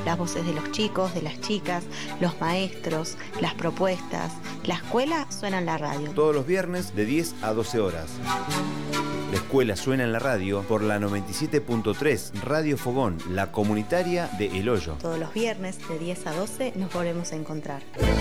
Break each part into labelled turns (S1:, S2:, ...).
S1: las voces de los chicos, de las chicas, los maestros, las propuestas. La escuela suena en la radio.
S2: Todos los viernes de 10 a 12 horas. La escuela suena en la radio por la 97.3 Radio Fogón, la comunitaria de El Hoyo.
S1: Todos los viernes de 10 a 12 nos volvemos a encontrar.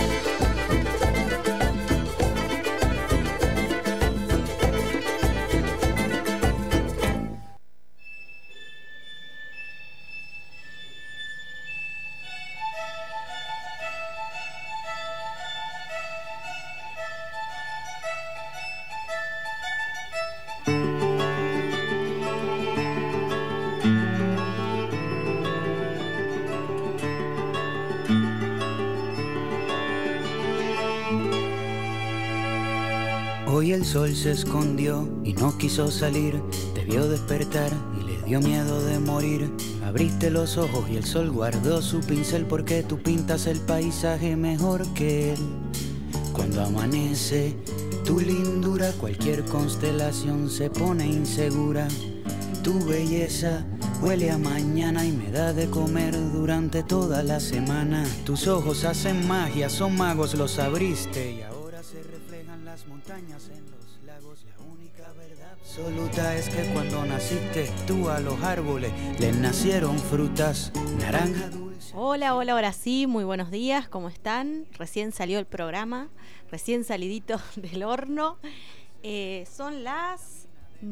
S3: Hoy el sol se escondió y no quiso salir, te vio despertar y le dio miedo de morir. Abriste los ojos y el sol guardó su pincel porque tú pintas el paisaje mejor que él. Cuando amanece tu lindura, cualquier constelación se pone insegura. Tu belleza huele a mañana y me da de comer durante toda la semana. Tus ojos hacen magia, son magos, los abriste y ahora se reflejan las montañas en los lagos. La única verdad absoluta es que cuando naciste tú a los árboles les nacieron frutas, naranja dulce.
S1: Hola, ahora sí, muy buenos días, ¿cómo están? Recién salió el programa, recién salidito del horno. Son las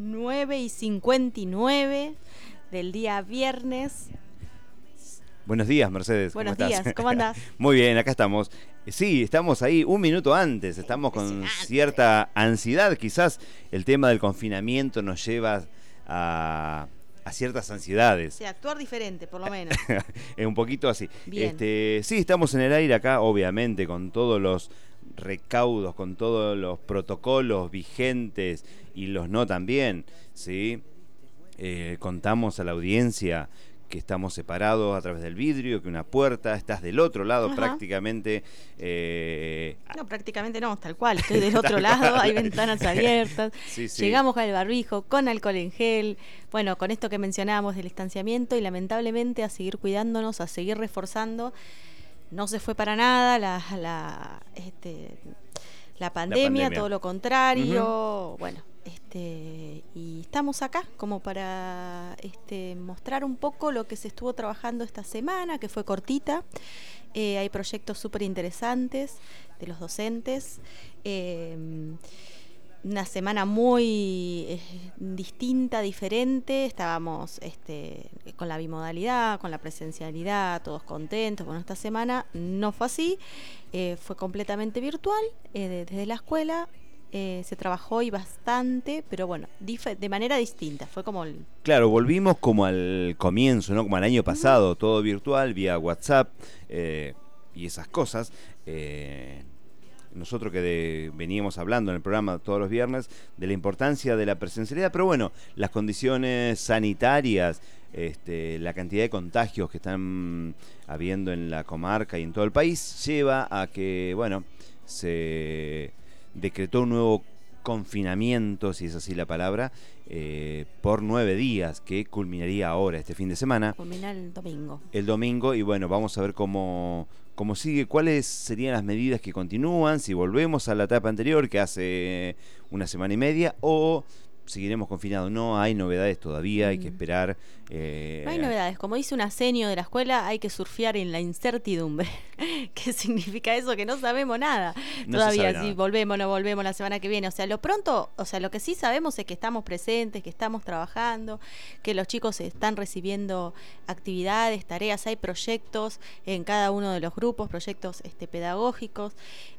S1: 9:59 del día viernes.
S2: Buenos días, Mercedes.
S1: Buenos días, ¿cómo andás?
S2: Muy bien, acá estamos. Sí, estamos ahí un minuto antes, estamos con cierta ansiedad. Quizás el tema del confinamiento nos lleva a ciertas ansiedades.
S1: Sí, actuar diferente, por lo menos.
S2: Un poquito así.
S1: Bien.
S2: Sí, estamos en el aire acá, obviamente, con todos los recaudos, con todos los protocolos vigentes y los no también, ¿sí? Contamos a la audiencia que estamos separados a través del vidrio, que una puerta, estás del otro lado. Ajá. Prácticamente.
S1: No, prácticamente no, tal cual, estoy del otro lado, hay ventanas abiertas, sí. Llegamos al barbijo, con alcohol en gel, bueno, con esto que mencionábamos del distanciamiento y lamentablemente a seguir cuidándonos, a seguir reforzando. No se fue para nada la pandemia, todo lo contrario, bueno. Y estamos acá como para mostrar un poco lo que se estuvo trabajando esta semana, que fue cortita. Hay proyectos súper interesantes de los docentes. Una semana muy distinta, diferente. Estábamos con la bimodalidad, con la presencialidad, todos contentos. Bueno, esta semana no fue así, fue completamente virtual, desde la escuela. Se trabajó y bastante, pero bueno, de manera distinta. Fue como
S2: Claro, volvimos como al comienzo, ¿no? Como al año pasado, todo virtual, vía WhatsApp y esas cosas. Nosotros que veníamos hablando en el programa todos los viernes de la importancia de la presencialidad, pero bueno, las condiciones sanitarias, la cantidad de contagios que están habiendo en la comarca y en todo el país, lleva a que, bueno, se decretó un nuevo confinamiento, si es así la palabra, por 9 días, que culminaría ahora, este fin de semana.
S1: Culmina el domingo.
S2: El domingo, y bueno, vamos a ver cómo sigue, cuáles serían las medidas que continúan, si volvemos a la etapa anterior, que hace una semana y media, o seguiremos confinados. No hay novedades todavía, hay que esperar.
S1: No hay novedades. Como dice una senio de la escuela, hay que surfear en la incertidumbre. ¿Qué significa eso? Que no sabemos nada todavía, si volvemos o no volvemos la semana que viene. O sea, lo que sí sabemos es que estamos presentes, que estamos trabajando, que los chicos están recibiendo actividades, tareas, hay proyectos en cada uno de los grupos, proyectos pedagógicos.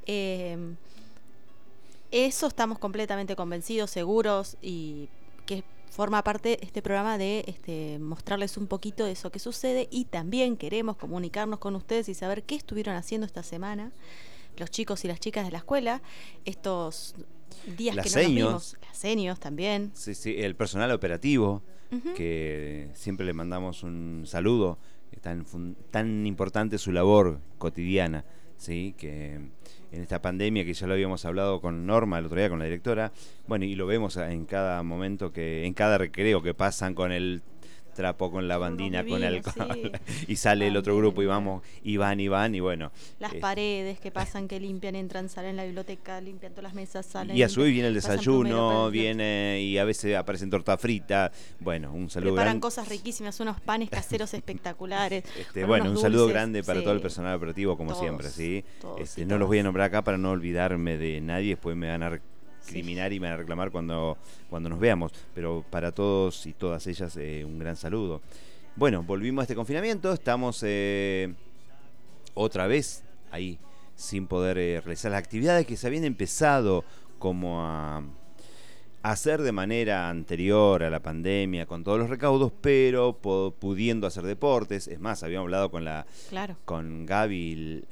S1: Eso estamos completamente convencidos, seguros, y que forma parte este programa de mostrarles un poquito de eso que sucede, y también queremos comunicarnos con ustedes y saber qué estuvieron haciendo esta semana los chicos y las chicas de la escuela, estos días que no nos vimos. Las senios también.
S2: Sí, el personal operativo, que siempre le mandamos un saludo, tan importante su labor cotidiana. Sí, que en esta pandemia, que ya lo habíamos hablado con Norma el otro día, con la directora, bueno, y lo vemos en cada momento, en cada recreo que pasan con el trapo con lavandina, con alcohol,
S1: sí.
S2: y sale el otro grupo y vamos, y van, y bueno.
S1: Las paredes que pasan, que limpian, entran, salen a la biblioteca, limpian todas las mesas, salen.
S2: Y a su vez viene el
S1: pasan
S2: desayuno,
S1: plumero,
S2: viene y a veces aparecen torta frita. Bueno, un saludo
S1: preparan
S2: grande.
S1: cosas riquísimas, unos panes caseros espectaculares.
S2: Bueno, un
S1: unos
S2: saludo
S1: dulces,
S2: grande para
S1: sí.
S2: todo el personal operativo, como
S1: Todos,
S2: siempre, ¿sí?
S1: todos
S2: No los voy a nombrar acá para no olvidarme de nadie, después me van a recriminar y me van a reclamar cuando nos veamos. Pero para todos y todas ellas, un gran saludo. Bueno, volvimos a este confinamiento, estamos otra vez ahí sin poder realizar las actividades que se habían empezado como a hacer de manera anterior a la pandemia con todos los recaudos, pero pudiendo hacer deportes. Es más, habíamos hablado con Gaby,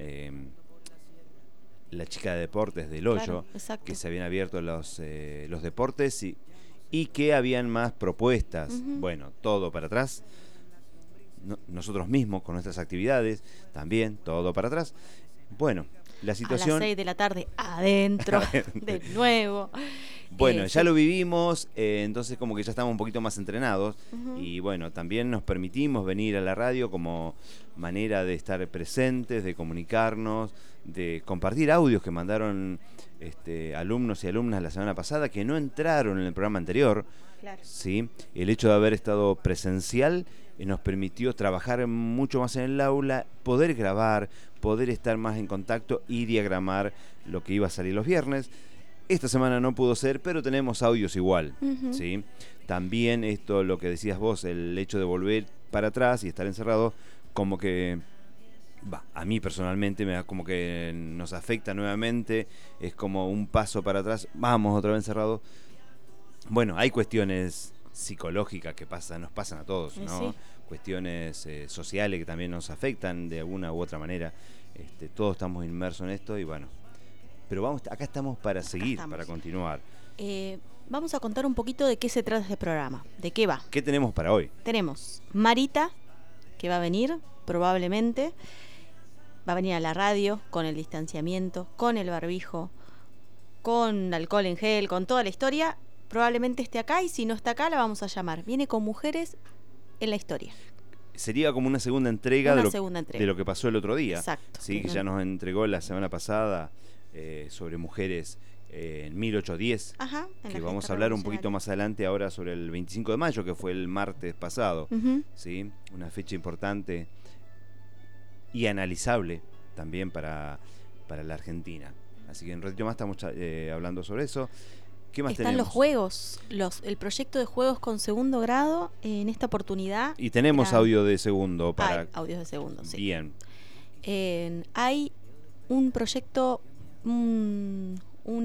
S2: la chica de deportes del Hoyo, que se habían abierto los deportes y que habían más propuestas. Bueno, todo para atrás. Nosotros mismos con nuestras actividades también, todo para atrás. Bueno, la situación...
S1: A las 6 de la tarde, adentro, de nuevo.
S2: Bueno, ya lo vivimos, entonces como que ya estamos un poquito más entrenados. Y bueno, también nos permitimos venir a la radio como manera de estar presentes, de comunicarnos, de compartir audios que mandaron alumnos y alumnas la semana pasada que no entraron en el programa anterior.
S1: Claro.
S2: ¿Sí? El hecho de haber estado presencial nos permitió trabajar mucho más en el aula, poder grabar, poder estar más en contacto y diagramar lo que iba a salir los viernes. Esta semana no pudo ser, pero tenemos audios igual, ¿sí? También esto, lo que decías vos, el hecho de volver para atrás y estar encerrado, como que a mí personalmente me da como que nos afecta nuevamente, es como un paso para atrás, vamos otra vez encerrados. Bueno, hay cuestiones psicológicas que nos pasan a todos, ¿no? Sí. Cuestiones sociales que también nos afectan de alguna u otra manera. Todos estamos inmersos en esto y bueno, pero acá estamos para seguir, para continuar.
S1: Vamos a contar un poquito de qué se trata este programa, de qué va.
S2: ¿Qué tenemos para hoy?
S1: Tenemos Marita, que va a venir, probablemente, va a venir a la radio con el distanciamiento, con el barbijo, con alcohol en gel, con toda la historia. Probablemente esté acá y si no está acá la vamos a llamar. Viene con mujeres en la historia.
S2: Sería como una segunda entrega, de lo que pasó el otro día.
S1: Exacto.
S2: Sí, que ya nos entregó la semana pasada sobre mujeres en 1810.
S1: Ajá,
S2: que vamos a hablar un poquito más adelante ahora sobre el 25 de mayo, que fue el martes pasado. ¿Sí? Una fecha importante y analizable también para la Argentina. Así que en un ratito más estamos hablando sobre eso. ¿Qué más tenemos?
S1: Están los juegos, el proyecto de juegos con segundo grado en esta oportunidad.
S2: Y tenemos audio de segundo para...
S1: audios de segundo, sí.
S2: Bien.
S1: Hay un proyecto, un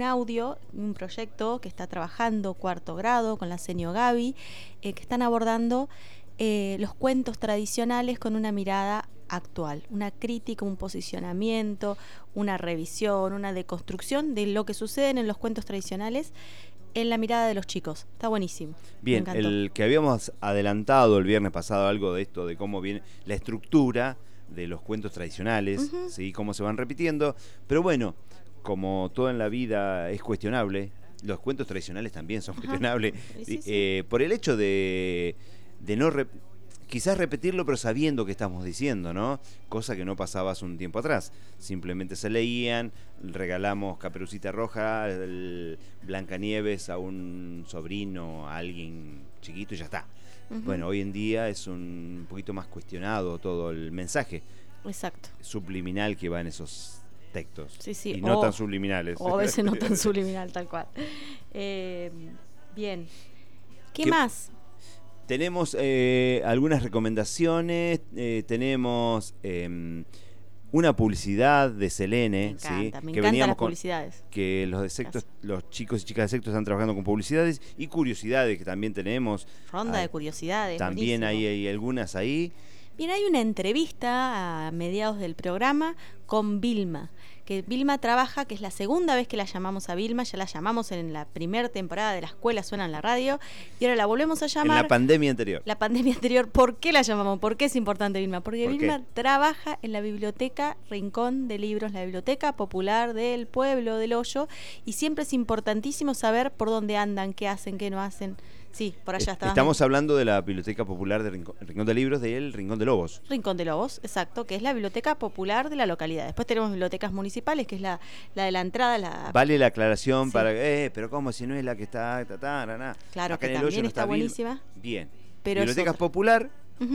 S1: proyecto que está trabajando cuarto grado con la señor Gaby, que están abordando los cuentos tradicionales con una mirada actual, una crítica, un posicionamiento, una revisión, una deconstrucción de lo que sucede en los cuentos tradicionales en la mirada de los chicos. Está buenísimo.
S2: Bien, el que habíamos adelantado el viernes pasado algo de esto, de cómo viene la estructura de los cuentos tradicionales, ¿sí? Cómo se van repitiendo, pero bueno, como todo en la vida es cuestionable, los cuentos tradicionales también son cuestionables, sí. Por el hecho de no quizás repetirlo, pero sabiendo qué estamos diciendo, ¿no? Cosa que no pasaba hace un tiempo atrás. Simplemente se leían, regalamos Caperucita Roja, Blancanieves a un sobrino, a alguien chiquito y ya está. Bueno, hoy en día es un poquito más cuestionado todo el mensaje.
S1: Exacto.
S2: Subliminal que va en esos textos.
S1: Sí, sí.
S2: Y no tan subliminales.
S1: O a veces no tan subliminal, tal cual. Bien. ¿Qué más?
S2: Tenemos algunas recomendaciones, tenemos una publicidad de Selene.
S1: Me encanta,
S2: ¿sí?
S1: Me encantan las publicidades.
S2: Que los chicos y chicas de Sectos están trabajando con publicidades y curiosidades que también tenemos.
S1: Ronda de curiosidades.
S2: También
S1: buenísimo.
S2: hay algunas ahí.
S1: Bien, hay una entrevista a mediados del programa con Vilma, que Vilma trabaja, que es la segunda vez que la llamamos a Vilma, ya la llamamos en la primera temporada de La Escuela Suena en la Radio, y ahora la volvemos a llamar.
S2: En la pandemia anterior.
S1: La pandemia anterior, ¿por qué la llamamos? ¿Por qué es importante Vilma? Porque Vilma trabaja en la biblioteca Rincón de Libros, la biblioteca popular del pueblo del Hoyo, y siempre es importantísimo saber por dónde andan, qué hacen, qué no hacen. Sí, por allá está.
S2: Estamos hablando de la Biblioteca Popular de Rincón de Libros del Rincón de Lobos.
S1: Rincón de Lobos, exacto, que es la biblioteca popular de la localidad. Después tenemos bibliotecas municipales, que es la de la entrada.
S2: Vale la aclaración
S1: sí.
S2: Para... pero ¿cómo si no es la que está...
S1: Claro,
S2: acá
S1: que
S2: en el
S1: también
S2: hoyo no
S1: está buenísima.
S2: Bien.
S1: Pero
S2: Bibliotecas Popular...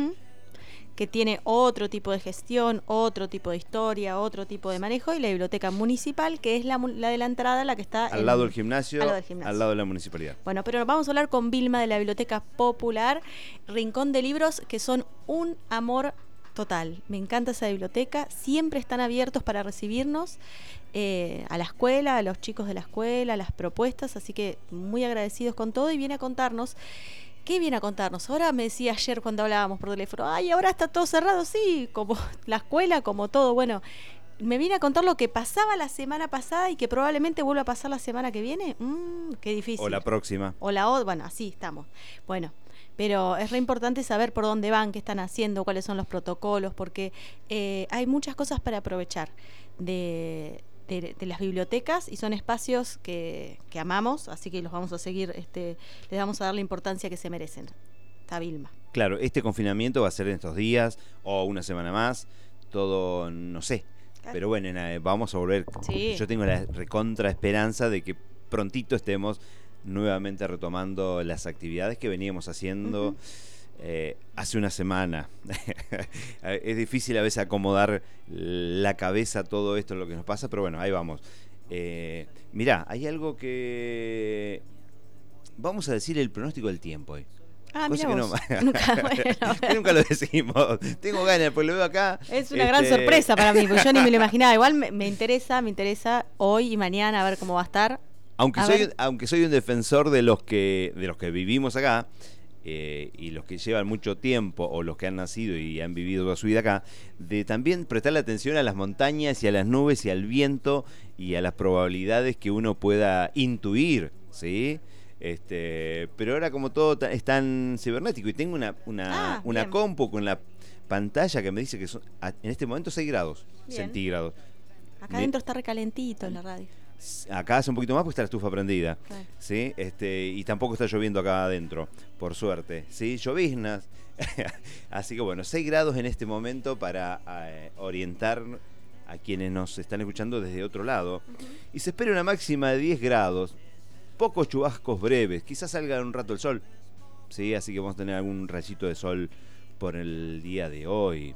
S1: que tiene otro tipo de gestión, otro tipo de historia, otro tipo de manejo, y la biblioteca municipal, que es la de la entrada, la que está
S2: al lado del gimnasio, al lado de la municipalidad.
S1: Bueno, pero vamos a hablar con Vilma de la Biblioteca Popular, Rincón de Libros, que son un amor total. Me encanta esa biblioteca, siempre están abiertos para recibirnos a la escuela, a los chicos de la escuela, las propuestas, así que muy agradecidos con todo, y viene a contarnos. ¿Qué viene a contarnos? Ahora me decía ayer cuando hablábamos por teléfono, ay, ahora está todo cerrado, sí, como la escuela, como todo. Bueno, me viene a contar lo que pasaba la semana pasada y que probablemente vuelva a pasar la semana que viene. Qué difícil.
S2: O la próxima.
S1: Bueno, así estamos. Bueno, pero es re importante saber por dónde van, qué están haciendo, cuáles son los protocolos, porque hay muchas cosas para aprovechar de las bibliotecas, y son espacios que amamos, así que los vamos a seguir, les vamos a dar la importancia que se merecen. Está Vilma.
S2: Claro, este confinamiento va a ser en estos días o una semana más, todo, no sé, pero bueno, vamos a volver.
S1: Sí.
S2: Yo tengo la recontra esperanza de que prontito estemos nuevamente retomando las actividades que veníamos haciendo hace una semana. Es difícil a veces acomodar la cabeza a todo esto, lo que nos pasa, pero bueno, ahí vamos. Mirá, hay algo que... Vamos a decir el pronóstico del tiempo hoy.
S1: Mira vos.
S2: Nunca lo decimos. Tengo ganas, pues lo veo acá.
S1: Es una gran sorpresa para mí, porque yo ni me lo imaginaba. Igual me interesa hoy y mañana a ver cómo va a estar.
S2: Aunque soy un defensor de los que vivimos acá, y los que llevan mucho tiempo, o los que han nacido y han vivido toda su vida acá, de también prestarle atención a las montañas y a las nubes y al viento y a las probabilidades que uno pueda intuir, ¿sí? Pero ahora como todo es tan cibernético, y tengo una compu con la pantalla que me dice que son en este momento 6 grados centígrados.
S1: Acá adentro está recalentito en la radio.
S2: Acá hace un poquito más porque está la estufa prendida,
S1: claro.
S2: ¿Sí? Y tampoco está lloviendo acá adentro, por suerte, ¿sí? Lloviznas. Así que bueno, 6 grados en este momento para orientar a quienes nos están escuchando desde otro lado. Y se espera una máxima de 10 grados, pocos chubascos breves, quizás salga un rato el sol, ¿sí? Así que vamos a tener algún rayito de sol por el día de hoy.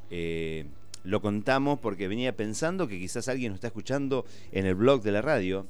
S2: Lo contamos porque venía pensando que quizás alguien nos está escuchando en el blog de la radio,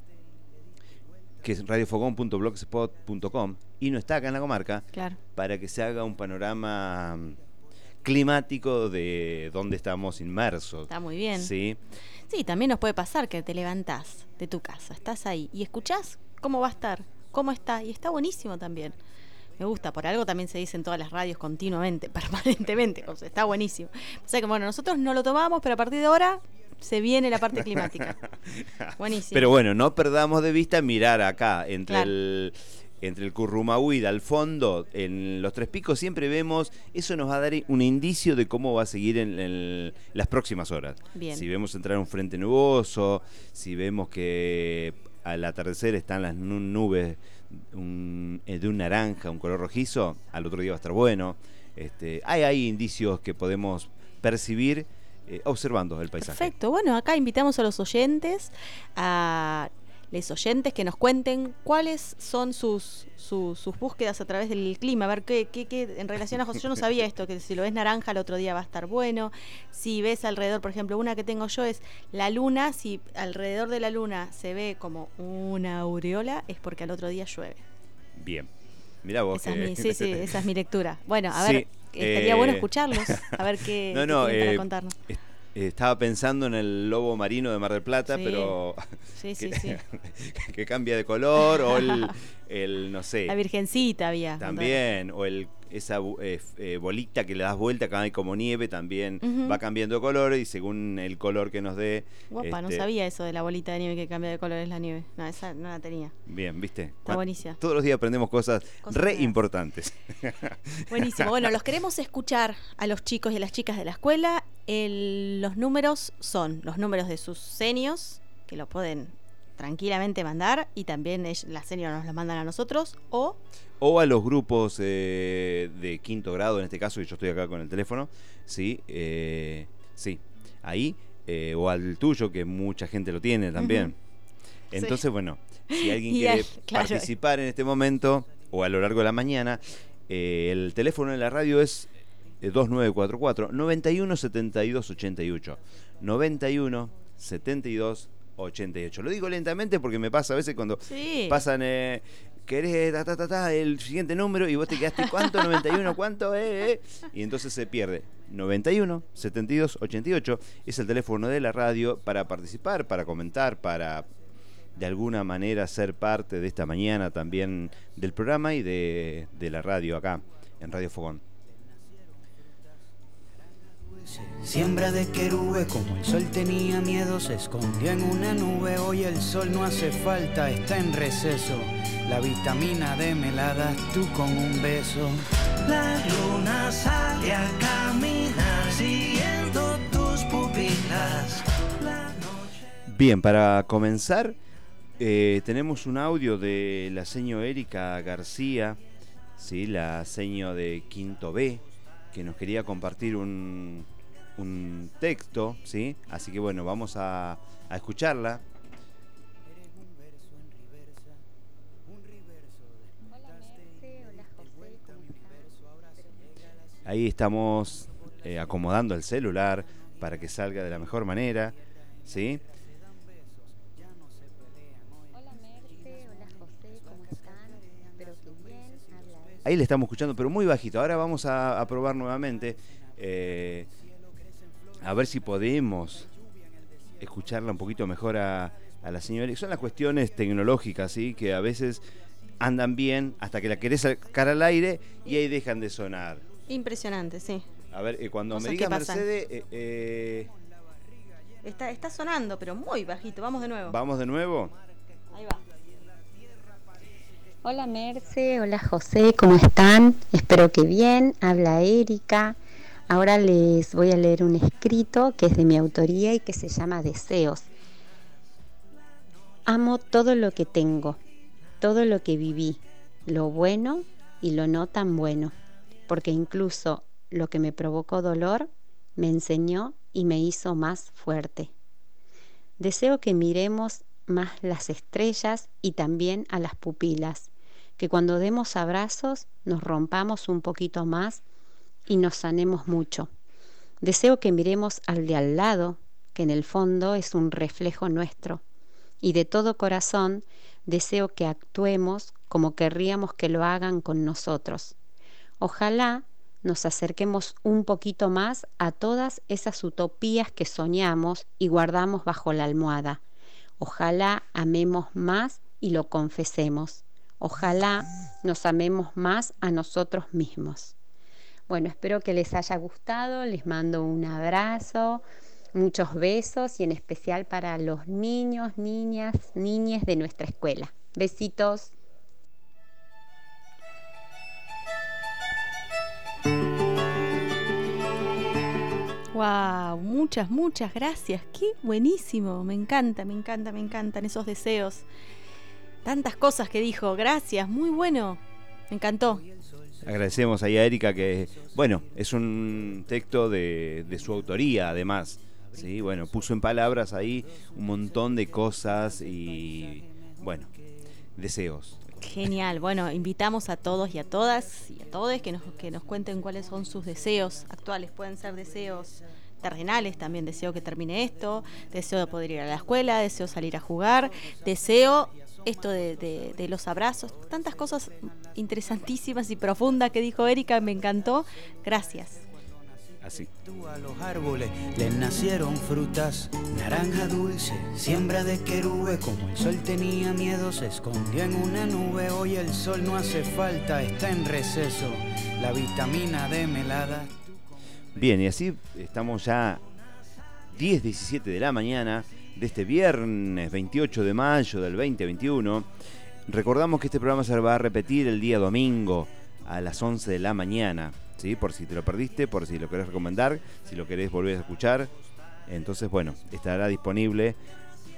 S2: que es radiofogón.blogspot.com, y no está acá en la comarca,
S1: claro,
S2: para que se haga un panorama climático de dónde estamos inmersos.
S1: Está muy bien.
S2: Sí,
S1: también nos puede pasar que te levantás de tu casa, estás ahí y escuchás cómo va a estar, cómo está, y está buenísimo también. Me gusta, por algo también se dice en todas las radios continuamente, permanentemente, o sea, está buenísimo. O sea que bueno, nosotros no lo tomamos, pero a partir de ahora se viene la parte climática. Buenísimo.
S2: Pero bueno, no perdamos de vista mirar acá, entre el Currumahuida al fondo, en los Tres Picos siempre vemos, eso nos va a dar un indicio de cómo va a seguir en las próximas horas.
S1: Bien.
S2: Si vemos entrar un frente nuboso, si vemos que al atardecer están las nubes de un naranja, un color rojizo, al otro día va a estar bueno. Hay indicios que podemos percibir observando el paisaje.
S1: Perfecto, bueno, acá invitamos a los oyentes, que nos cuenten cuáles son sus búsquedas a través del clima, a ver qué en relación a José. Yo no sabía esto, que si lo ves naranja el otro día va a estar bueno. Si ves alrededor, por ejemplo, una que tengo yo es la luna, si alrededor de la luna se ve como una aureola, es porque al otro día llueve.
S2: Bien, mirá vos.
S1: Esa es mi lectura. Bueno, a ver, estaría bueno escucharlos, a ver qué tienen para contarnos.
S2: Estaba pensando en el lobo marino de Mar del Plata, pero que cambia de color, o el no sé.
S1: La virgencita había.
S2: También, o esa bolita que le das vuelta, acá hay como nieve, también va cambiando de color, y según el color que nos dé.
S1: Guapa, no sabía eso de la bolita de nieve que cambia de color, es la nieve. No, esa no la tenía.
S2: Bien, ¿viste?
S1: Está buenísima.
S2: Todos los días aprendemos cosas re importantes.
S1: Buenísimo. Bueno, los queremos escuchar a los chicos y a las chicas de la escuela. Los números son los números de sus senios, que lo pueden tranquilamente mandar, y también la señora nos lo mandan a nosotros, o
S2: a los grupos de quinto grado, en este caso, y yo estoy acá con el teléfono, sí, sí, ahí, o al tuyo, que mucha gente lo tiene también. Entonces, sí. Bueno, si alguien quiere participar en este momento, o a lo largo de la mañana, el teléfono de la radio es 2944 91 72 88 91 72 88. Lo digo lentamente porque me pasa a veces cuando pasan querés el siguiente número y vos te quedaste ¿cuánto? 91, ¿cuánto? Y entonces se pierde. 91 72 88 es el teléfono de la radio para participar, para comentar, para de alguna manera ser parte de esta mañana también del programa y de la radio acá en Radio Fogón.
S3: Siembra de querube, como el sol tenía miedo, se escondió en una nube. Hoy el sol no hace falta, está en receso. La vitamina D me la das tú con un beso. La luna sale a caminar siguiendo tus pupilas.
S2: Bien, para comenzar, tenemos un audio de la seño Erika García, ¿sí? La seño de Quinto B, que nos quería compartir un texto, ¿sí? Así que bueno, vamos a escucharla. Ahí estamos acomodando el celular para que salga de la mejor manera, ¿sí?
S4: Hola Merce, hola José, ¿cómo están? Espero que bien.
S2: Ahí le estamos escuchando, pero muy bajito. Ahora vamos a probar nuevamente, a ver si podemos escucharla un poquito mejor a la señora. Son las cuestiones tecnológicas, ¿sí? Que a veces andan bien hasta que la querés sacar al aire y ahí dejan de sonar.
S1: Impresionante, sí.
S2: A ver, cuando me diga Mercedes...
S1: Está sonando, pero muy bajito. Vamos de nuevo.
S2: ¿Vamos de nuevo?
S1: Ahí va.
S4: Hola Merce, hola José, ¿cómo están? Espero que bien. Habla Erika. Ahora les voy a leer un escrito que es de mi autoría y que se llama Deseos. Amo todo lo que tengo, todo lo que viví, lo bueno y lo no tan bueno, porque incluso lo que me provocó dolor me enseñó y me hizo más fuerte. Deseo que miremos más las estrellas y también a las pupilas, que cuando demos abrazos nos rompamos un poquito más y nos sanemos mucho. Deseo que miremos al de al lado, que en el fondo es un reflejo nuestro, y de todo corazón deseo que actuemos como querríamos que lo hagan con nosotros. Ojalá nos acerquemos un poquito más a todas esas utopías que soñamos y guardamos bajo la almohada. Ojalá amemos más y lo confesemos. Ojalá nos amemos más a nosotros mismos. Bueno, espero que les haya gustado, les mando un abrazo, muchos besos y en especial para los niños, niñas, niñes de nuestra escuela. Besitos.
S1: Wow, muchas gracias. Qué buenísimo. Me encantan esos deseos. Tantas cosas que dijo. Gracias, muy bueno. Me encantó.
S2: Agradecemos ahí a Erika que, bueno, es un texto de su autoría además. Sí, bueno, puso en palabras ahí un montón de cosas y, bueno, deseos.
S1: Genial, bueno, invitamos a todos y a todas y a todos que nos cuenten cuáles son sus deseos actuales. Pueden ser deseos terrenales, también deseo que termine esto, deseo de poder ir a la escuela, deseo salir a jugar, deseo esto de los abrazos, tantas cosas interesantísimas y profundas que dijo Erika, me encantó. Gracias.
S2: Así.
S3: A los árboles les nacieron frutas, naranja dulce, siembra de querube, como el sol tenía miedo, se escondió en una nube. Hoy el sol no hace falta, está en receso, la vitamina D me la das.
S2: Bien, y así estamos ya 10:17 de la mañana de este viernes 28 de mayo del 2021. Recordamos que este programa se va a repetir el día domingo a las 11 de la mañana. ¿Sí? Por si te lo perdiste, por si lo querés recomendar, si lo querés volver a escuchar. Entonces, bueno, estará disponible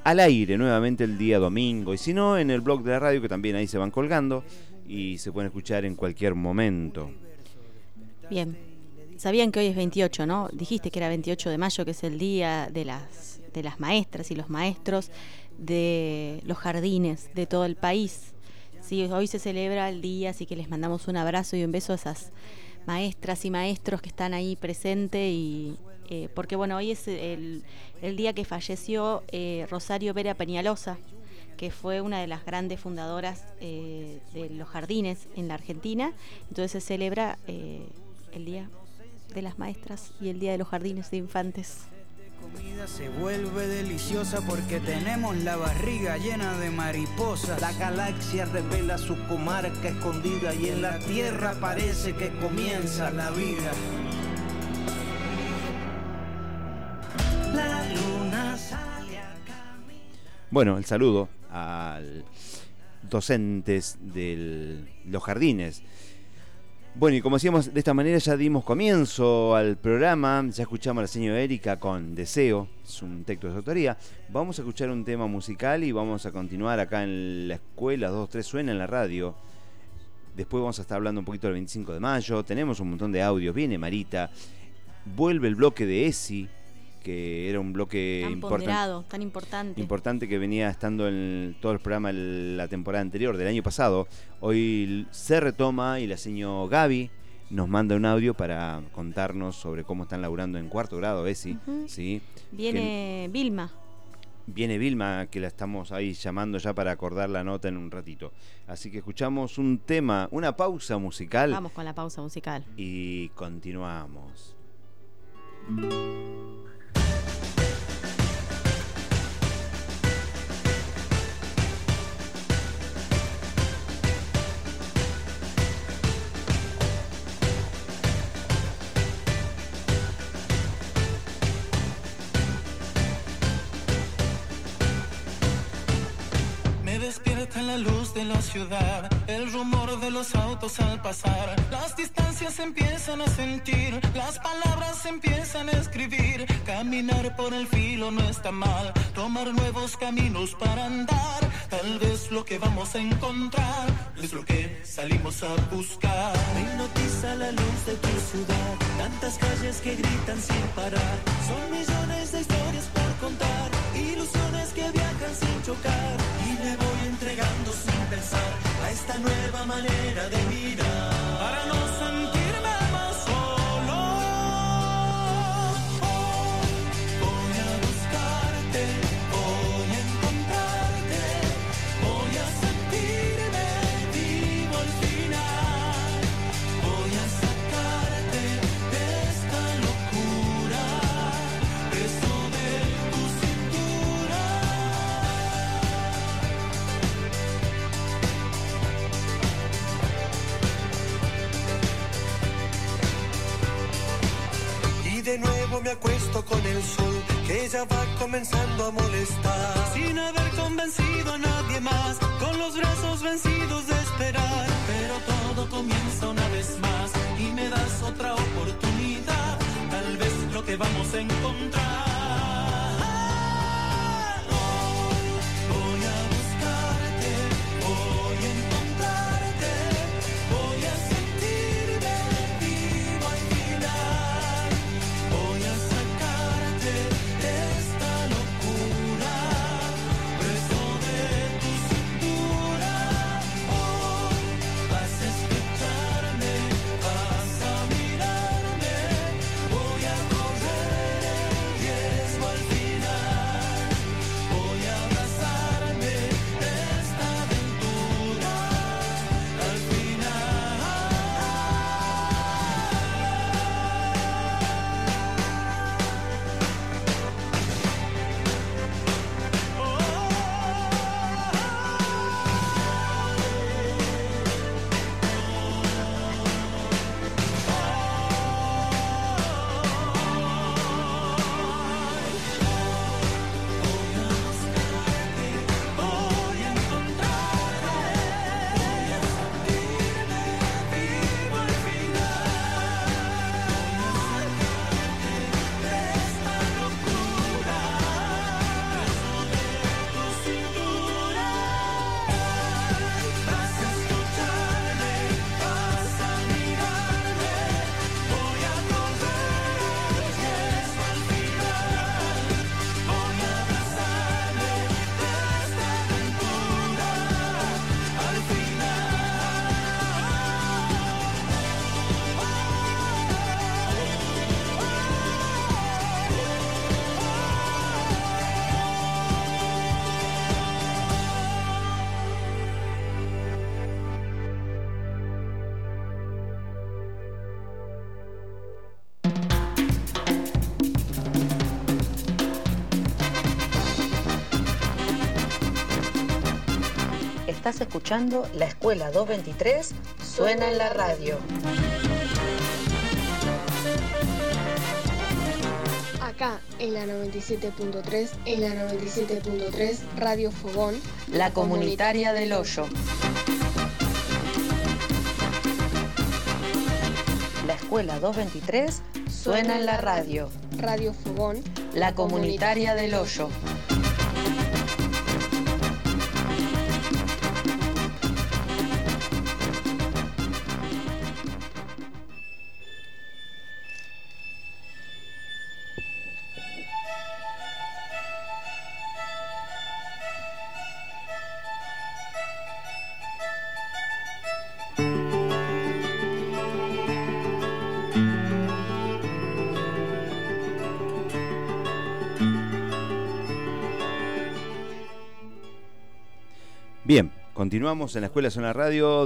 S2: al aire nuevamente el día domingo. Y si no, en el blog de la radio, que también ahí se van colgando y se pueden escuchar en cualquier momento.
S1: Bien. Sabían que hoy es 28, ¿no? Dijiste que era 28 de mayo, que es el día de las maestras y los maestros de los jardines de todo el país. Sí, hoy se celebra el día, así que les mandamos un abrazo y un beso a esas maestras y maestros que están ahí presentes y porque bueno, hoy es el día que falleció Rosario Vera Peñalosa, que fue una de las grandes fundadoras de los jardines en la Argentina. Entonces se celebra el día de las maestras y el día de los jardines de infantes.
S3: La comida se vuelve deliciosa porque tenemos la barriga llena de mariposas.
S5: La galaxia revela su comarca escondida y en la tierra parece que comienza la vida. La luna sale a caminar.
S2: Bueno, el saludo a docentes de los jardines. Bueno, y como decíamos, de esta manera ya dimos comienzo al programa. Ya escuchamos a la señora Erika con Deseo, es un texto de su autoría. Vamos a escuchar un tema musical y vamos a continuar acá en la escuela 2-3 Suena en la radio. Después vamos a estar hablando un poquito del 25 de mayo. Tenemos un montón de audios. Viene Marita. Vuelve el bloque de ESI, que era un bloque
S1: tan importante
S2: que venía estando en todos los programas de la temporada anterior, del año pasado. Hoy se retoma y la señora Gaby nos manda un audio para contarnos sobre cómo están laburando en cuarto grado ESI. ¿Sí?
S1: Viene Vilma.
S2: Viene Vilma, que la estamos ahí llamando ya para acordar la nota en un ratito. Así que escuchamos un tema, una pausa musical.
S1: Vamos con la pausa musical.
S2: Y continuamos.
S6: Despierta la luz de la ciudad, el rumor de los autos al pasar. Las distancias se empiezan a sentir, las palabras se empiezan a escribir. Caminar por el filo no está mal, tomar nuevos caminos para andar. Tal vez lo que vamos a encontrar es lo que salimos a buscar.
S5: Me hipnotiza la luz de tu ciudad, tantas calles que gritan sin parar. Son millones de historias por contar, ilusiones que viajan sin chocar. Y me voy entregando sin pensar a esta nueva manera de mirar,
S6: para no sentirme más solo.
S5: Voy a buscarte, voy a encontrarte, voy a sentirme vivo al final. Voy a sacarte de esta locura, preso de tu cintura. De nuevo me acuesto con el sol, que ya va comenzando a molestar.
S6: Sin haber convencido a nadie más, con los brazos vencidos de esperar.
S5: Pero todo comienza una vez más y me das otra oportunidad. Tal vez lo que vamos a encontrar. Voy a buscarte, voy a encontrarte, voy a sentirme vivo al final. Voy a sacarte de esta locura, preso de tu cintura. Hoy vas a escucharme, vas a mirarme. Voy a correr el
S7: Estás escuchando La Escuela 223, suena en la radio.
S8: Acá en la 97.3, Radio Fogón,
S7: la comunitaria del Hoyo. La Escuela 223 suena en la radio.
S8: Radio Fogón,
S7: la comunitaria del Hoyo.
S2: Bien, continuamos en la Escuela Zona Radio,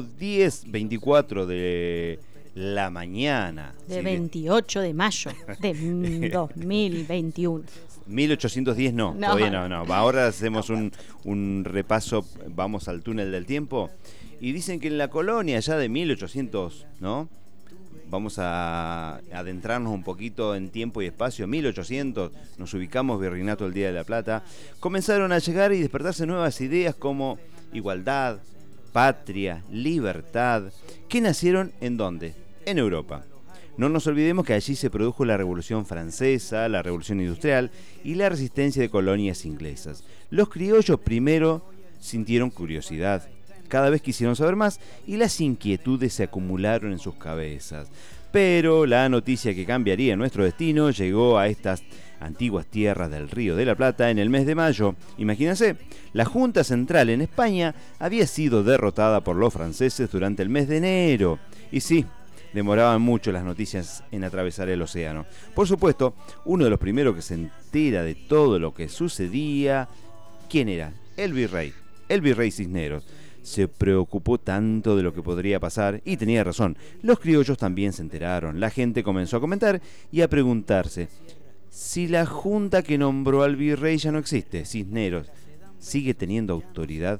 S2: 10:24 de la mañana.
S1: De 28 de mayo de 2021.
S2: 1810 no, todavía no. Ahora hacemos un repaso, vamos al túnel del tiempo. Y dicen que en la colonia ya de 1800, ¿no? Vamos a adentrarnos un poquito en tiempo y espacio. 1800, nos ubicamos, Virreinato del Día de la Plata. Comenzaron a llegar y despertarse nuevas ideas como igualdad, patria, libertad, que nacieron ¿en dónde? En Europa. No nos olvidemos que allí se produjo la Revolución Francesa, la Revolución Industrial y la resistencia de colonias inglesas. Los criollos primero sintieron curiosidad, cada vez quisieron saber más y las inquietudes se acumularon en sus cabezas. Pero la noticia que cambiaría nuestro destino llegó a estas antiguas tierras del Río de la Plata en el mes de mayo. Imagínense, la Junta Central en España había sido derrotada por los franceses durante el mes de enero. Y sí, demoraban mucho las noticias en atravesar el océano. Por supuesto, uno de los primeros que se entera de todo lo que sucedía, ¿quién era? El virrey Cisneros. Se preocupó tanto de lo que podría pasar y tenía razón. Los criollos también se enteraron. La gente comenzó a comentar y a preguntarse si la junta que nombró al virrey ya no existe, Cisneros, ¿sigue teniendo autoridad?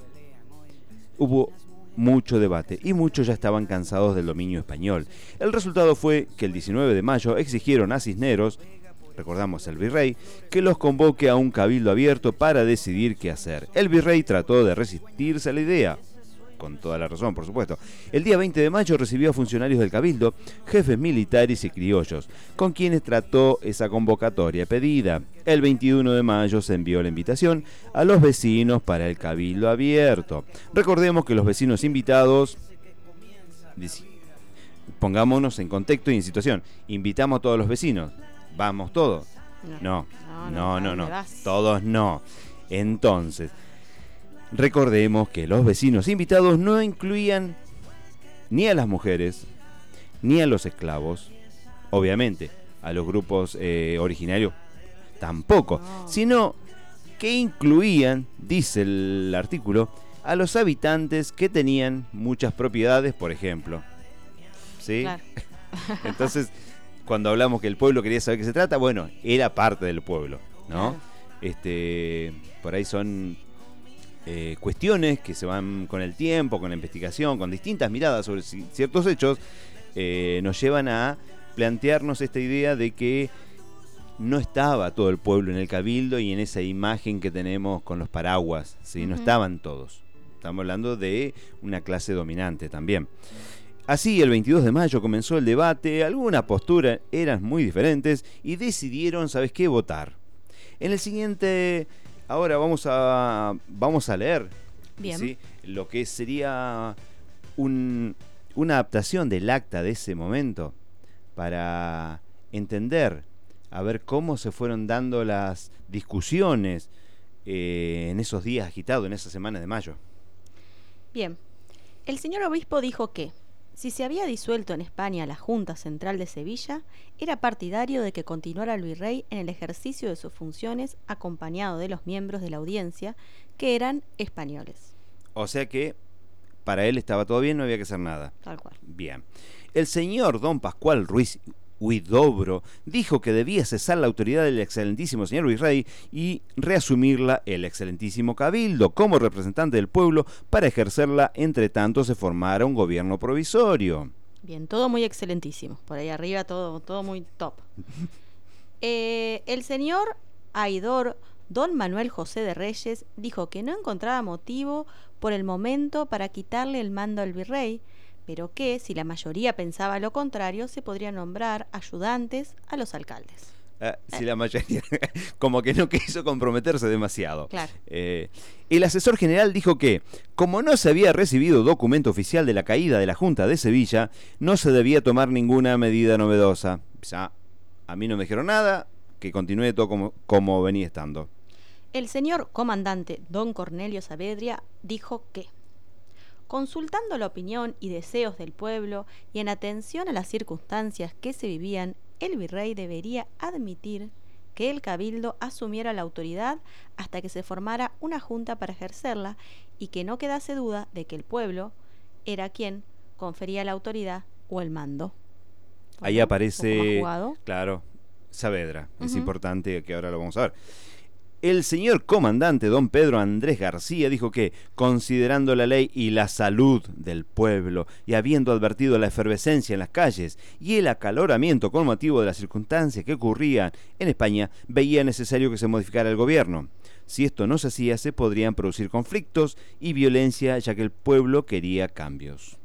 S2: Hubo mucho debate y muchos ya estaban cansados del dominio español. El resultado fue que el 19 de mayo exigieron a Cisneros, recordamos el virrey, que los convoque a un cabildo abierto para decidir qué hacer. El virrey trató de resistirse a la idea, con toda la razón, por supuesto. El día 20 de mayo recibió a funcionarios del cabildo, jefes militares y criollos, con quienes trató esa convocatoria pedida. El 21 de mayo se envió la invitación a los vecinos para el cabildo abierto. Recordemos que los vecinos invitados, pongámonos en contexto y en situación, invitamos a todos los vecinos, ¿vamos todos? No, todos no. Entonces, recordemos que los vecinos invitados no incluían ni a las mujeres, ni a los esclavos, obviamente, a los grupos originarios tampoco, sino que incluían, dice el artículo, a los habitantes que tenían muchas propiedades, por ejemplo. ¿Sí? Claro. Entonces, cuando hablamos que el pueblo quería saber qué se trata, bueno, era parte del pueblo, ¿no? Claro. Por ahí son cuestiones que se van con el tiempo, con la investigación, con distintas miradas sobre ciertos hechos, nos llevan a plantearnos esta idea de que no estaba todo el pueblo en el cabildo y en esa imagen que tenemos con los paraguas, ¿sí? No estaban todos. Estamos hablando de una clase dominante también. Así, el 22 de mayo comenzó el debate, algunas posturas eran muy diferentes y decidieron, ¿sabes qué?, votar. En el siguiente, ahora vamos a leer, ¿sí?, lo que sería una adaptación del acta de ese momento para entender, a ver cómo se fueron dando las discusiones en esos días agitados, en esa semana de mayo.
S1: Bien, el señor obispo dijo que si se había disuelto en España la Junta Central de Sevilla, era partidario de que continuara el virrey en el ejercicio de sus funciones acompañado de los miembros de la audiencia, que eran españoles.
S2: O sea que para él estaba todo bien, no había que hacer nada.
S1: Tal cual.
S2: Bien. El señor don Pascual Ruiz Huidobro dijo que debía cesar la autoridad del excelentísimo señor virrey y reasumirla el excelentísimo cabildo como representante del pueblo para ejercerla entre tanto se formara un gobierno provisorio.
S1: Bien, todo muy excelentísimo. Por ahí arriba todo muy top. El señor Aidor Don Manuel José de Reyes dijo que no encontraba motivo por el momento para quitarle el mando al virrey, pero que, si la mayoría pensaba lo contrario, se podría nombrar ayudantes a los alcaldes.
S2: Si la mayoría, como que no quiso comprometerse demasiado.
S1: Claro.
S2: El asesor general dijo que, como no se había recibido documento oficial de la caída de la Junta de Sevilla, no se debía tomar ninguna medida novedosa. Ya, a mí no me dijeron nada, que continúe todo como venía estando.
S1: El señor comandante don Cornelio Saavedra dijo que, consultando la opinión y deseos del pueblo y en atención a las circunstancias que se vivían, el virrey debería admitir que el cabildo asumiera la autoridad hasta que se formara una junta para ejercerla y que no quedase duda de que el pueblo era quien confería la autoridad o el mando.
S2: Ahí aparece, claro, Saavedra. Es importante que ahora lo vamos a ver. El señor comandante don Pedro Andrés García dijo que, considerando la ley y la salud del pueblo y habiendo advertido la efervescencia en las calles y el acaloramiento con motivo de las circunstancias que ocurrían en España, veía necesario que se modificara el gobierno. Si esto no se hacía, se podrían producir conflictos y violencia, ya que el pueblo quería cambios.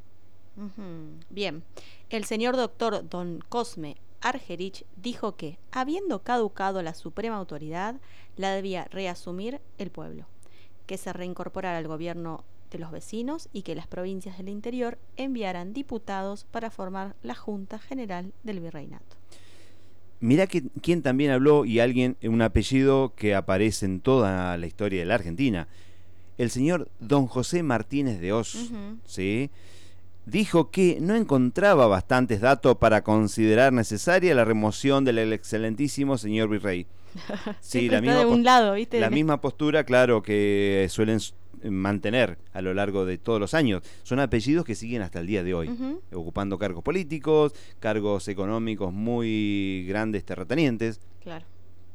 S1: Bien, el señor doctor don Cosme Argerich dijo que, habiendo caducado la suprema autoridad, la debía reasumir el pueblo, que se reincorporara al gobierno de los vecinos y que las provincias del interior enviaran diputados para formar la Junta General del Virreinato.
S2: Mirá que quién también habló, y un apellido que aparece en toda la historia de la Argentina, el señor don José Martínez de Oz, ¿sí? Dijo que no encontraba bastantes datos para considerar necesaria la remoción del excelentísimo señor virrey. Sí, la misma,
S1: de un lado, ¿viste?
S2: La misma postura, claro, que suelen mantener a lo largo de todos los años. Son apellidos que siguen hasta el día de hoy, ocupando cargos políticos, cargos económicos muy grandes, terratenientes.
S1: Claro.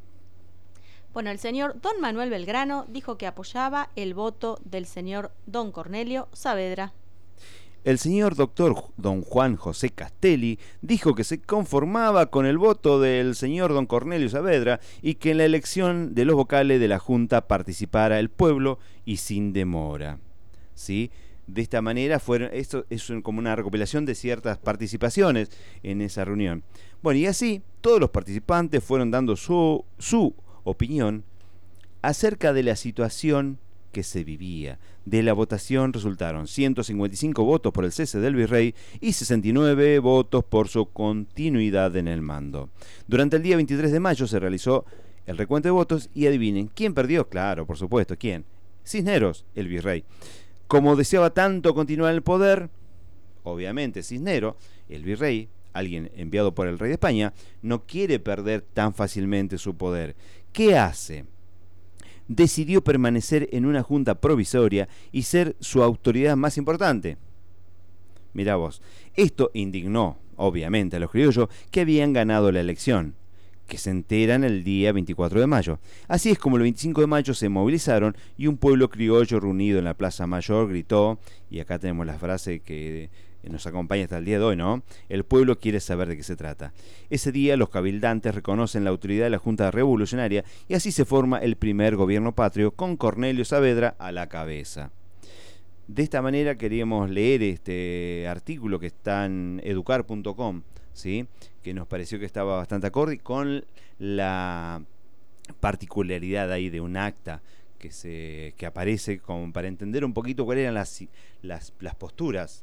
S1: Bueno, el señor don Manuel Belgrano dijo que apoyaba el voto del señor don Cornelio Saavedra.
S2: El señor doctor don Juan José Castelli dijo que se conformaba con el voto del señor don Cornelio Saavedra y que en la elección de los vocales de la Junta participara el pueblo y sin demora. ¿Sí? De esta manera esto es como una recopilación de ciertas participaciones en esa reunión. Bueno, y así todos los participantes fueron dando su opinión acerca de la situación que se vivía. De la votación resultaron 155 votos por el cese del virrey y 69 votos por su continuidad en el mando. Durante el día 23 de mayo se realizó el recuento de votos y adivinen, ¿quién perdió? Claro, por supuesto, ¿quién? Cisneros, el virrey. Como deseaba tanto continuar en el poder, obviamente Cisneros, el virrey, alguien enviado por el rey de España, no quiere perder tan fácilmente su poder. ¿Qué hace? Decidió permanecer en una junta provisoria y ser su autoridad más importante. Mirá vos, esto indignó, obviamente, a los criollos que habían ganado la elección, que se enteran el día 24 de mayo. Así es como el 25 de mayo se movilizaron y un pueblo criollo reunido en la Plaza Mayor gritó, y acá tenemos la frase que nos acompaña hasta el día de hoy, ¿no? El pueblo quiere saber de qué se trata. Ese día los cabildantes reconocen la autoridad de la Junta Revolucionaria y así se forma el primer gobierno patrio con Cornelio Saavedra a la cabeza. De esta manera queríamos leer este artículo que está en educar.com, ¿sí? Que nos pareció que estaba bastante acorde con la particularidad ahí de un acta que aparece como para entender un poquito cuáles eran las posturas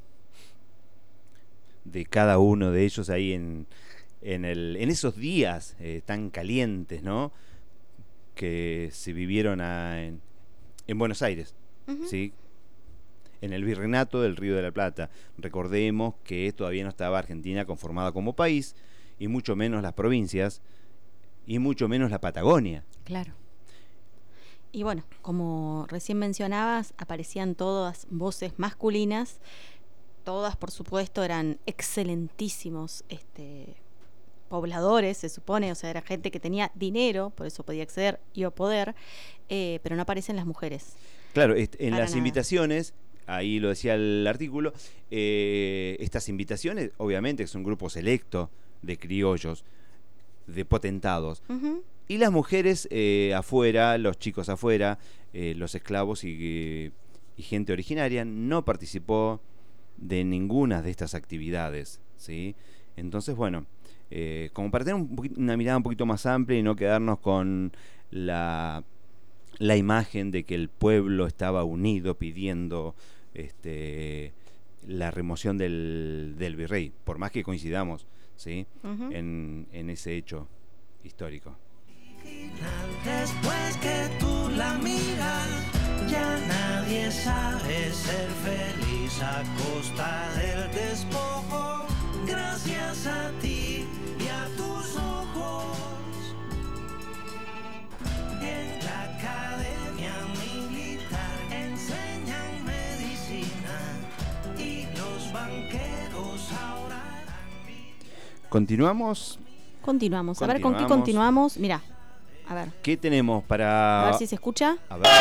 S2: de cada uno de ellos ahí en esos días tan calientes, ¿no? Que se vivieron en Buenos Aires, ¿sí? En el Virreinato del Río de la Plata. Recordemos que todavía no estaba Argentina conformada como país, y mucho menos las provincias, y mucho menos la Patagonia.
S1: Claro. Y bueno, como recién mencionabas, aparecían todas voces masculinas. Todas, por supuesto, eran excelentísimos pobladores, se supone, o sea, era gente que tenía dinero, por eso podía acceder y o poder, pero no aparecen las mujeres.
S2: Claro, en
S1: Para
S2: las
S1: nada.
S2: invitaciones, ahí lo decía el artículo, estas invitaciones, obviamente, es un grupo selecto de criollos, de potentados.
S1: Ujú.
S2: Y las mujeres afuera, los chicos afuera, los esclavos y gente originaria, no participó de ninguna de estas actividades, ¿sí? Entonces, bueno, como para tener una mirada un poquito más amplia y no quedarnos con la imagen de que el pueblo estaba unido pidiendo la remoción del virrey, por más que coincidamos, ¿sí?
S1: Ujú.
S2: en ese hecho histórico.
S5: Después que tú la miras, ya nadie sabe ser feliz a costa del despojo. Gracias a ti y a tus ojos. En la academia militar enseñan medicina y los banqueros ahora.
S2: Continuamos.
S1: Continuamos. A ver, ¿con qué continuamos? Mira, a ver.
S2: ¿Qué tenemos para...?
S1: A ver si se escucha.
S2: A ver.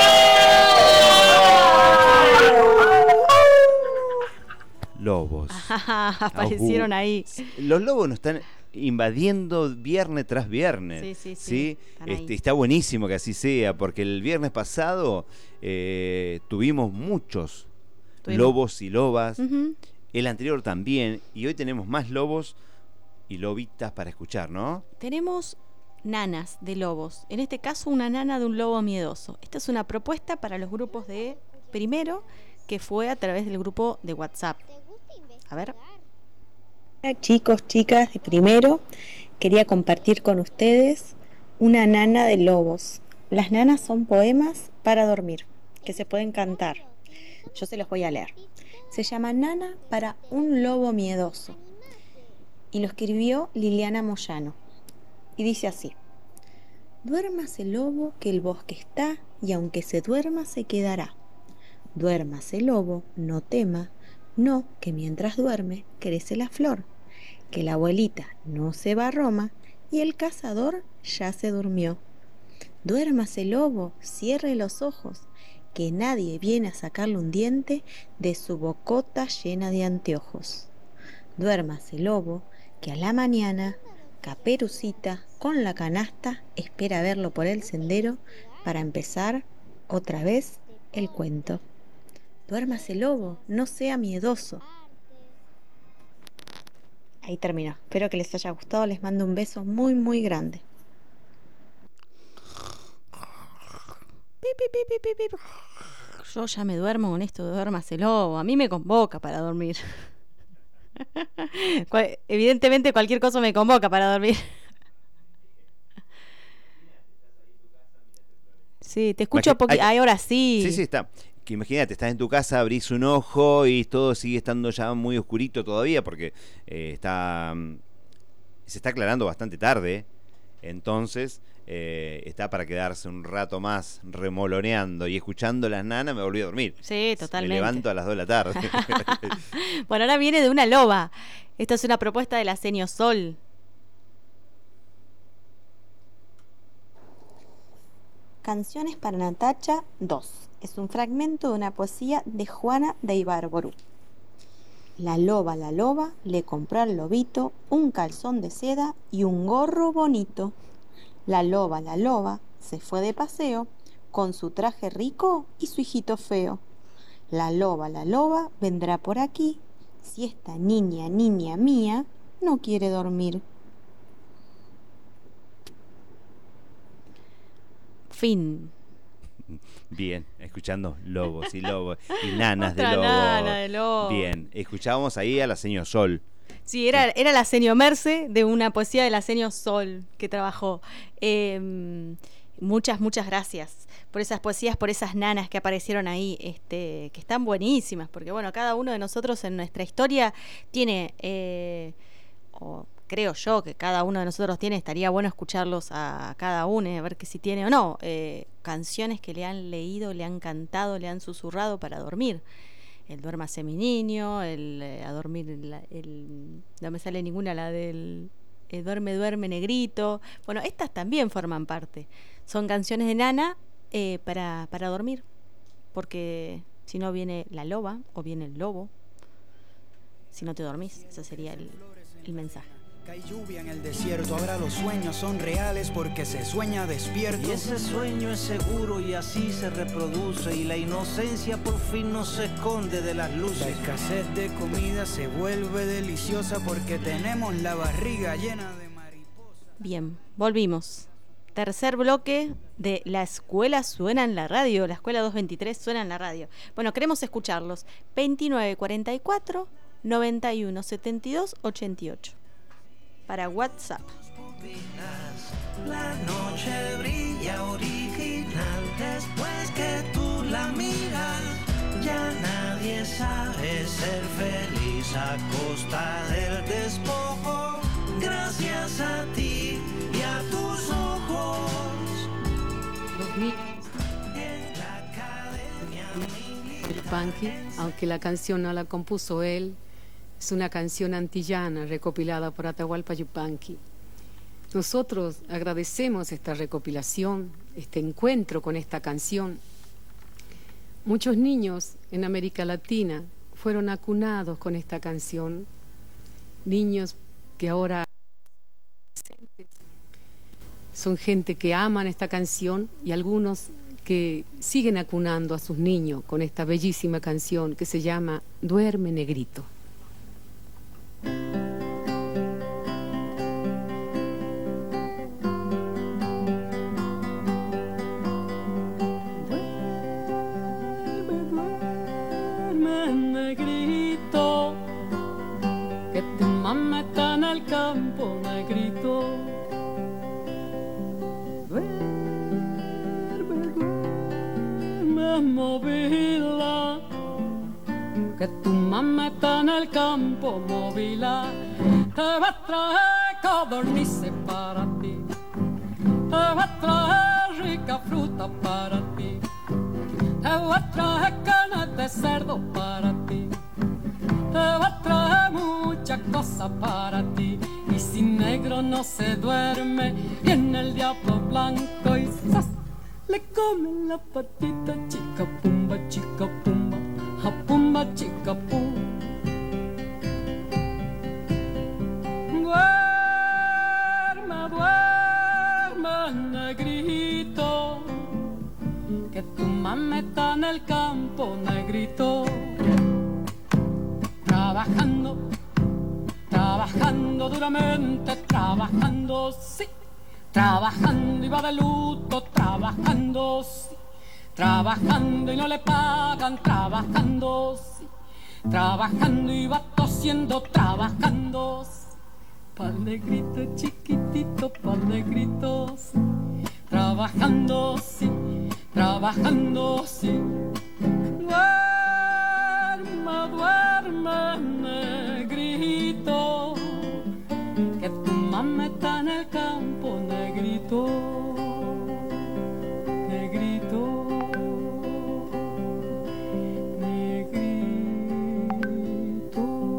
S2: Lobos.
S1: Aparecieron ahí.
S2: Los lobos nos están invadiendo viernes tras viernes.
S1: Sí. Están ahí.
S2: Está buenísimo que así sea, porque el viernes pasado tuvimos muchos lobos y lobas.
S1: Ujú.
S2: El anterior también. Y hoy tenemos más lobos y lobitas para escuchar, ¿no?
S1: Tenemos nanas de lobos. En este caso, una nana de un lobo miedoso. Esta es una propuesta para los grupos de primero, que fue a través del grupo de WhatsApp. A ver.
S9: Hola chicos, chicas de primero, quería compartir con ustedes una nana de lobos. Las nanas son poemas para dormir, que se pueden cantar. Yo se los voy a leer. Se llama Nana para un lobo miedoso. Y lo escribió Liliana Moyano. Y dice así: duérmase lobo que el bosque está, y aunque se duerma se quedará. Duérmase lobo, no tema, no, que mientras duerme crece la flor, que la abuelita no se va a Roma y el cazador ya se durmió. Duérmase lobo, cierre los ojos, que nadie viene a sacarle un diente de su bocota llena de anteojos. Duérmase lobo, que a la mañana Caperucita con la canasta espera verlo por el sendero para empezar otra vez el cuento. Duérmase lobo, no sea miedoso. Ahí terminó. Espero que les haya gustado. Les mando un beso muy, muy grande.
S1: Yo ya me duermo con esto de duérmase lobo. A mí me convoca para dormir. Evidentemente cualquier cosa me convoca para dormir. Sí, te escucho poquito. Ahora sí.
S2: Sí, está. Que imagínate, estás en tu casa, abrís un ojo y todo sigue estando ya muy oscurito todavía porque se está aclarando bastante tarde. Entonces está para quedarse un rato más remoloneando y escuchando las nanas. Me volví a dormir.
S1: Sí, totalmente.
S2: Me levanto a las 2 de la tarde.
S1: Bueno, ahora viene de una loba. Esta es una propuesta de la Senio Sol.
S9: Canciones para Natacha 2. Es un fragmento de una poesía de Juana de Ibarburu. La loba, le compró al lobito un calzón de seda y un gorro bonito. La loba, se fue de paseo con su traje rico y su hijito feo. La loba, vendrá por aquí si esta niña mía no quiere dormir.
S1: Fin.
S2: Bien, escuchando lobos y lobos y nanas
S1: Otra
S2: de lobo.
S1: nana de lobo.
S2: Bien, escuchábamos ahí a la señora Sol.
S1: Sí, era la Senio Merce de una poesía de la Senio Sol que trabajó. Muchas gracias por esas poesías, por esas nanas que aparecieron ahí, que están buenísimas, porque bueno, cada uno de nosotros en nuestra historia tiene, o creo yo que cada uno de nosotros tiene, estaría bueno escucharlos a cada uno, a ver que si tiene o no, canciones que le han leído, le han cantado, le han susurrado para dormir. El duérmase mi niño, a dormir, no me sale ninguna, la del Duerme, duerme, negrito. Bueno, estas también forman parte. Son canciones de nana para dormir, porque si no viene la loba o viene el lobo, si no te dormís. Ese sería el mensaje.
S3: Hay lluvia en el desierto, ahora los sueños son reales porque se sueña despierto.
S10: Y ese sueño es seguro y así se reproduce, y la inocencia por fin no se esconde de las luces.
S3: La escasez de comida se vuelve deliciosa porque tenemos la barriga llena de mariposas.
S1: Bien, volvimos. Tercer bloque de La Escuela Suena en la Radio. La Escuela 223 suena en la radio. Bueno, queremos escucharlos. 2944 91 72 88. Para WhatsApp.
S10: La noche brilla original después que tú la miras. Ya nadie sabe ser feliz a costa del despojo. Gracias a ti y a tus ojos.
S11: Los niños. El Panqui, aunque la canción no la compuso él, es una canción antillana recopilada por Atahualpa Yupanqui. Nosotros agradecemos esta recopilación, este encuentro con esta canción. Muchos niños en América Latina fueron acunados con esta canción. Niños que ahora son gente que aman esta canción y algunos que siguen acunando a sus niños con esta bellísima canción que se llama Duerme, negrito.
S12: Mamá está en el campo, negrito. Duerme, movila. Que tu mamá está en el campo, movila. Te va a traer codornices para ti. Te va a traer rica fruta para ti. Te va a traer carne de cerdo para ti. Te va a traer muchas cosas para ti. Y si negro no se duerme, viene el diablo blanco y ¡zas! Le come la patita, chica pumba, ja pumba, chica pum. Duerme, duerme, negrito, que tu mamá está en el campo, negrito. Trabajando, trabajando duramente, trabajando, sí. Trabajando y va de luto, trabajando, sí. Trabajando y no le pagan, trabajando, sí. Trabajando y va tosiendo, trabajando, sí. Pa'l negrito chiquitito, pa'l negrito, sí. Trabajando, sí. Trabajando, sí. Duerme, negrito, que tu mamá está en el campo, negrito, negrito, negrito.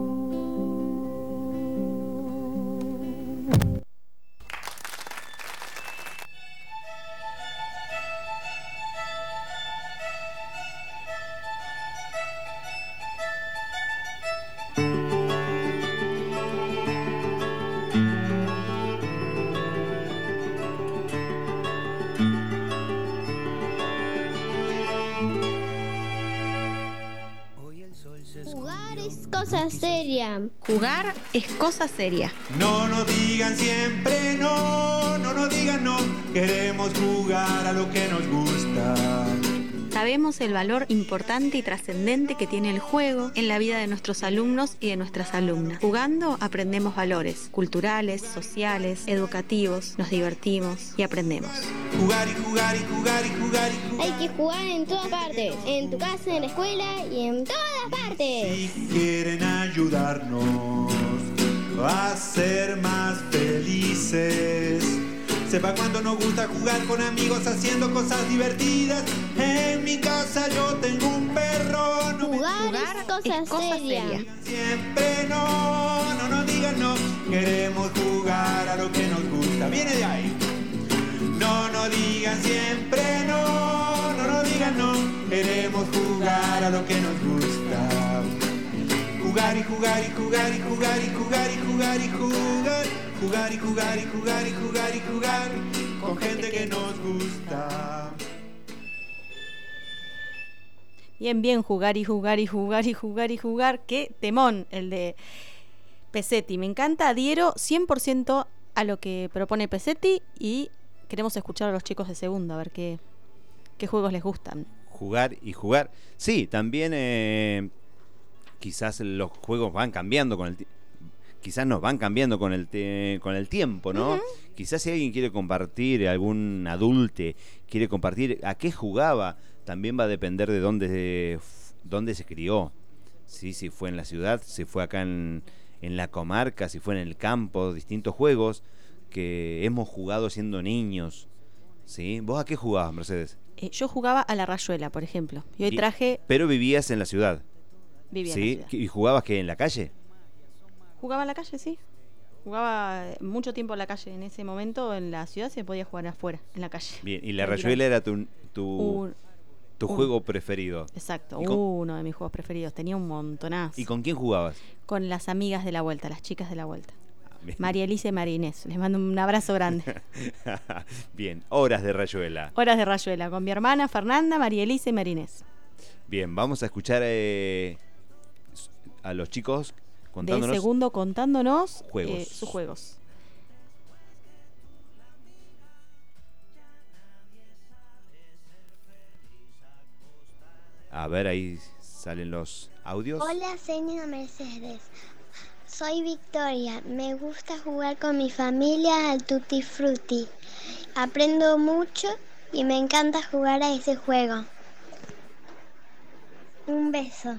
S8: Jugar es cosa seria.
S1: Jugar es cosa seria.
S13: No nos digan siempre no, no nos digan no. Queremos jugar a lo que nos gusta.
S1: Sabemos el valor importante y trascendente que tiene el juego en la vida de nuestros alumnos y de nuestras alumnas. Jugando aprendemos valores culturales, sociales, educativos, nos divertimos y aprendemos.
S13: Jugar y jugar y jugar y jugar y jugar.
S8: Hay que jugar en todas partes, en tu casa, en la escuela y en todas partes.
S13: Si quieren ayudarnos a ser más felices, sepa cuando nos gusta jugar con amigos haciendo cosas divertidas. En mi casa yo tengo un perro.
S8: Jugar es cosa seria.
S13: Siempre no, no nos digan no, queremos jugar a lo que nos gusta. Viene de ahí. No digan siempre no, no digan no, queremos jugar a lo que nos gusta. Jugar y jugar y jugar y jugar y jugar y jugar y jugar. Jugar y jugar y jugar y jugar y jugar con gente que nos gusta.
S1: Bien, jugar y jugar y jugar y jugar y jugar. Qué temón el de Pesetti. Me encanta, adhiero 100% a lo que propone Pesetti y queremos escuchar a los chicos de segundo, a ver qué juegos les gustan.
S2: Jugar y jugar. Sí, también quizás los juegos van cambiando con el tiempo. Quizás nos van cambiando con el tiempo, ¿no? Uh-huh. Quizás si alguien quiere compartir, algún adulte quiere compartir a qué jugaba, también va a depender de dónde se crió. ¿Sí? Si fue en la ciudad, si fue acá en la comarca, si fue en el campo, distintos juegos que hemos jugado siendo niños. ¿Sí? ¿Vos a qué jugabas, Mercedes?
S1: Yo jugaba a la rayuela, por ejemplo. Y hoy traje...
S2: Pero vivías en la ciudad.
S1: Vivía
S2: ¿Sí?
S1: en la ciudad.
S2: ¿Y jugabas qué, en la calle?
S1: Jugaba en la calle, sí. Jugaba mucho tiempo en la calle. En ese momento en la ciudad se podía jugar afuera, en la calle.
S2: Bien, y la rayuela era tu juego preferido.
S1: Exacto, uno de mis juegos preferidos. Tenía un montonazo.
S2: ¿Y con quién jugabas?
S1: Con las amigas de la vuelta, las chicas de la vuelta. María Elisa y María Inés. Les mando un abrazo grande.
S2: Bien, horas de rayuela.
S1: Horas de rayuela, con mi hermana Fernanda, María Elisa y María Inés.
S2: Bien, vamos a escuchar a los chicos contándonos...
S1: De segundo contándonos
S2: juegos.
S1: Sus juegos.
S2: A ver, ahí salen los audios.
S8: Hola, señora Mercedes. Soy Victoria. Me gusta jugar con mi familia al Tutti Frutti. Aprendo mucho y me encanta jugar a ese juego. Un beso.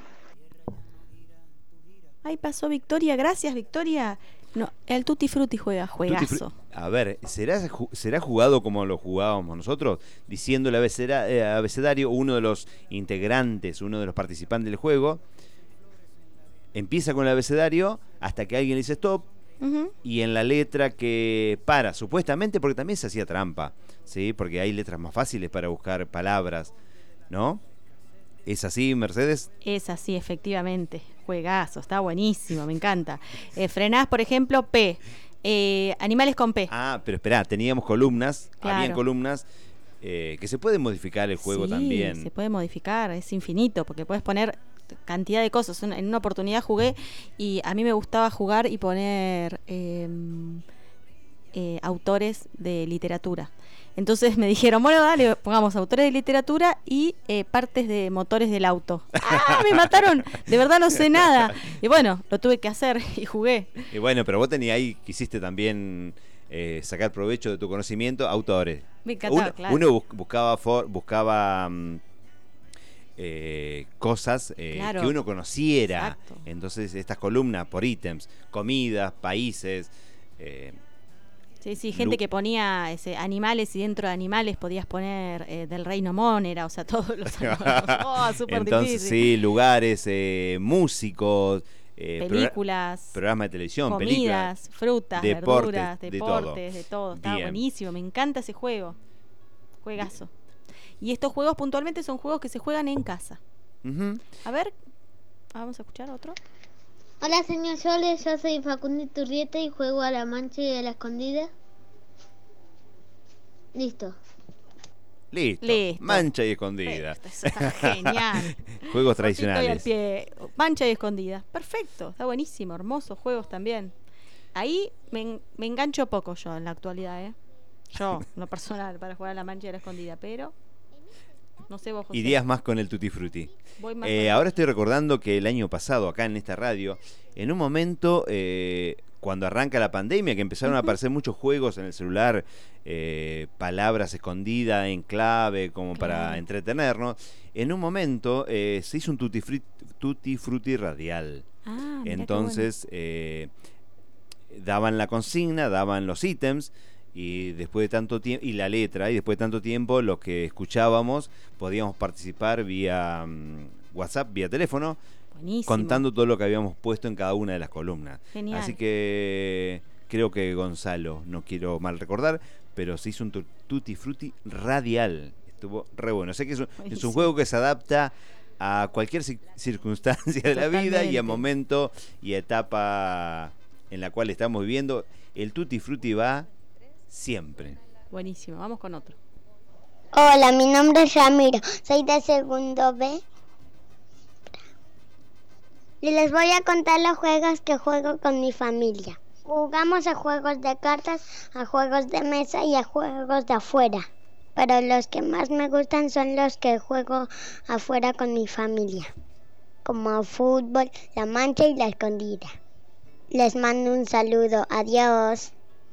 S1: Ahí pasó Victoria. Gracias, Victoria. No, el Tutti Frutti juegazo.
S2: A ver, ¿será jugado como lo jugábamos nosotros? Diciendo el abecedario, uno de los integrantes, uno de los participantes del juego, empieza con el abecedario hasta que alguien le dice stop, uh-huh, y en la letra que para, supuestamente, porque también se hacía trampa, ¿sí? Porque hay letras más fáciles para buscar palabras, ¿no? ¿Es así, Mercedes?
S1: Es así, efectivamente. Juegazo, está buenísimo, me encanta. Frenás, por ejemplo, P. Animales con P.
S2: Ah, pero esperá, teníamos columnas,
S1: claro.
S2: Habían columnas que se puede modificar el juego, sí, también.
S1: Sí, se puede modificar, es infinito, porque puedes poner cantidad de cosas. En una oportunidad jugué y a mí me gustaba jugar y poner autores de literatura. Entonces me dijeron, bueno, dale, pongamos autores de literatura y partes de motores del auto. ¡Ah, me mataron! De verdad no sé nada. Y bueno, lo tuve que hacer y jugué.
S2: Y bueno, pero vos tenías ahí, quisiste también sacar provecho de tu conocimiento, autores.
S1: Me encantaba, claro.
S2: Uno buscaba cosas
S1: claro,
S2: que uno conociera.
S1: Exacto.
S2: Entonces estas columnas por ítems, comidas, países...
S1: Sí, gente que ponía animales y dentro de animales podías poner del Reino Monera, o sea, todos los animales. Súper
S2: Entonces,
S1: difícil.
S2: Sí, lugares, músicos,
S1: películas,
S2: programas de televisión,
S1: comidas, frutas, verduras, deportes, de todo. Está
S2: bien. Buenísimo,
S1: me encanta ese juego. Juegazo. Y estos juegos puntualmente son juegos que se juegan en casa.
S2: Uh-huh.
S1: A ver, vamos a escuchar otro.
S8: Hola, señor Soles, yo soy Facundo Iturrieta y juego a la mancha y a la escondida. Listo.
S2: Mancha y escondida.
S1: Eso está genial.
S2: Juegos tradicionales.
S1: Al pie. Mancha y escondida. Perfecto, está buenísimo, hermosos juegos también. Ahí me engancho poco yo en la actualidad, Yo, lo personal, para jugar a la mancha y a la escondida, pero... No sé vos, José.
S2: Irías más con el Tutti Frutti.
S1: Voy más
S2: ahora estoy recordando que el año pasado, acá en esta radio, en un momento, cuando arranca la pandemia, que empezaron a aparecer muchos juegos en el celular, palabras escondidas en clave, como para entretenernos, en un momento se hizo un Tutti Frutti radial. Entonces, daban la consigna, daban los ítems, y después de tanto tiempo, y la letra, y después de tanto tiempo, los que escuchábamos podíamos participar vía WhatsApp, vía teléfono, contando todo lo que habíamos puesto en cada una de las columnas.
S1: Genial.
S2: Así que creo que Gonzalo, no quiero mal recordar, pero se hizo un Tutti Frutti radial. Estuvo re bueno. Sé que es un juego que se adapta a cualquier circunstancia de la vida y a momento y a etapa en la cual estamos viviendo. El Tutti Frutti va siempre.
S1: Buenísimo, vamos con otro.
S8: Hola, mi nombre es Ramiro, soy de segundo B. Y les voy a contar los juegos que juego con mi familia. Jugamos a juegos de cartas, a juegos de mesa y a juegos de afuera. Pero los que más me gustan son los que juego afuera con mi familia, como fútbol, la mancha y la escondida. Les mando un saludo, adiós.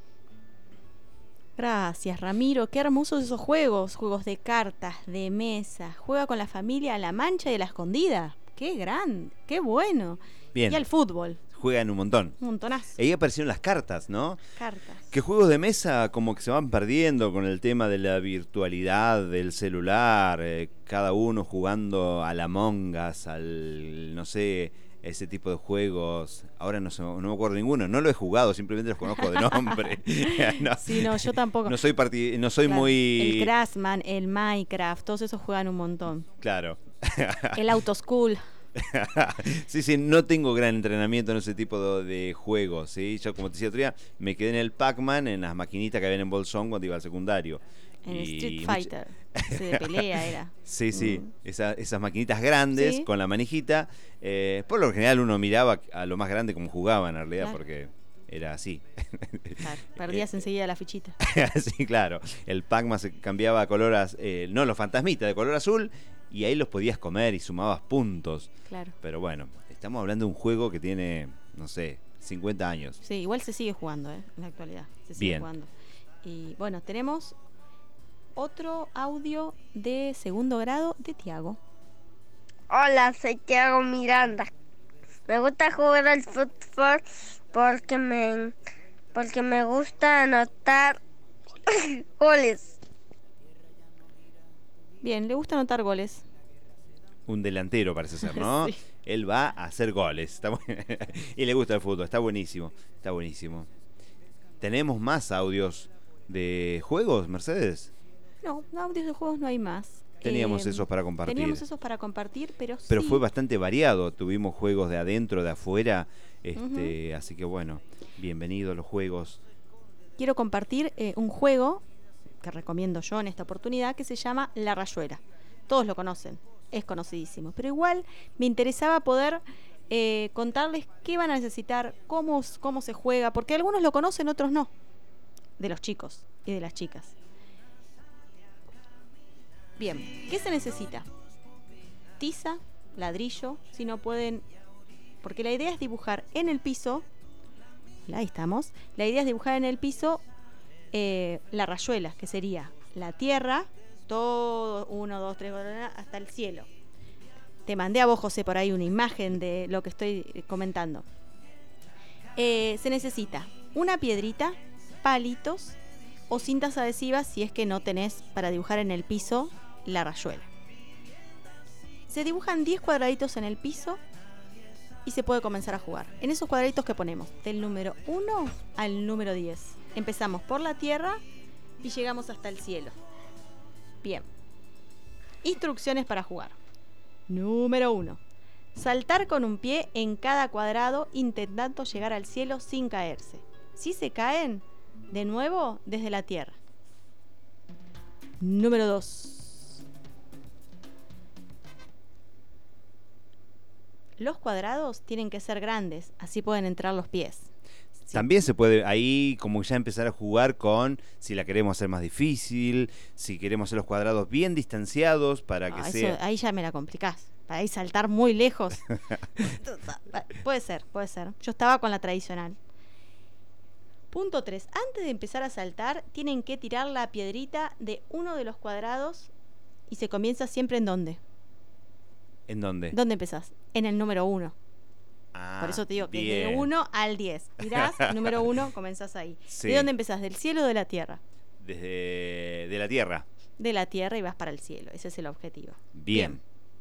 S1: Gracias, Ramiro. Qué hermosos esos juegos de cartas, de mesa. Juega con la familia a la mancha y a la escondida. Qué grande, qué bueno.
S2: Bien.
S1: Y al fútbol.
S2: Juegan un montón.
S1: Un montonazo.
S2: Ahí aparecieron las cartas, ¿no?
S1: Cartas.
S2: Que juegos de mesa como que se van perdiendo con el tema de la virtualidad del celular, cada uno jugando al Among Us, al, no sé, ese tipo de juegos. Ahora no me acuerdo ninguno, no lo he jugado, simplemente los conozco de nombre.
S1: No. Sí, no, yo tampoco.
S2: No soy claro, muy...
S1: El Craftsman, el Minecraft, todos esos juegan un montón.
S2: Claro.
S1: El Autoschool.
S2: Sí, no tengo gran entrenamiento en ese tipo de juegos, ¿sí? Yo, como te decía otro día, me quedé en el Pac-Man, en las maquinitas que habían en Bolsón cuando iba al secundario.
S1: En el Street Fighter, de pelea era.
S2: Sí, esas maquinitas grandes, con la manijita. Por lo general uno miraba a lo más grande como jugaban, en realidad, porque era así.
S1: Claro, perdías enseguida la fichita.
S2: Sí, claro. El Pac-Man se cambiaba a color, no los fantasmitas, de color azul, y ahí los podías comer y sumabas puntos.
S1: Claro.
S2: Pero bueno, estamos hablando de un juego que tiene, no sé, 50 años.
S1: Sí, igual se sigue jugando, en la actualidad. Se sigue jugando. Y bueno, tenemos otro audio de segundo grado de Tiago.
S14: Hola, soy Tiago Miranda. Me gusta jugar al fútbol porque me gusta anotar goles.
S1: Bien, le gusta anotar goles.
S2: Un delantero parece ser, ¿no? Sí. Él va a hacer goles. Y le gusta el fútbol, está buenísimo. Está buenísimo. ¿Tenemos más audios de juegos, Mercedes?
S1: No, audios de juegos no hay más.
S2: Teníamos esos para compartir.
S1: Pero sí.
S2: Fue bastante variado. Tuvimos juegos de adentro, de afuera. Así que bueno, bienvenidos los juegos.
S1: Quiero compartir un juego que recomiendo yo en esta oportunidad, que se llama La Rayuela. Todos lo conocen, es conocidísimo, pero igual me interesaba poder contarles qué van a necesitar, cómo se juega, porque algunos lo conocen, otros no, de los chicos y de las chicas. Bien, ¿qué se necesita? Tiza, ladrillo, si no pueden, porque la idea es dibujar en el piso. Ahí estamos. La idea es dibujar en el piso la rayuela, que sería la tierra, todo 1, 2, 3, hasta el cielo. Te mandé a vos, José, por ahí una imagen de lo que estoy comentando. Se necesita una piedrita, palitos o cintas adhesivas si es que no tenés para dibujar en el piso la rayuela. Se dibujan 10 cuadraditos en el piso y se puede comenzar a jugar. En esos cuadraditos que ponemos, del número 1 al número 10. Empezamos por la tierra y llegamos hasta el cielo. Bien. Instrucciones para jugar. Número 1. Saltar con un pie en cada cuadrado intentando llegar al cielo sin caerse. Si se caen, de nuevo desde la tierra. Número 2. Los cuadrados tienen que ser grandes, así pueden entrar los pies.
S2: Sí. También se puede ahí como ya empezar a jugar con si la queremos hacer más difícil, si queremos hacer los cuadrados bien distanciados para que sea...
S1: Ahí ya me la complicás, para ahí saltar muy lejos. Puede ser. Yo estaba con la tradicional. Punto 3. Antes de empezar a saltar, tienen que tirar la piedrita de uno de los cuadrados y se comienza siempre ¿en dónde?
S2: ¿En dónde?
S1: ¿Dónde empezás? En el número 1. Por eso te digo que de 1 al 10. Mirás, número 1, comenzás ahí. Sí. ¿De dónde empezás? ¿Del cielo o de la tierra?
S2: De la tierra.
S1: De la tierra y vas para el cielo. Ese es el objetivo.
S2: Bien.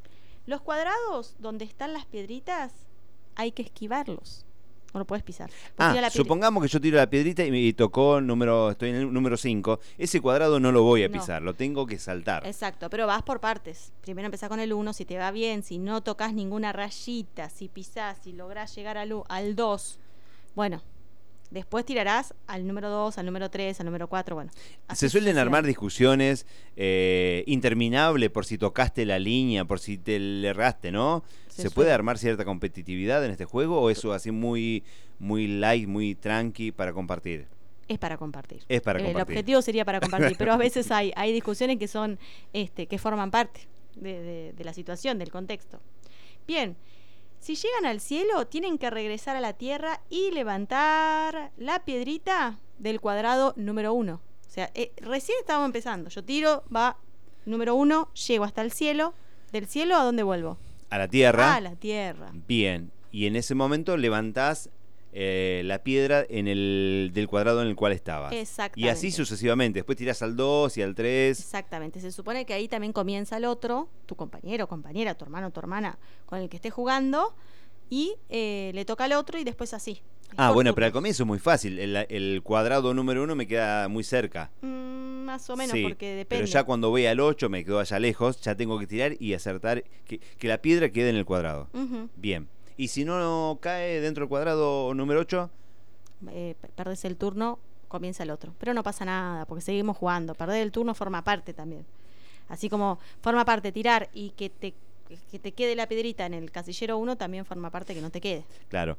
S1: Los cuadrados donde están las piedritas hay que esquivarlos. No lo puedes pisar.
S2: Supongamos que yo tiro la piedrita y tocó estoy en el número 5. Ese cuadrado no lo voy a pisar, lo tengo que saltar.
S1: Exacto, pero vas por partes. Primero empezás con el 1, si te va bien, si no tocas ninguna rayita, si pisás, si lográs llegar al 2, bueno, después tirarás al número 2, al número 3, al número 4, bueno.
S2: Se suelen armar discusiones interminables por si tocaste la línea, por si te le erraste, ¿no? ¿Se puede armar cierta competitividad en este juego o eso así muy light, muy tranqui para compartir?
S1: Es para compartir.
S2: Es para compartir.
S1: El objetivo sería para compartir, pero a veces hay discusiones que son que forman parte de la situación, del contexto. Bien, si llegan al cielo, tienen que regresar a la tierra y levantar la piedrita del cuadrado número 1. O sea, recién estábamos empezando. Yo tiro, va número 1, llego hasta el cielo. ¿Del cielo a dónde vuelvo?
S2: A la tierra.
S1: A la tierra.
S2: Bien. Y en ese momento levantás la piedra del cuadrado en el cual estabas.
S1: Exactamente.
S2: Y así sucesivamente. Después tirás al 2 y al 3.
S1: Exactamente. Se supone que ahí también comienza el otro, tu compañero, compañera, tu hermano, tu hermana, con el que estés jugando, y le toca al otro y después así.
S2: Bueno, pero al comienzo es muy fácil. El cuadrado número 1 me queda muy cerca.
S1: Más o menos, sí, porque depende.
S2: Pero ya cuando voy al 8 me quedo allá lejos, ya tengo que tirar y acertar que la piedra quede en el cuadrado. Bien. Y si no cae dentro del cuadrado número 8,
S1: perdés el turno, comienza el otro. Pero no pasa nada, porque seguimos jugando. Perder el turno forma parte también. Así como forma parte tirar y que te quede la piedrita en el casillero 1, también forma parte que no te quede.
S2: Claro.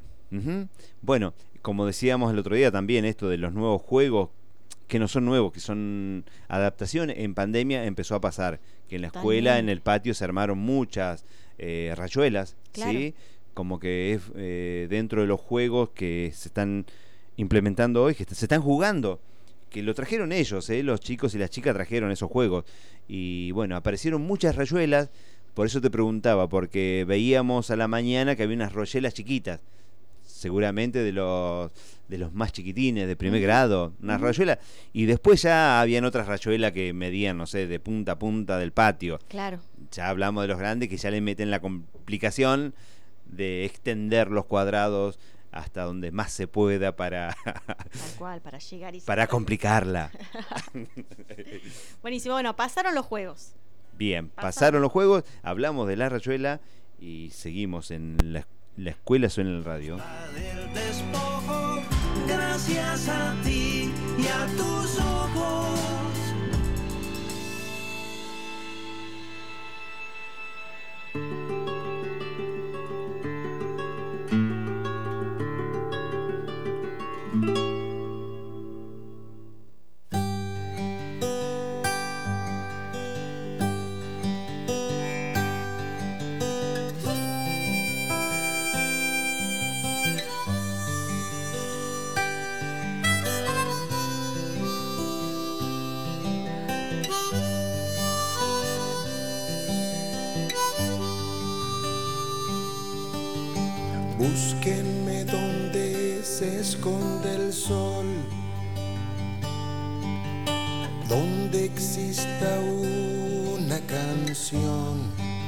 S2: Bueno, como decíamos el otro día también, esto de los nuevos juegos, que no son nuevos, que son adaptaciones. En pandemia empezó a pasar que en la escuela, en el patio, se armaron muchas rayuelas, claro. ¿Sí? Como que es dentro de los juegos que se están implementando hoy, que se están jugando, que lo trajeron ellos, los chicos y las chicas trajeron esos juegos. Y bueno, aparecieron muchas rayuelas, por eso te preguntaba, porque veíamos a la mañana que había unas rayuelas chiquitas, seguramente de los más chiquitines, de primer grado, unas rayuelas, y después ya habían otras rayuelas que medían, no sé, de punta a punta del patio.
S1: Claro.
S2: Ya hablamos de los grandes que ya le meten la complicación de extender los cuadrados hasta donde más se pueda para
S1: tal cual, para llegar y
S2: para complicarla.
S1: Buenísimo, bueno, pasaron los juegos.
S2: Bien, pasaron los juegos, hablamos de la rayuela y seguimos en la escuela suena en el radio.
S10: Del despojo, gracias a ti y a tus ojos.
S5: Búsquenme donde se esconde el sol, donde exista una canción.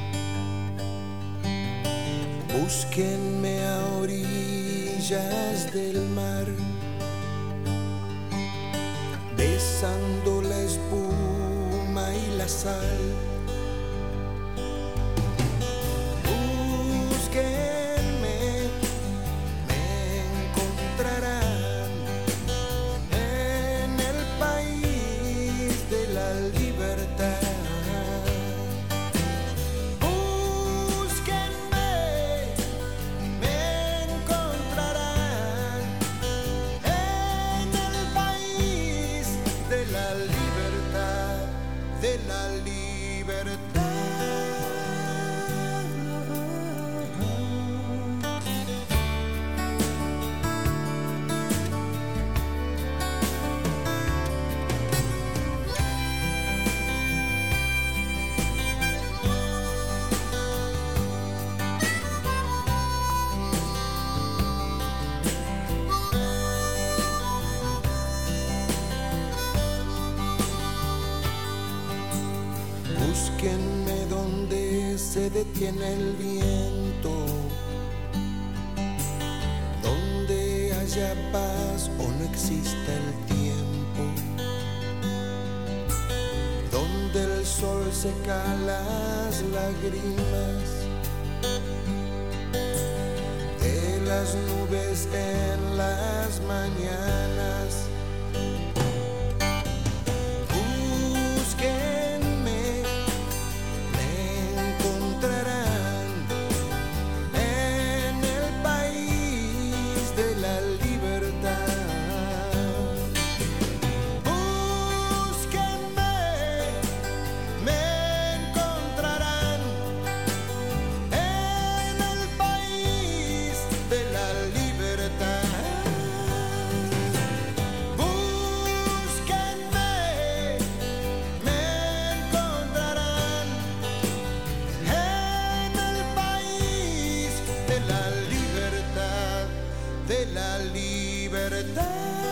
S5: Búsquenme a orillas del mar, besando la espuma y la sal. Búsquenme donde
S15: se detiene el viento, donde haya paz o no exista el tiempo, donde el sol seca las lágrimas de las nubes en las mañanas. Búsquenme, me encontrarán en el país de la libertad. Búsquenme, me encontrarán en el país de la libertad. Búsquenme, me encontrarán en el país de la libertad, de la libertad.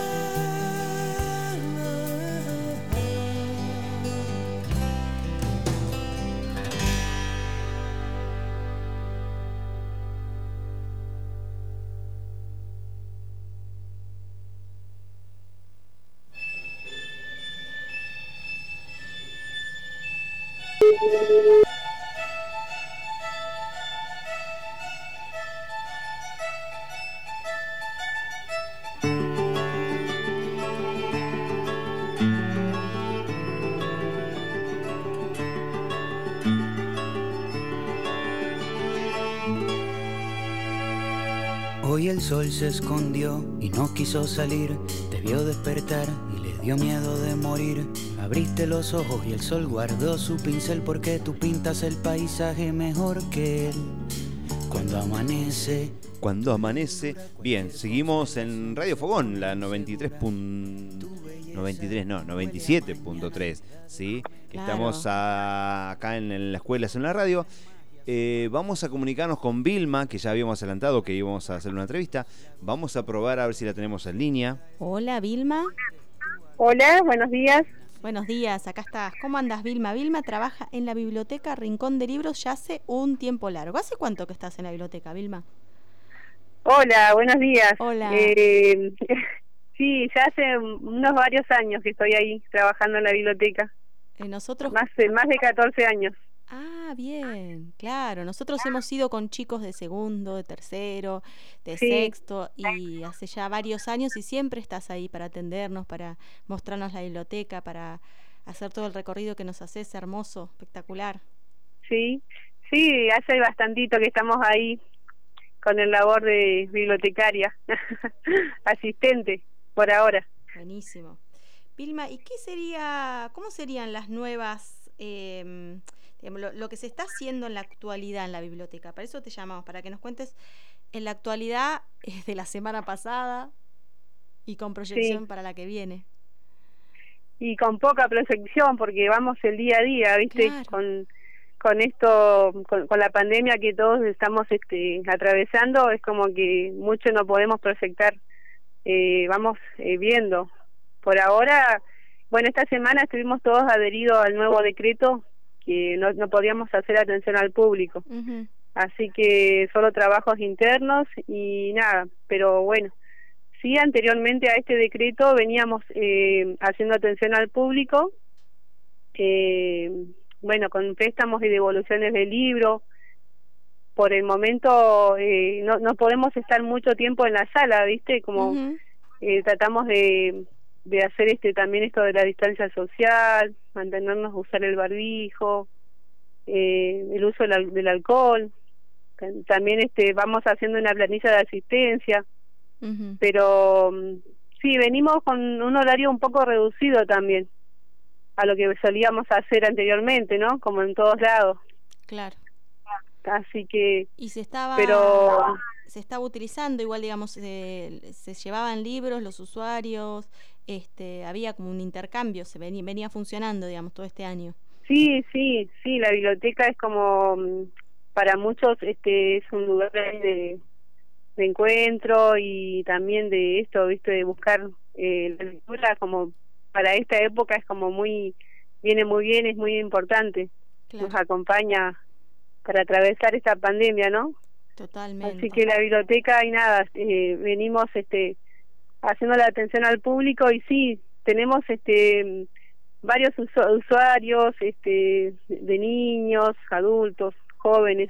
S3: Hoy el sol se escondió y no quiso salir, te vio despertar y le dio miedo de morir. Abriste los ojos y el sol guardó su pincel porque tú pintas el paisaje mejor que él. Cuando amanece.
S2: Cuando amanece. Bien, seguimos en Radio Fogón, la 97.3, ¿sí?
S1: Claro.
S2: Estamos acá en la escuela, en la radio. Vamos a comunicarnos con Vilma, que ya habíamos adelantado que íbamos a hacer una entrevista. Vamos a probar a ver si la tenemos en línea.
S1: Hola, Vilma.
S16: Hola, buenos días.
S1: Buenos días, acá estás. ¿Cómo andas, Vilma? Vilma trabaja en la biblioteca Rincón de Libros ya hace un tiempo largo. ¿Hace cuánto que estás en la biblioteca, Vilma?
S16: Hola, buenos días.
S1: Hola.
S16: Sí, ya hace unos varios años que estoy ahí trabajando en la biblioteca.
S1: Nosotros...
S16: Más de 14 años.
S1: Ah, bien, claro. Nosotros hemos ido con chicos de segundo, de tercero, de
S16: Sí.
S1: sexto, y hace ya varios años y siempre estás ahí para atendernos, para mostrarnos la biblioteca, para hacer todo el recorrido que nos haces, hermoso, espectacular.
S16: Sí, hace bastantito que estamos ahí con el labor de bibliotecaria, asistente, por ahora.
S1: Buenísimo. Vilma, ¿y cómo serían las nuevas, digamos, lo que se está haciendo en la actualidad en la biblioteca? Para eso te llamamos, para que nos cuentes en la actualidad de la semana pasada y con proyección para la que viene.
S16: Y con poca proyección, porque vamos el día a día, ¿viste?
S1: Claro.
S16: Con esto, con la pandemia que todos estamos atravesando, es como que mucho no podemos proyectar. Vamos viendo. Por ahora, bueno, esta semana estuvimos todos adheridos al nuevo decreto que no podíamos hacer atención al público.
S1: Uh-huh.
S16: Así que solo trabajos internos y nada, pero bueno, sí, anteriormente a este decreto veníamos haciendo atención al público, bueno, con préstamos y devoluciones de libro. Por el momento no podemos estar mucho tiempo en la sala, ¿viste? Como
S1: Uh-huh.
S16: Tratamos de hacer también esto de la distancia social, mantenernos, usar el barbijo, el uso del alcohol. También vamos haciendo una planilla de asistencia.
S1: Uh-huh.
S16: Pero sí, venimos con un horario un poco reducido también a lo que solíamos hacer anteriormente, ¿no? Como en todos lados.
S1: Claro.
S16: Así que...
S1: Y se estaba utilizando igual, digamos, se llevaban libros los usuarios, había como un intercambio, venía funcionando, digamos, todo este año.
S16: Sí, la biblioteca es como, para muchos es un lugar de encuentro y también de esto, ¿viste? De buscar la lectura, como para esta época es como viene muy bien, es muy importante. Claro. Nos acompaña atravesar esta pandemia, ¿no?
S1: Totalmente.
S16: Así que la biblioteca y nada, venimos haciendo la atención al público y sí, tenemos varios usuarios de niños, adultos, jóvenes.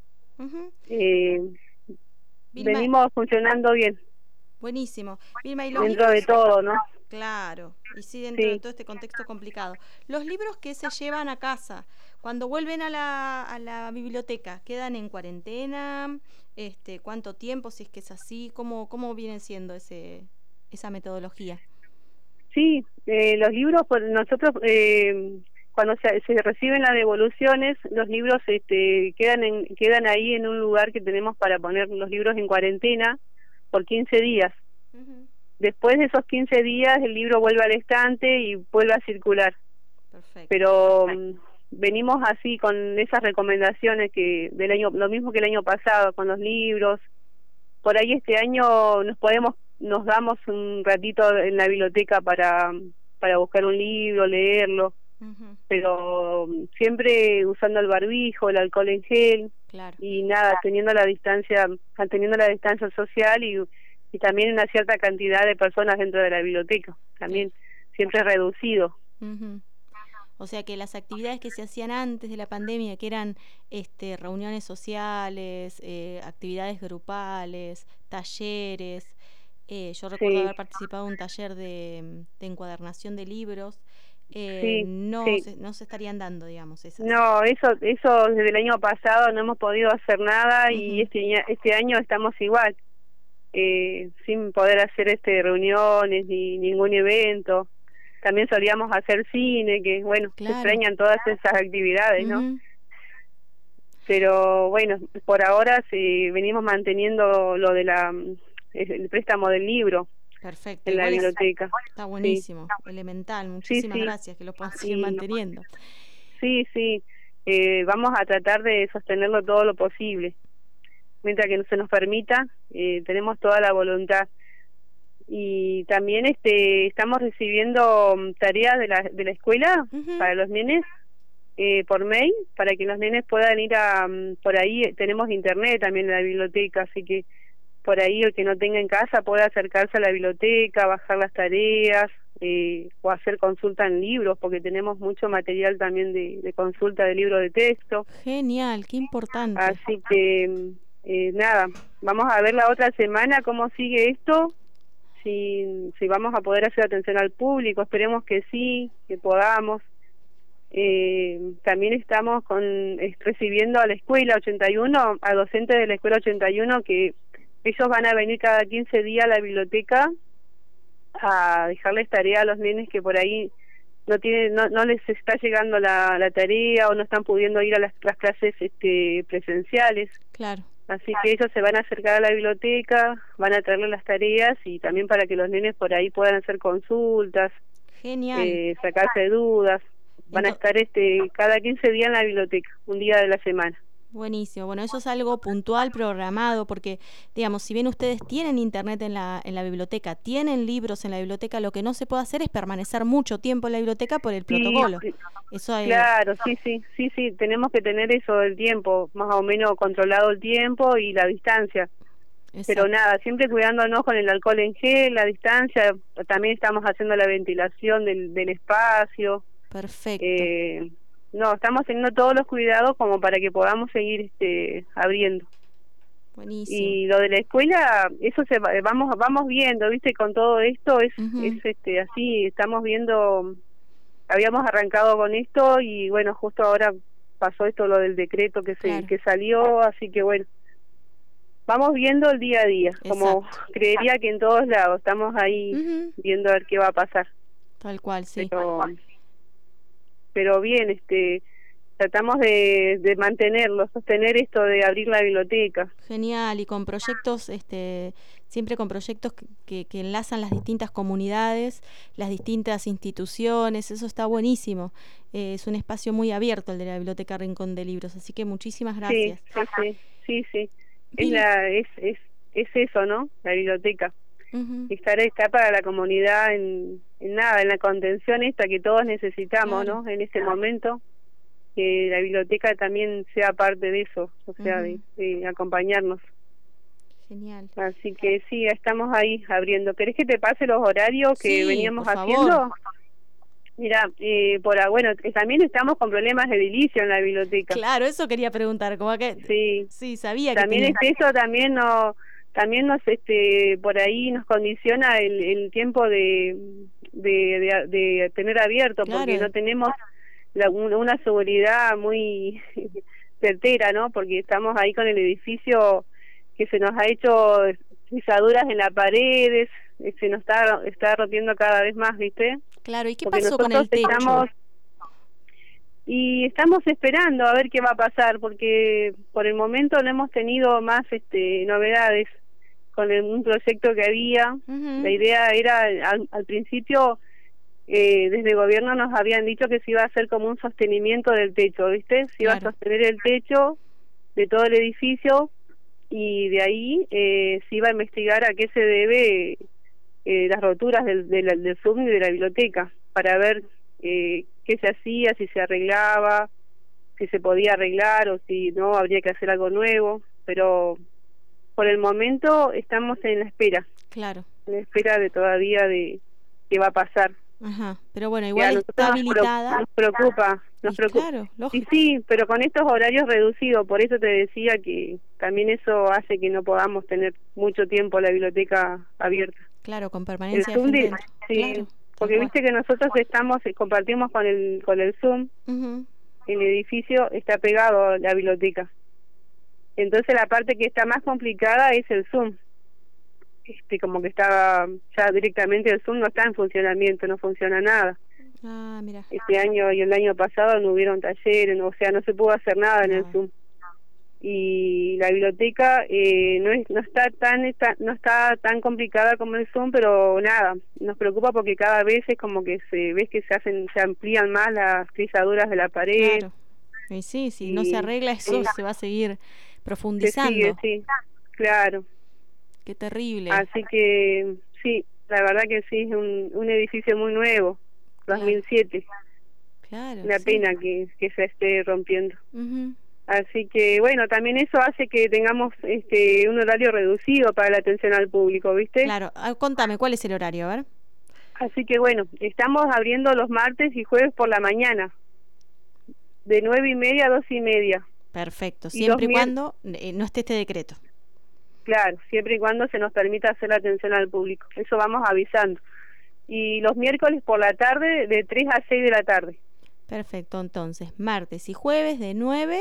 S16: Venimos funcionando bien.
S1: Buenísimo. Vilma, ¿y
S16: dentro de todo, ¿no?
S1: Claro, y sí, dentro de todo este contexto complicado. Los libros que se llevan a casa, cuando vuelven a la biblioteca, ¿quedan en cuarentena? ¿Cuánto tiempo, si es que es así? ¿Cómo viene siendo esa metodología?
S16: Sí, los libros, pues nosotros cuando se reciben las devoluciones, los libros quedan ahí en un lugar que tenemos para poner los libros en cuarentena por 15 días. Después de esos 15 días el libro vuelve al estante y vuelve a circular.
S1: Perfecto.
S16: Pero venimos así con esas recomendaciones del año, lo mismo que el año pasado con los libros. Por ahí este año nos damos un ratito en la biblioteca para buscar un libro, leerlo, pero siempre usando el barbijo, el alcohol en gel, y nada, teniendo la distancia social y también una cierta cantidad de personas dentro de la biblioteca, también siempre reducido.
S1: O sea que las actividades que se hacían antes de la pandemia, que eran reuniones sociales, actividades grupales, talleres, yo recuerdo haber participado en un taller de encuadernación de libros, no se estarían dando, digamos, esas.
S16: No, eso desde el año pasado no hemos podido hacer nada y este año estamos igual, sin poder hacer reuniones ni ningún evento. También solíamos hacer cine, que bueno, se extrañan todas esas actividades, ¿no? Pero bueno, por ahora venimos manteniendo lo de el préstamo del libro.
S1: Perfecto.
S16: En la biblioteca.
S1: Está buenísimo, elemental. Muchísimas gracias, que lo puedan seguir manteniendo.
S16: Sí, vamos a tratar de sostenerlo todo lo posible. Mientras que se nos permita, tenemos toda la voluntad. Y también estamos recibiendo tareas de la escuela para los nenes por mail, para que los nenes puedan ir por ahí. Tenemos internet también en la biblioteca, así que por ahí el que no tenga en casa puede acercarse a la biblioteca, bajar las tareas o hacer consulta en libros, porque tenemos mucho material también de consulta de libros de texto.
S1: Genial, qué importante.
S16: Así que nada, vamos a ver la otra semana cómo sigue esto, si vamos a poder hacer atención al público. Esperemos que sí, que podamos. También estamos recibiendo a la escuela 81, a docentes de la escuela 81, que ellos van a venir cada 15 días a la biblioteca a dejarles tarea a los nenes que por ahí no les está llegando la tarea o no están pudiendo ir a las clases presenciales.
S1: Claro.
S16: Así que ellos se van a acercar a la biblioteca, van a traerle las tareas y también para que los nenes por ahí puedan hacer consultas, sacarse dudas. Van a estar cada 15 días en la biblioteca, un día de la semana.
S1: Buenísimo. Bueno, eso es algo puntual, programado, porque, digamos, si bien ustedes tienen internet en la biblioteca, tienen libros en la biblioteca, lo que no se puede hacer es permanecer mucho tiempo en la biblioteca por el protocolo. Eso
S16: claro, sí, tenemos que tener eso del tiempo, más o menos controlado el tiempo y la distancia. Exacto. Pero nada, siempre cuidándonos con el alcohol en gel, la distancia, también estamos haciendo la ventilación del espacio.
S1: Perfecto.
S16: No, estamos teniendo todos los cuidados como para que podamos seguir abriendo.
S1: Buenísimo.
S16: Y lo de la escuela, eso vamos viendo, ¿viste? Con todo esto es así, estamos viendo, habíamos arrancado con esto y bueno, justo ahora pasó esto, lo del decreto que salió, así que bueno, vamos viendo el día a día. Exacto. Como creería que en todos lados estamos ahí viendo a ver qué va a pasar.
S1: Tal cual, sí.
S16: Pero bien, tratamos de mantenerlo, sostener esto de abrir la biblioteca.
S1: Genial, y con proyectos, siempre con proyectos que enlazan las distintas comunidades, las distintas instituciones, eso está buenísimo. Es un espacio muy abierto el de la Biblioteca Rincón de Libros, así que muchísimas gracias.
S16: Sí. Es eso, ¿no? La biblioteca. Está para la comunidad en la contención esta que todos necesitamos, ¿no? En este momento, que la biblioteca también sea parte de eso, o sea, de acompañarnos.
S1: Genial.
S16: Así que sí, estamos ahí abriendo. ¿Querés que te pase los horarios que veníamos
S1: por
S16: haciendo?
S1: favor.
S16: Mira, también estamos con problemas de edilicio en la biblioteca.
S1: Claro, eso quería preguntar, como que sí, sabía que
S16: también eso también nos por ahí nos condiciona el tiempo de tener abierto, claro, porque no tenemos una seguridad muy certera, ¿no? Porque estamos ahí con el edificio que se nos ha hecho pisaduras en las paredes, se nos está rompiendo cada vez más, ¿viste?
S1: Claro, ¿y qué pasó con el techo?
S16: Estamos esperando a ver qué va a pasar, porque por el momento no hemos tenido más novedades con un proyecto que había. La idea era, al principio, desde el gobierno nos habían dicho que se iba a hacer como un sostenimiento del techo, ¿viste? Se iba a sostener el techo de todo el edificio, y de ahí se iba a investigar a qué se debe las roturas del Zoom y de la biblioteca, para ver qué se hacía, si se arreglaba, si se podía arreglar o si no, habría que hacer algo nuevo. Pero por el momento estamos en la espera.
S1: Claro.
S16: En la espera todavía de qué va a pasar.
S1: Ajá, pero bueno, igual está habilitada.
S16: Nos preocupa.
S1: Claro,
S16: y sí, pero con estos horarios reducidos, por eso te decía que también eso hace que no podamos tener mucho tiempo la biblioteca abierta.
S1: Claro, con permanencia
S16: el Zoom
S1: de
S16: sí,
S1: claro,
S16: porque viste que nosotros compartimos con el Zoom, el edificio está pegado a la biblioteca. Entonces la parte que está más complicada es el Zoom. Como que estaba ya directamente el Zoom no está en funcionamiento, no funciona nada.
S1: Ah, mira.
S16: Este año y el año pasado no hubieron talleres, o sea, no se pudo hacer nada en el Zoom. Y la biblioteca no está tan complicada como el Zoom, pero nada, nos preocupa porque cada vez es como que se amplían más las pisaduras de la pared.
S1: Claro. Y sí, si no se arregla eso se va a seguir profundizando.
S16: Sí, claro.
S1: Qué terrible.
S16: Así que sí, la verdad que sí, es un edificio muy nuevo, 2007.
S1: Claro.
S16: Una pena que se esté rompiendo. Así que bueno, también eso hace que tengamos un horario reducido para la atención al público, ¿viste?
S1: Claro. Contame, ¿cuál es el horario? A ver.
S16: Así que bueno, estamos abriendo los martes y jueves por la mañana, de 9:30 a 2:30.
S1: Perfecto, siempre y cuando no esté este decreto.
S16: Claro, siempre y cuando se nos permita hacer la atención al público. Eso vamos avisando. Y los miércoles por la tarde, de 3 a 6 de la tarde.
S1: Perfecto, entonces, martes y jueves de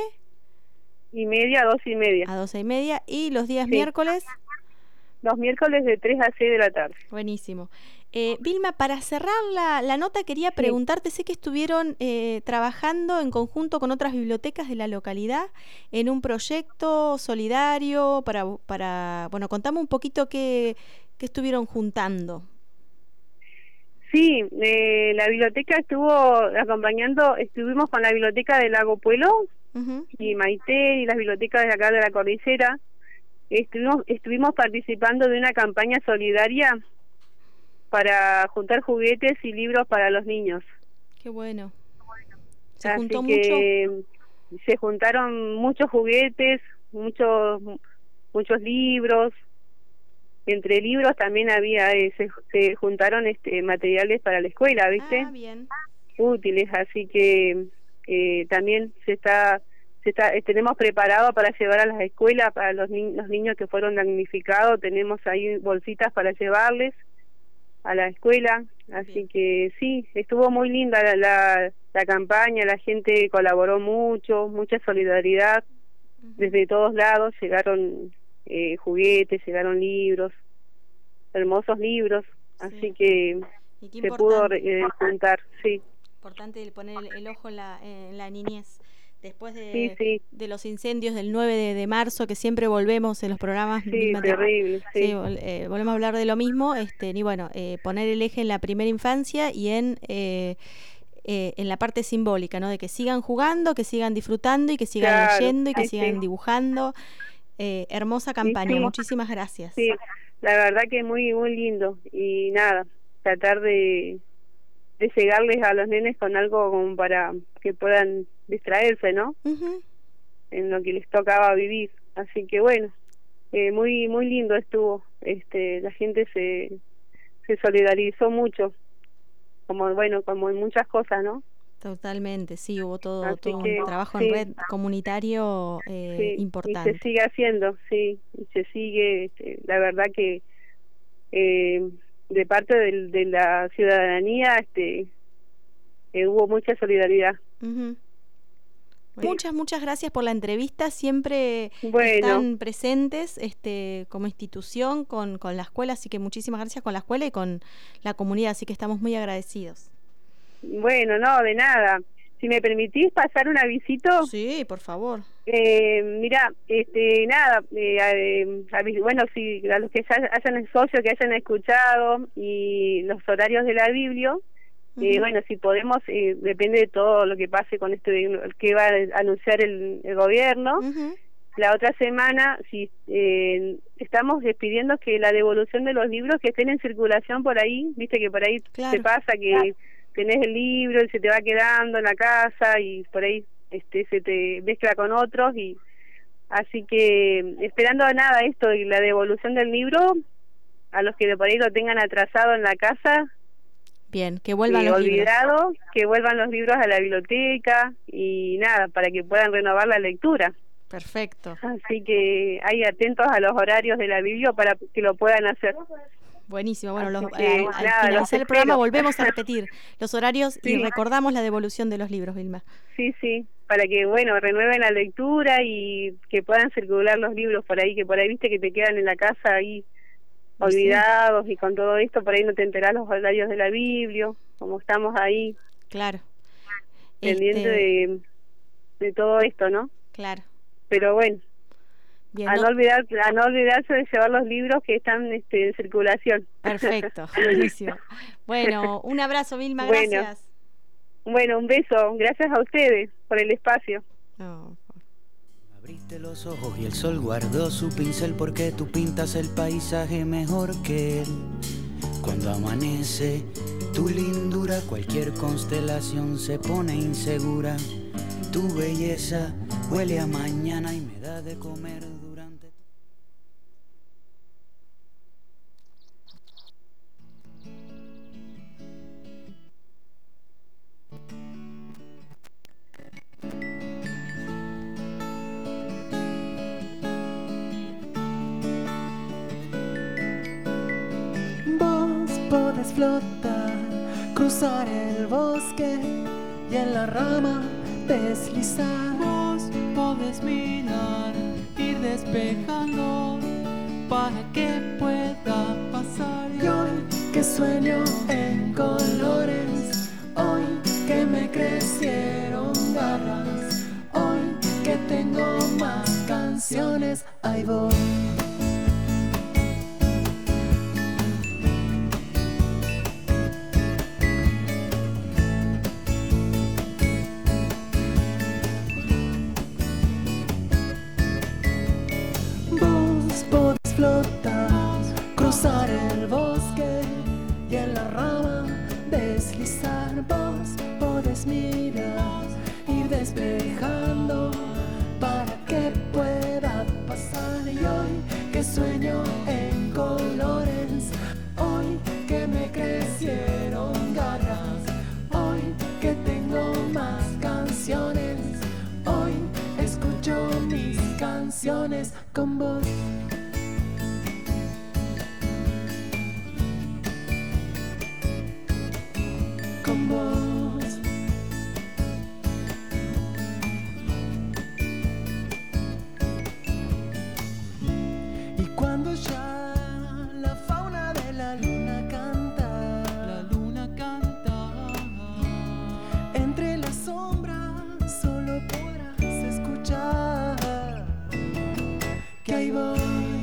S16: 9:30 a 2:30.
S1: A 12:30. ¿Y los días miércoles?
S16: Los miércoles de 3 a 6 de la tarde.
S1: Buenísimo. Vilma, para cerrar la nota quería preguntarte, sé que estuvieron trabajando en conjunto con otras bibliotecas de la localidad en un proyecto solidario para contame un poquito qué estuvieron juntando.
S16: Sí, la biblioteca estuvimos con la biblioteca del Lago Puelo y Maite y las bibliotecas de acá de la Cordillera. Estuvimos participando de una campaña solidaria para juntar juguetes y libros para los niños.
S1: Qué bueno.
S16: ¿Se juntó mucho? Se juntaron muchos juguetes, muchos libros. Entre libros también había se juntaron materiales para la escuela, ¿viste?
S1: Ah, bien.
S16: Útiles, así que también tenemos preparado para llevar a las escuelas para los niños que fueron damnificados. Tenemos ahí bolsitas para llevarles a la escuela, así que sí, estuvo muy linda la campaña, la gente colaboró mucha solidaridad desde todos lados, llegaron juguetes, llegaron libros, hermosos libros, así que se pudo juntar, sí.
S1: Importante poner el ojo en la niñez. Después de los incendios del 9 de marzo, que siempre volvemos en los programas.
S16: Sí, terrible. Sí.
S1: Volvemos a hablar de lo mismo. Y bueno, poner el eje en la primera infancia y en la parte simbólica, ¿no? De que sigan jugando, que sigan disfrutando y que sigan leyendo y que sigan dibujando. Hermosa campaña, muchísimas gracias.
S16: Sí, la verdad que muy lindo. Y nada, tratar de llegarles a los nenes con algo como para que puedan distraerse, ¿no? En lo que les tocaba vivir. Así que bueno, muy muy lindo estuvo. La gente se solidarizó mucho, como en muchas cosas, ¿no?
S1: Totalmente, sí, hubo todo un trabajo en red comunitario importante.
S16: Y se sigue haciendo, sí, y se sigue, la verdad que de parte de la ciudadanía hubo mucha solidaridad.
S1: Muchas gracias por la entrevista, siempre están presentes como institución con la escuela, así que muchísimas gracias con la escuela y con la comunidad, así que estamos muy agradecidos.
S16: Bueno, no, de nada. Si me permitís pasar un avisito.
S1: Sí, por favor.
S16: Mira, nada, bueno, si a los que ya hayan socios, que hayan escuchado, y los horarios de la Biblia, bueno, si podemos, depende de todo lo que pase con que va a anunciar el gobierno. La otra semana, si estamos despidiendo que la devolución de los libros que estén en circulación por ahí, viste que por ahí te pasa que tenés el libro y se te va quedando en la casa y por ahí se te mezcla con otros, y así que esperando nada esto y la devolución del libro a los que por ahí lo tengan atrasado en la casa.
S1: Bien, que vuelvan los
S16: libros. Que vuelvan los libros a la biblioteca y nada, para que puedan renovar la lectura.
S1: Perfecto.
S16: Así que ahí atentos a los horarios de la Biblia para que lo puedan hacer.
S1: Buenísimo, bueno, al finalizar el programa volvemos a repetir los horarios y recordamos la devolución de los libros, Vilma.
S16: Sí, para que, bueno, renueven la lectura y que puedan circular los libros por ahí, que por ahí viste que te quedan en la casa ahí olvidados, y con todo esto por ahí no te enterás los horarios de la Biblia, como estamos ahí.
S1: Claro.
S16: Pendiente de todo esto, ¿no?
S1: Claro.
S16: Pero bueno. Bien, a no olvidarse de llevar los libros que están en circulación.
S1: Perfecto, buenísimo. Bueno, un abrazo, Vilma, gracias.
S16: Bueno, un beso, gracias a ustedes por el espacio.
S3: Abriste los ojos y el sol guardó su pincel, porque tú pintas el paisaje mejor que él. Cuando amanece tu lindura, cualquier constelación se pone insegura. Tu belleza huele a mañana y me da de comer durante...
S5: Vos podés flotar, cruzar el bosque y en la rama deslizar.
S12: Vos podés mirar, ir despejando para que pueda pasar.
S5: Y hoy que sueño en colores, hoy que me crecieron garras, hoy que tengo más canciones, ahí voy. Flotar, cruzar el bosque y en la rama deslizar. Vos podés mirar, ir despejando para que pueda pasar. Y hoy que sueño en colores, hoy que me crecieron garras, hoy que tengo más canciones, hoy escucho mis canciones con vos. Con vos. Y cuando ya la fauna de la luna canta, entre las sombras solo podrás escuchar que ahí voy.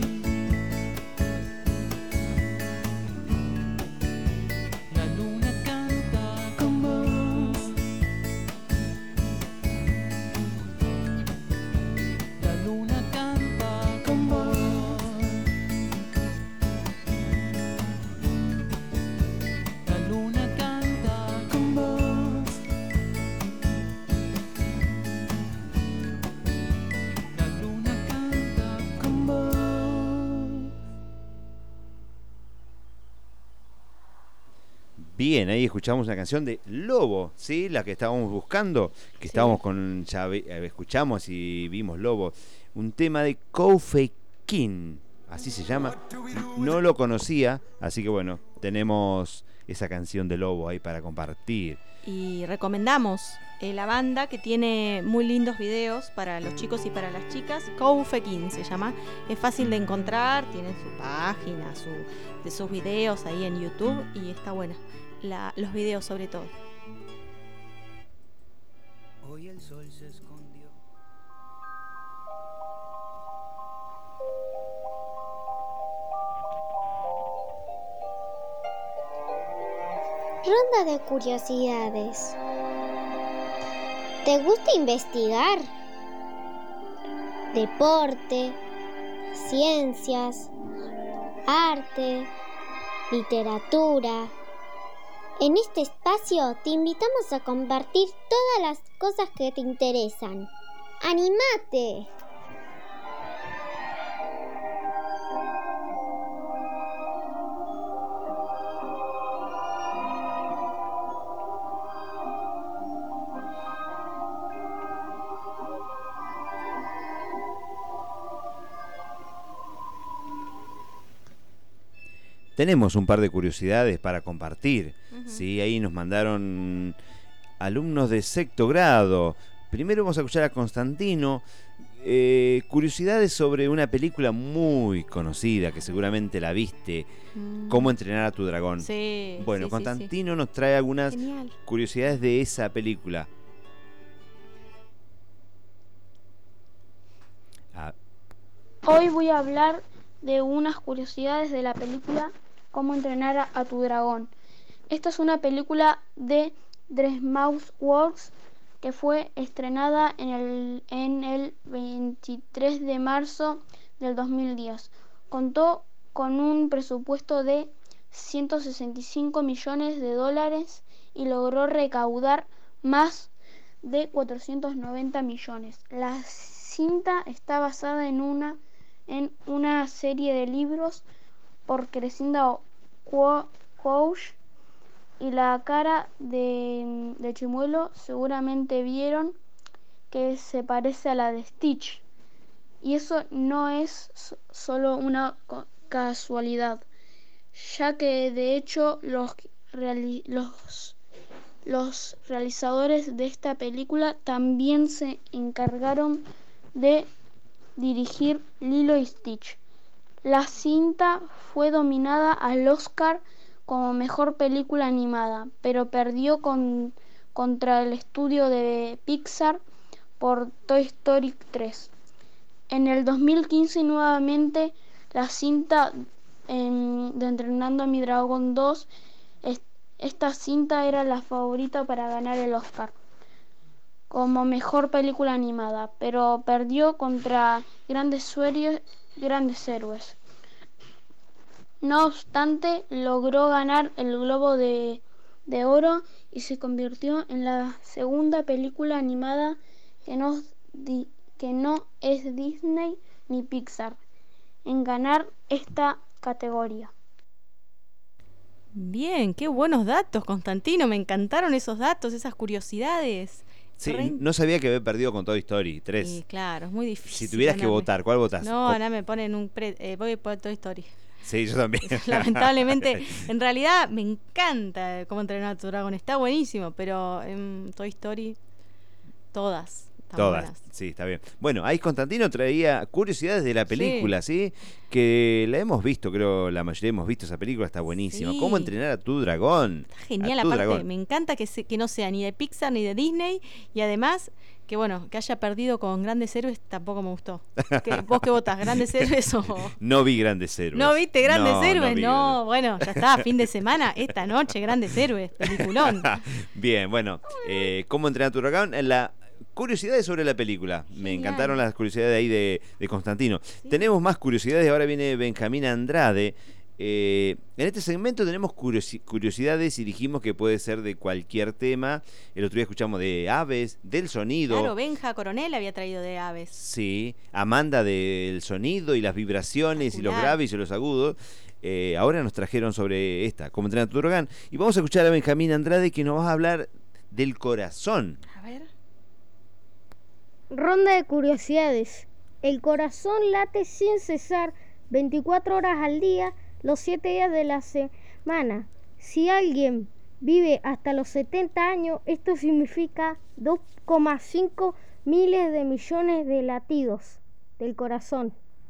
S2: Bien, ahí escuchamos una canción de Lobo, ¿sí? La que estábamos buscando, que estábamos con... escuchamos y vimos Lobo. Un tema de Kofi King, así se llama. No lo conocía, así que bueno, tenemos esa canción de Lobo ahí para compartir.
S1: Y recomendamos la banda que tiene muy lindos videos para los chicos y para las chicas. Kofi King se llama. Es fácil de encontrar, tienen su página, de sus videos ahí en YouTube y está buena. Los videos sobre todo.
S3: Hoy el sol se escondió.
S8: Ronda de curiosidades. ¿Te gusta investigar? Deporte, ciencias, arte, literatura. En este espacio te invitamos a compartir todas las cosas que te interesan. ¡Anímate!
S2: Tenemos un par de curiosidades para compartir. Sí, ahí nos mandaron alumnos de sexto grado. Primero vamos a escuchar a Constantino. Curiosidades sobre una película muy conocida que seguramente la viste. Cómo entrenar a tu dragón.
S1: Sí,
S2: bueno,
S1: sí,
S2: Constantino nos trae algunas curiosidades de esa película.
S17: Hoy voy a hablar de unas curiosidades de la película Cómo entrenar a tu dragón. Esta es una película de DreamWorks que fue estrenada en el 23 de marzo del 2010. Contó con un presupuesto de $165 millones y logró recaudar más de 490 millones. La cinta está basada en una serie de libros por Cressida Couch y la cara de Chimuelo seguramente vieron que se parece a la de Stitch. Y eso no es solo una casualidad, ya que de hecho los realizadores de esta película también se encargaron de dirigir Lilo y Stitch. La cinta fue nominada al Oscar como mejor película animada, pero perdió contra el estudio de Pixar por Toy Story 3. En el 2015 nuevamente la cinta de Entrenando a mi Dragón 2, esta cinta era la favorita para ganar el Oscar como mejor película animada, pero perdió contra Grandes Héroes. No obstante, logró ganar el Globo de Oro y se convirtió en la segunda película animada que no es Disney ni Pixar en ganar esta categoría.
S1: Bien, qué buenos datos, Constantino. Me encantaron esos datos, esas curiosidades.
S2: Sí, no sabía que había perdido con Toy Story 3.
S1: Sí, claro, es muy difícil.
S2: Si tuvieras que votar, ¿cuál votás?
S1: No, ahora me ponen voy por Toy Story.
S2: Sí, yo también.
S1: Lamentablemente, en realidad me encanta Cómo entrenar a tu dragón, está buenísimo, pero en Toy Story todas. Buenas.
S2: Sí, está bien. Bueno, ahí Constantino traía curiosidades de la película, ¿sí? Que la hemos visto, creo, la mayoría hemos visto esa película, está buenísima. Sí. ¿Cómo entrenar a tu dragón?
S1: Está genial, aparte, dragón. Me encanta que no sea ni de Pixar ni de Disney, y además, que bueno, que haya perdido con Grandes Héroes tampoco me gustó. ¿Vos qué votás, Grandes Héroes o...?
S2: No vi Grandes Héroes.
S1: ¿No viste Grandes Héroes? No, bueno, ya está, fin de semana, esta noche, Grandes Héroes, peliculón.
S2: Bien, bueno, ¿Cómo entrenar a tu dragón? Curiosidades sobre la película. Genial. Me encantaron las curiosidades ahí de Constantino. Sí. Tenemos más curiosidades. Ahora viene Benjamín Andrade. En este segmento tenemos curiosidades y dijimos que puede ser de cualquier tema. El otro día escuchamos de aves, del sonido.
S1: Claro, Benja Coronel había traído de aves.
S2: Sí, Amanda del sonido y las vibraciones y los graves y los agudos. ahora nos trajeron sobre esta, Cómo entrenar a tu dragón. Y vamos a escuchar a Benjamín Andrade, que nos va a hablar del corazón.
S1: A ver.
S18: Ronda de curiosidades. El corazón late sin cesar 24 horas al día, los 7 días de la semana. Si alguien vive hasta los 70 años, esto significa 2,5 miles de millones de latidos del corazón.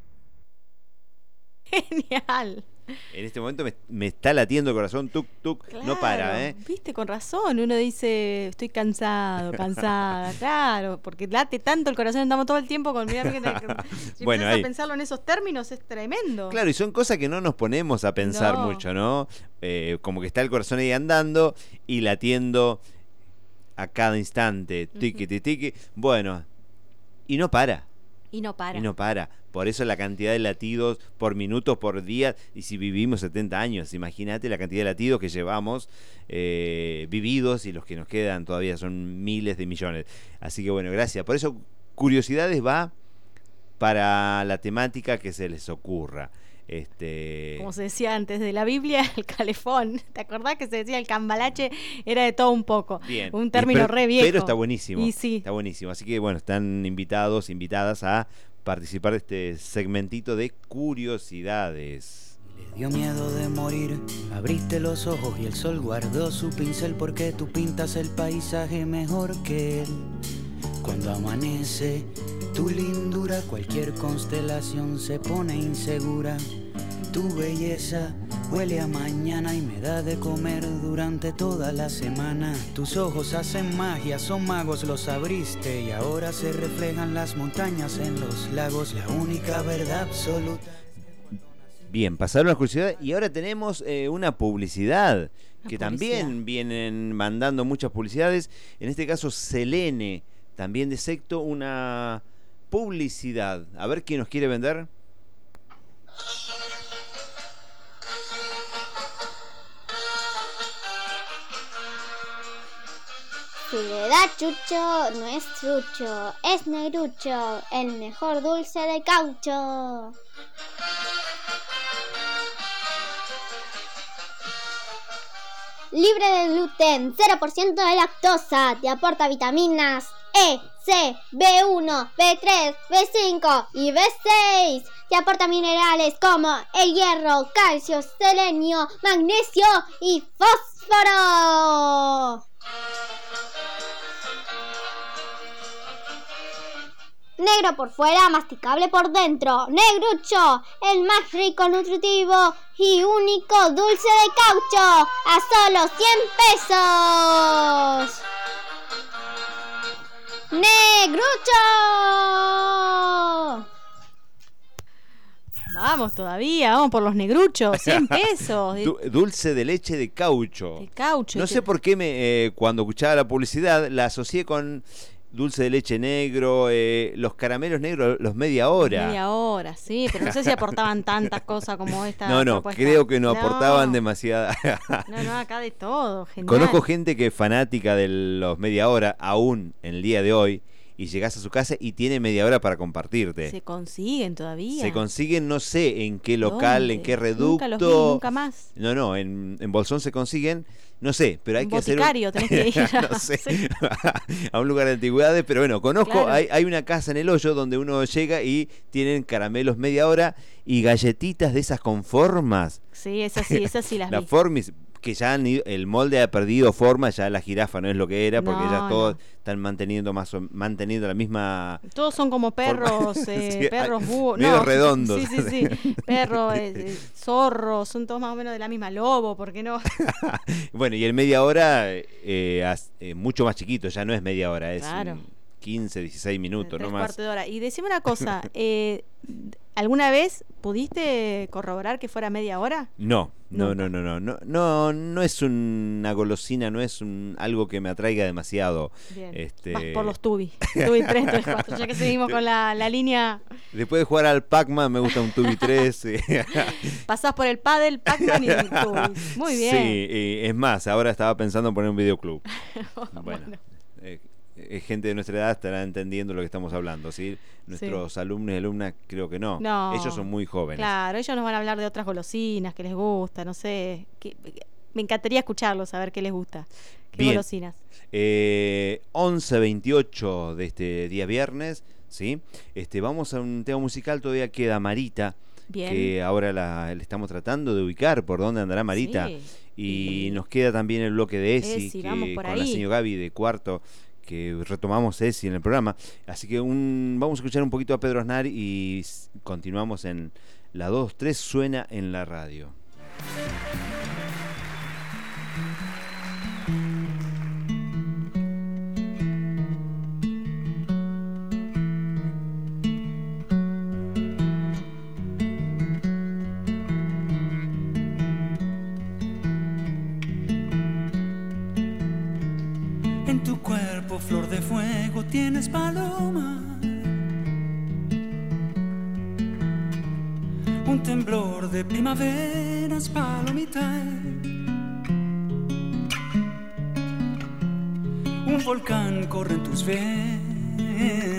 S1: Genial.
S2: En este momento me está latiendo el corazón, tuc, tuc, claro, no para, ¿eh?
S1: Viste, con razón, uno dice, estoy cansado, cansada, claro, porque late tanto el corazón, estamos todo el tiempo con... Mirá, si
S2: bueno,
S1: empiezas a pensarlo en esos términos, es tremendo.
S2: Claro, y son cosas que no nos ponemos a pensar mucho, ¿no? Como que está el corazón ahí andando y latiendo a cada instante, tiqui, tiqui, bueno, y no para.
S1: Y no para.
S2: Y no para. Por eso la cantidad de latidos por minutos, por día. Y si vivimos 70 años, imagínate la cantidad de latidos que llevamos vividos, y los que nos quedan todavía son miles de millones. Así que bueno, gracias. Por eso Curiosidades va para la temática que se les ocurra.
S1: Como se decía antes, de la Biblia al calefón. ¿Te acordás que se decía el cambalache? Era de todo un poco.
S2: Bien.
S1: Un término re viejo.
S2: Pero está buenísimo.
S1: Y sí.
S2: Está buenísimo. Así que bueno, están invitados, invitadas a participar de este segmentito de curiosidades.
S3: Le dio miedo de morir, abriste los ojos y el sol guardó su pincel, porque tú pintas el paisaje mejor que él. Cuando amanece tu lindura, cualquier constelación se pone insegura. Tu belleza huele a mañana y me da de comer durante toda la semana. Tus ojos hacen magia, son magos, los abriste y ahora se reflejan las montañas en los lagos. La única verdad absoluta.
S2: Bien, pasaron las curiosidades y ahora tenemos una publicidad que también vienen mandando muchas publicidades. En este caso, Selene, también de Secto, una publicidad. A ver quién nos quiere vender.
S8: Si le da chucho, no es trucho, es negrucho, el mejor dulce de caucho. Libre de gluten, 0% de lactosa, te aporta vitaminas E, C, B1, B3, B5 y B6. Te aporta minerales como el hierro, calcio, selenio, magnesio y fósforo. Negro por fuera, masticable por dentro. Negrucho, el más rico, nutritivo y único dulce de caucho, a solo 100 pesos. ¡Negrucho!
S1: Vamos todavía, vamos por los negruchos, 100 pesos.
S2: Dulce de leche de caucho.
S1: De caucho.
S2: No sé por qué cuando escuchaba la publicidad la asocié con dulce de leche negro, los caramelos negros, los media hora.
S1: Media hora, sí, pero no sé si aportaban tantas cosas como esta.
S2: No,
S1: propuesta.
S2: Creo que no aportaban demasiada.
S1: No, acá de todo, genial.
S2: Conozco gente que es fanática de los media hora, aún en el día de hoy, y llegás a su casa y tiene media hora para compartirte.
S1: ¿Se consiguen todavía?
S2: Se consiguen, no sé en qué local,
S1: ¿dónde?
S2: En qué reducto.
S1: Nunca los vi, nunca más.
S2: No, en Bolsón se consiguen, no sé, pero hay que hacer
S1: boticario tenés que ir
S2: no sé, sí. A un lugar de antigüedades, pero bueno, conozco, claro. Hay una casa en El Hoyo donde uno llega y tienen caramelos media hora y galletitas de esas con formas.
S1: Sí, esas sí las vi.
S2: La formis, que ya el molde ha perdido forma, ya la jirafa no es lo que era, porque ya todos están manteniendo la misma.
S1: Todos son como perros, perros búhos,
S2: medio redondos.
S1: Sí. Perros, zorros, son todos más o menos de la misma, lobo, ¿por qué no?
S2: Bueno, y el media hora mucho más chiquito, ya no es media hora, es 15, 16 minutos, no más.
S1: Cuarto de hora. Y decime una cosa, ¿alguna vez pudiste corroborar que fuera media hora?
S2: No es una golosina, no es algo que me atraiga demasiado.
S1: Bien. Vas por los Tubi 3, 4, ya que seguimos con la línea.
S2: Después de jugar al Pac-Man me gusta un Tubi 3.
S1: Pasás por el pádel, Pac-Man y el Tubi. Muy bien.
S2: Sí, es más, ahora estaba pensando en poner un videoclub. Bueno. gente de nuestra edad estará entendiendo lo que estamos hablando, ¿sí? Nuestros alumnos y alumnas creo que no. Ellos son muy jóvenes.
S1: Claro, ellos nos van a hablar de otras golosinas que les gusta, no sé. Me encantaría escucharlos, saber qué les gusta. ¿Qué golosinas?
S2: 11:28 de este día viernes, ¿sí? Vamos a un tema musical, todavía queda Marita. Bien. Que ahora le estamos tratando de ubicar por dónde andará Marita. Sí. Y nos queda también el bloque de Esi, que con la señora Gaby de cuarto, que retomamos Esi en el programa. Así que vamos a escuchar un poquito a Pedro Aznar y continuamos en la 2-3 suena en la radio.
S10: En tu cuerpo, flor de fuego, tienes paloma. Un temblor de primaveras, palomita. Un volcán corre en tus venas.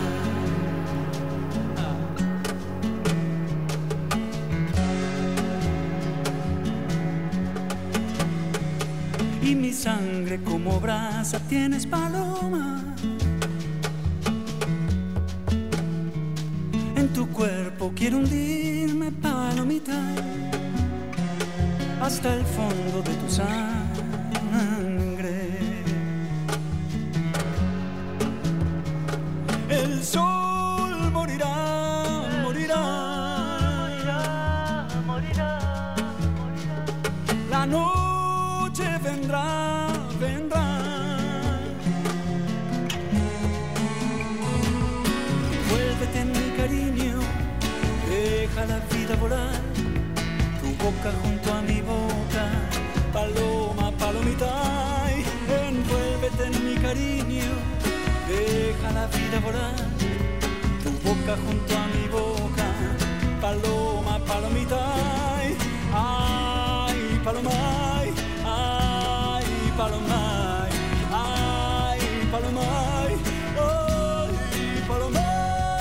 S10: Y mi sangre como brasa tienes, paloma. En tu cuerpo quiero hundirme, palomita, hasta el fondo de tu sangre. El sol morirá, morirá, morirá, morirá. La noche vendrá, vendrá. Vuélvete en mi cariño, deja la vida volar. Tu boca junto a mi boca, paloma, palomita. Envuélvete en mi cariño, deja la vida volar. Tu boca junto a mi boca, paloma, palomita. Ay, paloma. Ay, paloma, ay, paloma, ay, paloma.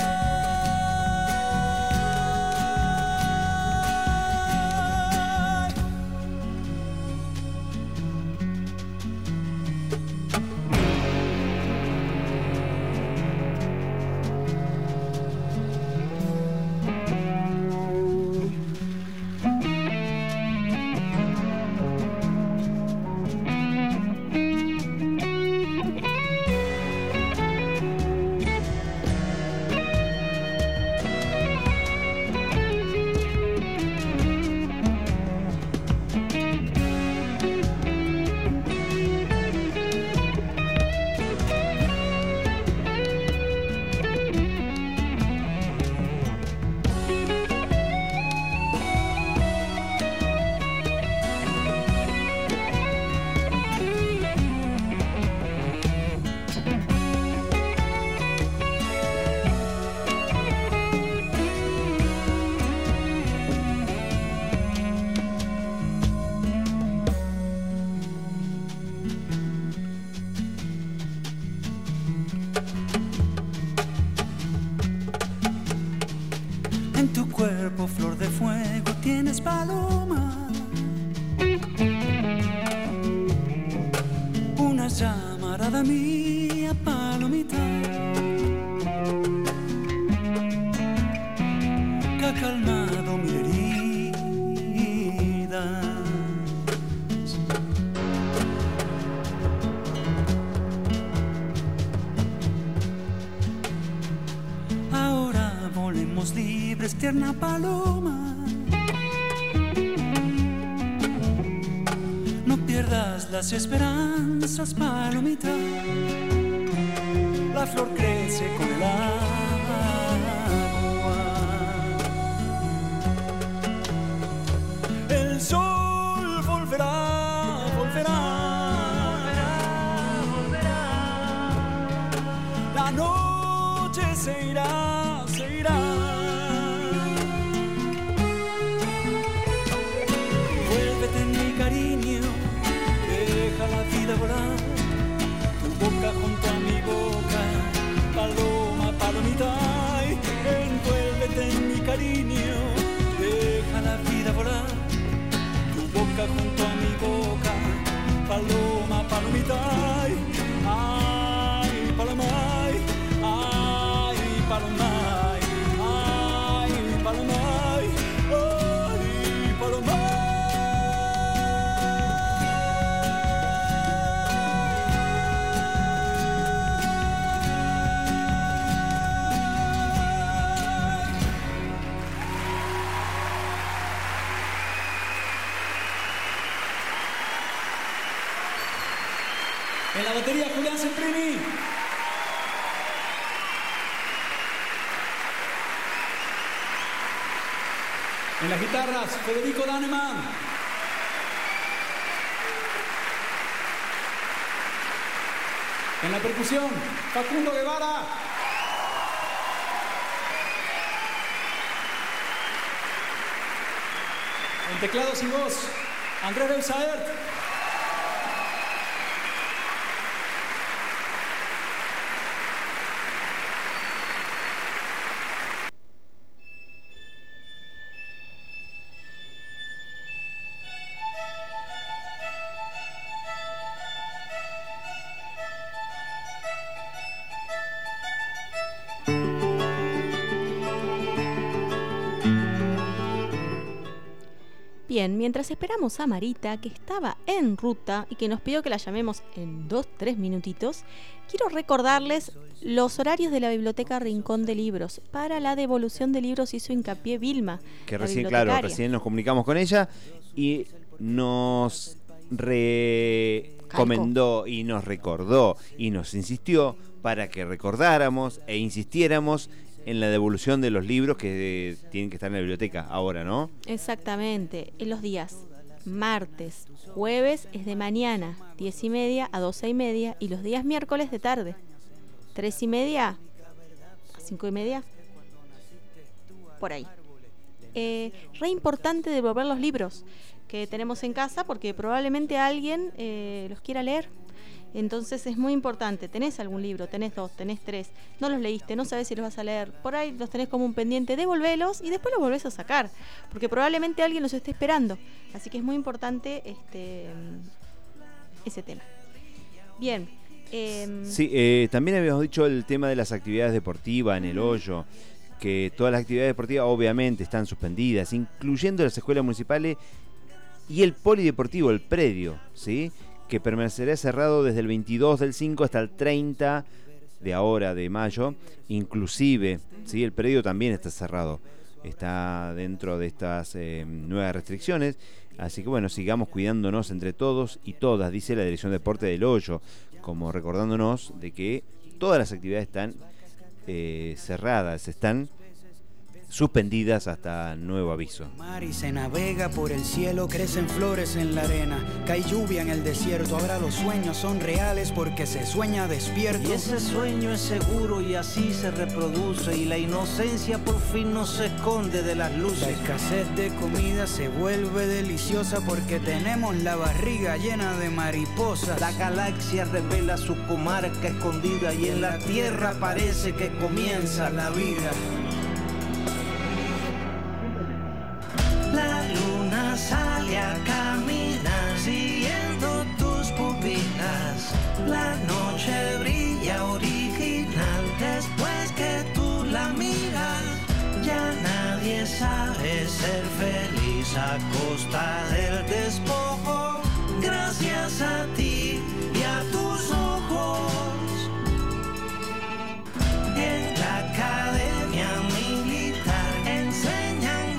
S10: Flor de fuego, tienes paloma. Una llamarada mía, palomita, que ha calmado mi herida. Ahora volemos libres, tierna paloma. No pierdas las esperanzas, palomita. La flor crece con el agua. El sol volverá, volverá, volverá, volverá. La noche se irá, se irá. Vuélvete en mi cariño, deja la vida volar. Tu boca junto a mi boca,
S12: Palomay, ay, Palomay, ay, Palomay. En la batería, Julián Semprini. En las guitarras, Federico Daneman. En la percusión, Facundo Guevara. En teclados y voz, Andrés Beusaert.
S1: Bien, mientras esperamos a Marita, que estaba en ruta y que nos pidió que la llamemos en 2-3 minutitos, quiero recordarles los horarios de la Biblioteca Rincón de Libros. Para la devolución de libros hizo hincapié Vilma,
S2: que recién nos comunicamos con ella y nos recomendó y nos recordó y nos insistió para que recordáramos e insistiéramos en la devolución de los libros que tienen que estar en la biblioteca ahora, ¿no?
S1: Exactamente. En los días martes, jueves es de mañana, 10:30 a 12:30, y los días miércoles de tarde, 3:30 a 5:30, por ahí. Re importante devolver los libros que tenemos en casa porque probablemente alguien los quiera leer. Entonces es muy importante. Tenés algún libro, tenés 2, tenés 3, no los leíste, no sabés si los vas a leer, por ahí los tenés como un pendiente, devolvelos y después los volvés a sacar, porque probablemente alguien los esté esperando. Así que es muy importante ese tema. Bien.
S2: Sí, también habíamos dicho el tema de las actividades deportivas en el hoyo, que todas las actividades deportivas obviamente están suspendidas, incluyendo las escuelas municipales y el polideportivo, el predio, ¿sí?, que permanecerá cerrado desde el 22 del 5 hasta el 30 de ahora, de mayo, inclusive, ¿sí?, el predio también está cerrado, está dentro de estas nuevas restricciones, así que bueno, sigamos cuidándonos entre todos y todas, dice la Dirección de Deporte del Hoyo, como recordándonos de que todas las actividades están cerradas, están suspendidas hasta nuevo aviso.
S3: Mar y se navega por el cielo, crecen flores en la arena, cae lluvia en el desierto, ahora los sueños son reales porque se sueña despierto.
S10: Y ese sueño es seguro y así se reproduce y la inocencia por fin no se esconde de las luces.
S3: La escasez de comida se vuelve deliciosa porque tenemos la barriga llena de mariposas.
S10: La galaxia revela su comarca escondida y en la tierra parece que comienza la vida.
S5: La luna sale a caminar siguiendo tus pupilas. La noche brilla original después que tú la miras. Ya nadie sabe ser feliz a costa del despojo. Gracias a ti y a tus ojos. En la academia militar enseñan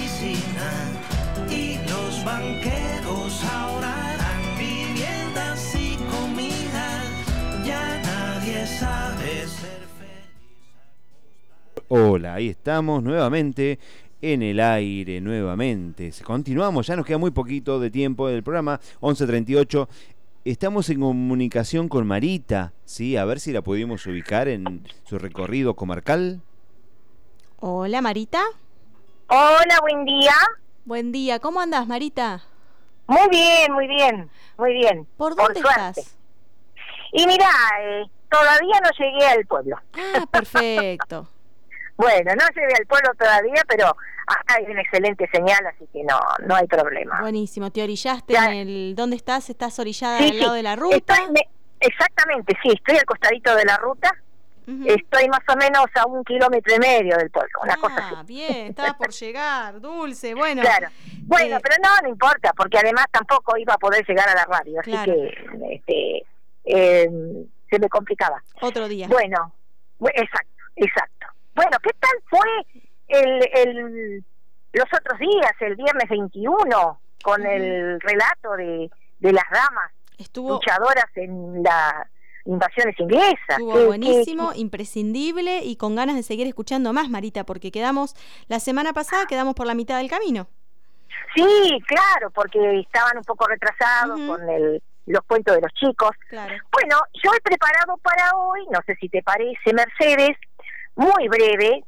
S5: y los banqueros ahora dan viviendas y comidas. Ya nadie sabe ser feliz.
S2: Hola, ahí estamos nuevamente en el aire, nuevamente. Continuamos, ya nos queda muy poquito de tiempo del programa, 11:38. Estamos en comunicación con Marita, ¿sí? A ver si la pudimos ubicar en su recorrido comarcal.
S1: Hola, Marita.
S19: Hola, buen día.
S1: Buen día, ¿cómo andás, Marita?
S19: Muy bien, muy bien, muy bien.
S1: ¿Por dónde estás?
S19: Y mirá, todavía no llegué al pueblo.
S1: Ah, perfecto.
S19: Bueno, no llegué al pueblo todavía, pero acá hay una excelente señal, así que no hay problema.
S1: Buenísimo, ¿te orillaste en el... ¿Dónde estás? ¿Estás orillada al lado de la ruta?
S19: Exactamente, sí, estoy al costadito de la ruta. Estoy más o menos a 1,5 kilómetros del pueblo, una cosa así.
S1: Bien, estabas por llegar, Dulce, bueno.
S19: Claro. Bueno, pero no importa, porque además tampoco iba a poder llegar a la radio, así que se me complicaba.
S1: Otro día.
S19: Bueno, exacto. Bueno, ¿qué tal fue los otros días, el viernes 21, con el relato de las damas luchadoras en las invasiones inglesas?
S1: Estuvo buenísimo, imprescindible y con ganas de seguir escuchando más, Marita, porque la semana pasada quedamos por la mitad del camino.
S19: Sí, claro, porque estaban un poco retrasados con los cuentos de los chicos.
S1: Claro.
S19: Bueno, yo he preparado para hoy, no sé si te parece, Mercedes, muy breve,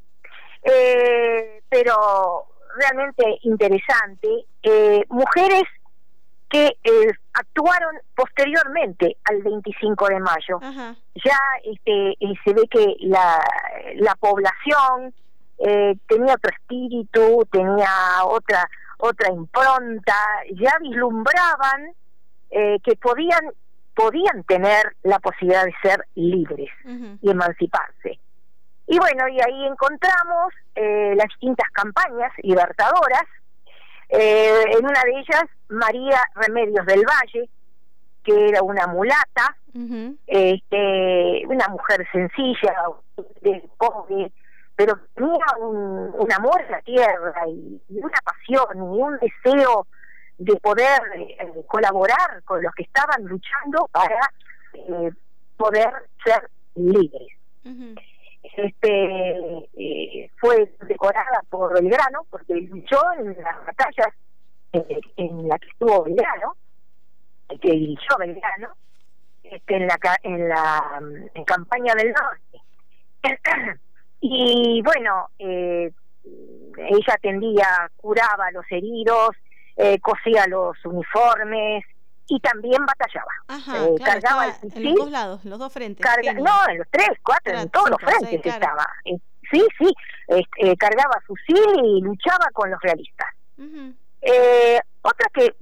S19: pero realmente interesante, mujeres que actuaron posteriormente al 25 de mayo.
S1: Ajá.
S19: Ya se ve que la población tenía otro espíritu, tenía otra impronta, ya vislumbraban que podían tener la posibilidad de ser libres y emanciparse. Y bueno, y ahí encontramos las distintas campañas libertadoras. En una de ellas, María Remedios del Valle, que era una mulata, una mujer sencilla, pobre, pero tenía un amor a la tierra y una pasión y un deseo de poder colaborar con los que estaban luchando para poder ser libres. Fue decorada por Belgrano porque luchó en las batallas en la que estuvo Belgrano, que dirigió Belgrano, en campaña del norte. Y bueno, ella atendía, curaba a los heridos, cosía los uniformes y también batallaba.
S1: Claro,
S19: cargaba el fusil,
S1: en los dos lados, los dos frentes.
S19: En los 3, 4, en todos los frentes estaba. Cargaba fusil y luchaba con los realistas. Otra que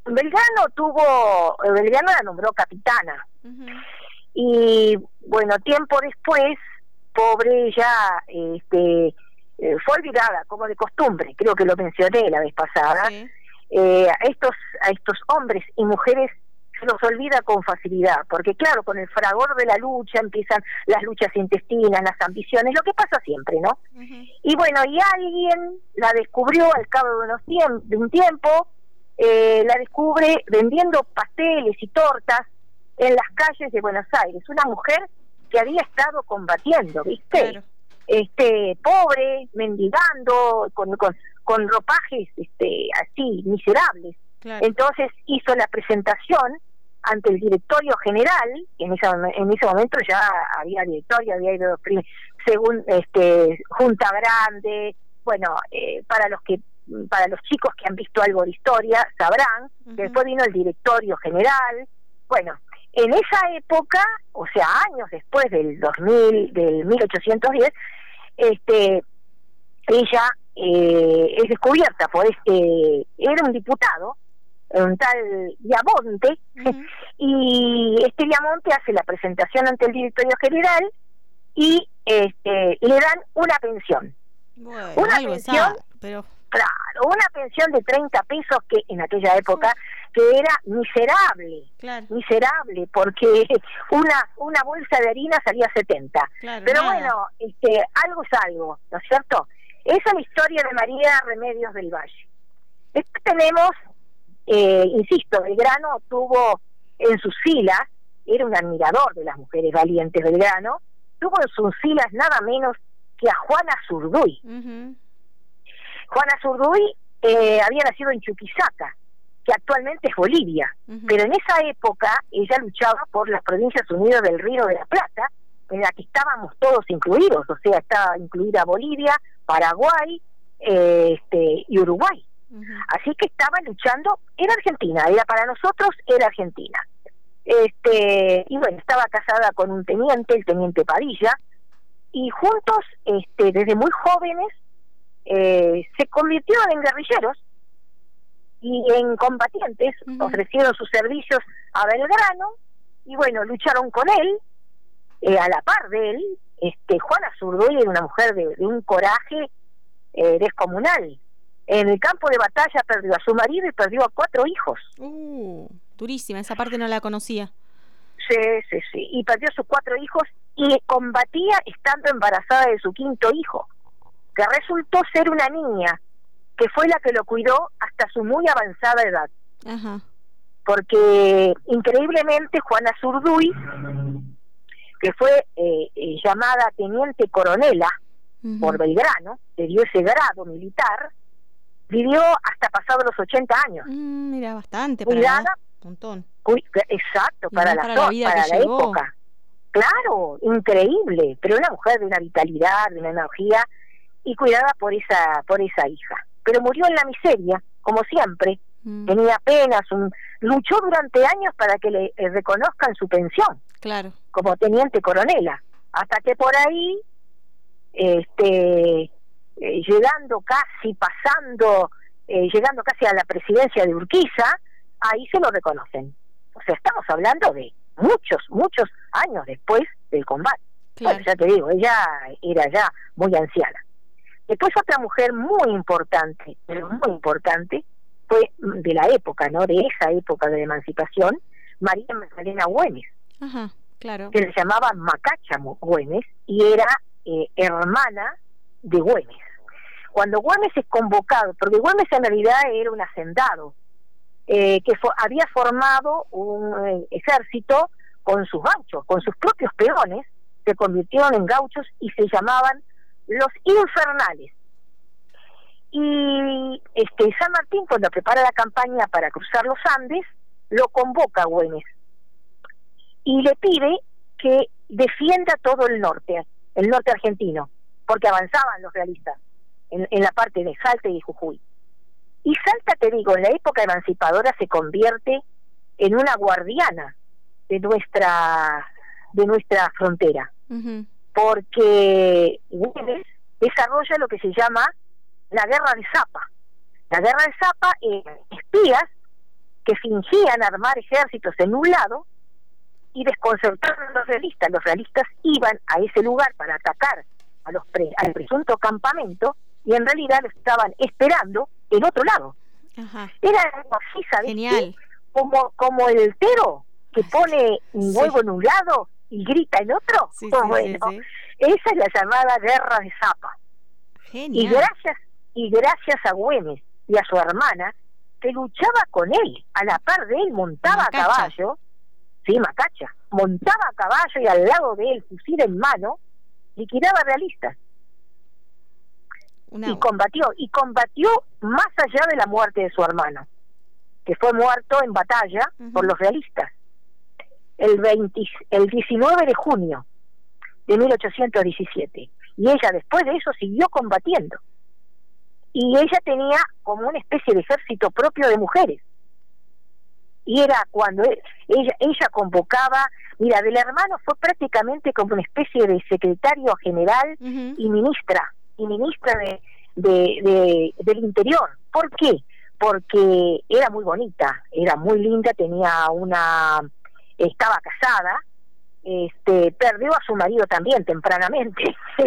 S19: Belgrano la nombró capitana. Y bueno, tiempo después, pobre ella fue olvidada como de costumbre, creo que lo mencioné la vez pasada. A estos hombres y mujeres se los olvida con facilidad, porque claro, con el fragor de la lucha empiezan las luchas intestinas, las ambiciones, lo que pasa siempre, ¿no? Y bueno, y alguien la descubrió al cabo de un tiempo, la descubre vendiendo pasteles y tortas en las calles de Buenos Aires, una mujer que había estado combatiendo, ¿viste? Claro. Pobre, mendigando, con ropajes así miserables. Claro. Entonces hizo la presentación ante el directorio general, que en ese momento ya había directorio, había ido según Junta Grande. Bueno, para los chicos que han visto algo de historia sabrán que después vino el directorio general. Bueno, en esa época, o sea, años después del 1810, ella es descubierta por era un diputado, un tal Viamonte, y Viamonte hace la presentación ante el directorio general y le dan una pensión.
S1: Bueno,
S19: una pensión, claro, una pensión de 30 pesos que en aquella época que era miserable, porque una bolsa de harina salía 70. Claro, pero nada. Bueno, algo es algo, ¿no es cierto? Esa es la historia de María Remedios del Valle. Después tenemos, insisto, Belgrano tuvo en sus filas, era un admirador de las mujeres valientes Belgrano, tuvo en sus filas nada menos que a Juana Zurduy. Juana Zurduy había nacido en Chuquisaca, que actualmente es Bolivia, pero en esa época ella luchaba por las Provincias Unidas del Río de la Plata, en la que estábamos todos incluidos, o sea, estaba incluida Bolivia, Paraguay y Uruguay. Así que estaba luchando, era Argentina, para nosotros era Argentina. Y bueno, estaba casada con un teniente, el teniente Padilla, y juntos, desde muy jóvenes, se convirtieron en guerrilleros y en combatientes, ofrecieron sus servicios a Belgrano, y bueno, lucharon con él, a la par de él, Juana Zurduy era una mujer de un coraje descomunal. En el campo de batalla perdió a su marido y perdió a 4 hijos.
S1: Durísima, esa parte no la conocía.
S19: Sí, y perdió a sus 4 hijos y combatía estando embarazada de su 5º hijo, que resultó ser una niña, que fue la que lo cuidó hasta su muy avanzada edad.
S1: Ajá.
S19: Porque increíblemente Juana Zurduy, que fue llamada teniente coronela por Belgrano, le dio ese grado militar, vivió hasta pasados los 80 años.
S1: Mira, bastante.
S19: Cuidada,
S1: un montón.
S19: Exacto, para la
S1: llevó.
S19: época. Claro, increíble, pero una mujer de una vitalidad, de una energía, y cuidada por esa hija. Pero murió en la miseria, como siempre. Tenía apenas luchó durante años para que le reconozcan su pensión.
S1: Claro.
S19: Como teniente coronela, hasta que por ahí llegando casi a la presidencia de Urquiza, ahí se lo reconocen. O sea, estamos hablando de muchos años después del combate. Claro. Bueno, ya te digo, ella era ya muy anciana. Después otra mujer muy importante, pero muy importante, fue de la época, ¿no? De esa época de la emancipación, María Magdalena Güemes.
S1: Ajá, claro.
S19: Que le llamaban Macacha Güemes y era hermana de Güemes. Cuando Güemes es convocado, porque Güemes en realidad era un hacendado, había formado un ejército con sus gauchos, con sus propios peones, se convirtieron en gauchos y se llamaban los Infernales. Y San Martín, cuando prepara la campaña para cruzar los Andes, lo convoca a Güemes y le pide que defienda todo el norte argentino, porque avanzaban los realistas en la parte de Salta y de Jujuy. Y Salta, te digo, en la época emancipadora se convierte en una guardiana de nuestra frontera, porque Güemes desarrolla lo que se llama la Guerra de Zapa. La Guerra de Zapa eran espías que fingían armar ejércitos en un lado y desconcertaron a los realistas. Los realistas iban a ese lugar para atacar al presunto campamento y en realidad lo estaban esperando en otro lado.
S1: Ajá.
S19: Era algo así, ¿sabes?
S1: Genial.
S19: Como el tero que pone un huevo en un lado y grita en otro. Esa es la llamada Guerra de Zapa.
S1: Genial.
S19: Y gracias a Güemes y a su hermana, que luchaba con él, a la par de él, montaba
S1: Macacha.
S19: a caballo, Macacha, montaba a caballo y al lado de él, fusil en mano, liquidaba realistas. Y combatió más allá de la muerte de su hermano, que fue muerto en batalla por los realistas el 19 de junio de 1817, y ella después de eso siguió combatiendo, y ella tenía como una especie de ejército propio de mujeres, y era cuando ella convocaba, mira, del hermano fue prácticamente como una especie de secretario general y ministra del interior. ¿Por qué? Porque era muy bonita, era muy linda, estaba casada, perdió a su marido también tempranamente,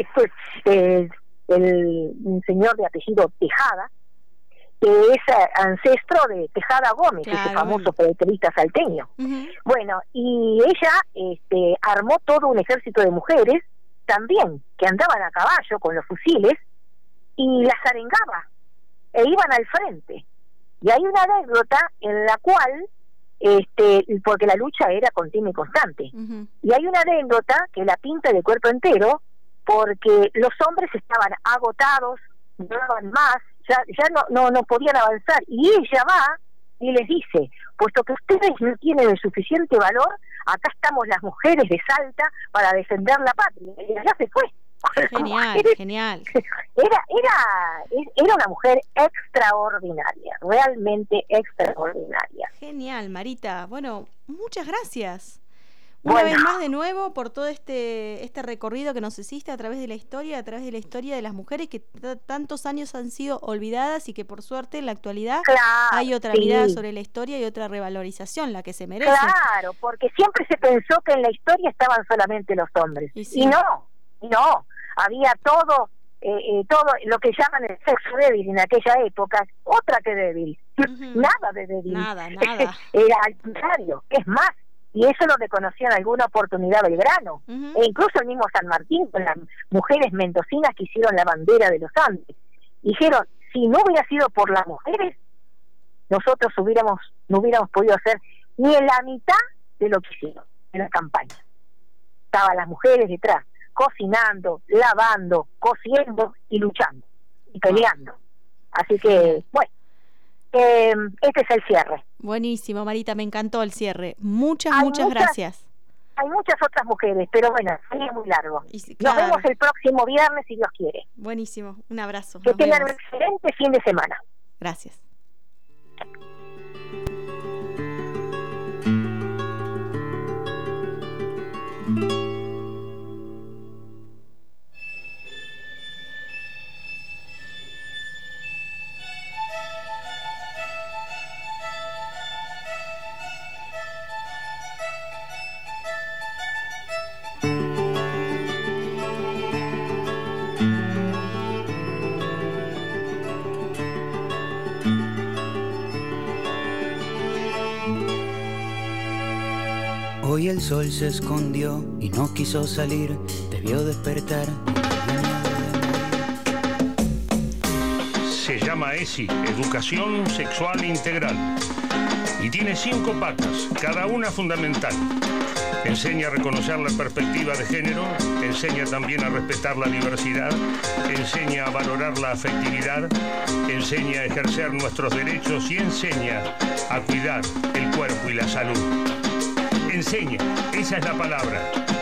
S19: un señor de apellido Tejada, que es ancestro de Tejada Gómez, ese famoso periodista salteño. Bueno, y ella armó todo un ejército de mujeres también, que andaban a caballo con los fusiles y las arengaba e iban al frente. Y hay una anécdota en la cual, porque la lucha era continua y constante, y hay una anécdota que la pinta de cuerpo entero, porque los hombres estaban agotados, no daban más, ya no podían avanzar, y ella va y les dice: puesto que ustedes no tienen el suficiente valor, acá estamos las mujeres de Salta para defender la patria. Y ella se fue.
S1: Genial.
S19: Era una mujer extraordinaria, realmente extraordinaria.
S1: Genial, Marita. Bueno, muchas gracias. Una vez más de nuevo por todo este recorrido que nos hiciste a través de la historia, de las mujeres que tantos años han sido olvidadas y que por suerte en la actualidad hay otra mirada sobre la historia y otra revalorización, la que se merece.
S19: Claro, porque siempre se pensó que en la historia estaban solamente los hombres. Y No, había todo lo que llaman el sexo débil en aquella época, otra que débil, nada de débil,
S1: nada.
S19: Era al contrario, es más, y eso lo reconoció en alguna oportunidad Belgrano, e incluso el mismo San Martín, con las mujeres mendocinas que hicieron la bandera de los Andes, dijeron, si no hubiera sido por las mujeres, nosotros no hubiéramos podido hacer ni en la mitad de lo que hicieron en la campaña. Estaban las mujeres detrás, cocinando, lavando, cosiendo y luchando y peleando. Así que, bueno, este es el cierre.
S1: Buenísimo, Marita, me encantó el cierre. Muchas gracias.
S19: Hay muchas otras mujeres, pero bueno, sería muy largo. Nos vemos el próximo viernes, si Dios quiere.
S1: Buenísimo, un abrazo.
S19: Que tengan un excelente fin de semana.
S1: Gracias.
S3: Hoy el sol se escondió y no quiso salir, debió despertar.
S20: Se llama ESI, Educación Sexual Integral, y tiene 5 patas, cada una fundamental. Enseña a reconocer la perspectiva de género, enseña también a respetar la diversidad, enseña a valorar la afectividad, enseña a ejercer nuestros derechos y enseña a cuidar el cuerpo y la salud. Enseña, esa es la palabra.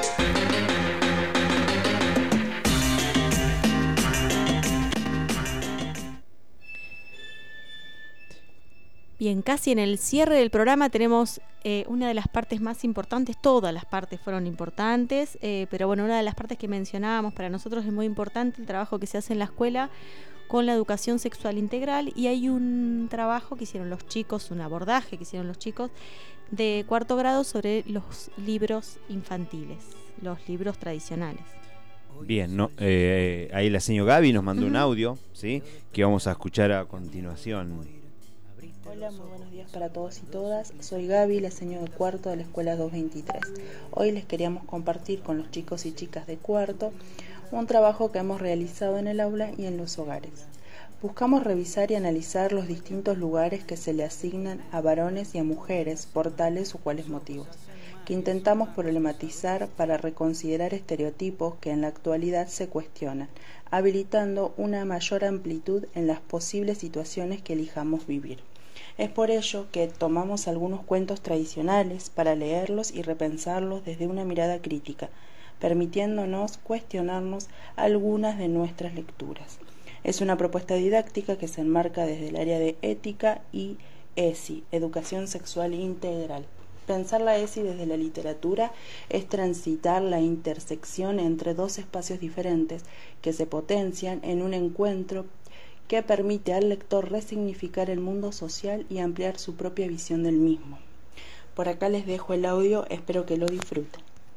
S1: Bien, casi en el cierre del programa tenemos una de las partes más importantes. Todas las partes fueron importantes, pero bueno, una de las partes que mencionábamos para nosotros es muy importante, el trabajo que se hace en la escuela con la educación sexual integral, y hay un trabajo que hicieron los chicos, un abordaje que hicieron los chicos de 4º grado sobre los libros infantiles, los libros tradicionales.
S2: Bien, ahí la señora Gaby nos mandó un audio, ¿sí?, que vamos a escuchar a continuación.
S21: Hola, muy buenos días para todos y todas. Soy Gaby, la señora de 4º de la escuela 223. Hoy les queríamos compartir con los chicos y chicas de 4º un trabajo que hemos realizado en el aula y en los hogares. Buscamos revisar y analizar los distintos lugares que se le asignan a varones y a mujeres por tales o cuales motivos, que intentamos problematizar para reconsiderar estereotipos que en la actualidad se cuestionan, habilitando una mayor amplitud en las posibles situaciones que elijamos vivir. Es por ello que tomamos algunos cuentos tradicionales para leerlos y repensarlos desde una mirada crítica, permitiéndonos cuestionarnos algunas de nuestras lecturas. Es una propuesta didáctica que se enmarca desde el área de ética y ESI, Educación Sexual Integral. Pensar la ESI desde la literatura es transitar la intersección entre dos espacios diferentes que se potencian en un encuentro que permite al lector resignificar el mundo social y ampliar su propia visión del mismo. Por acá les dejo el audio, espero que lo disfruten.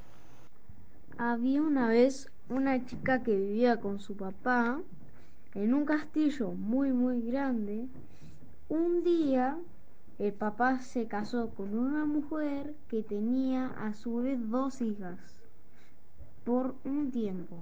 S18: Había una vez una chica que vivía con su papá en un castillo muy muy grande. Un día el papá se casó con una mujer que tenía a su vez 2 hijas. Por un tiempo.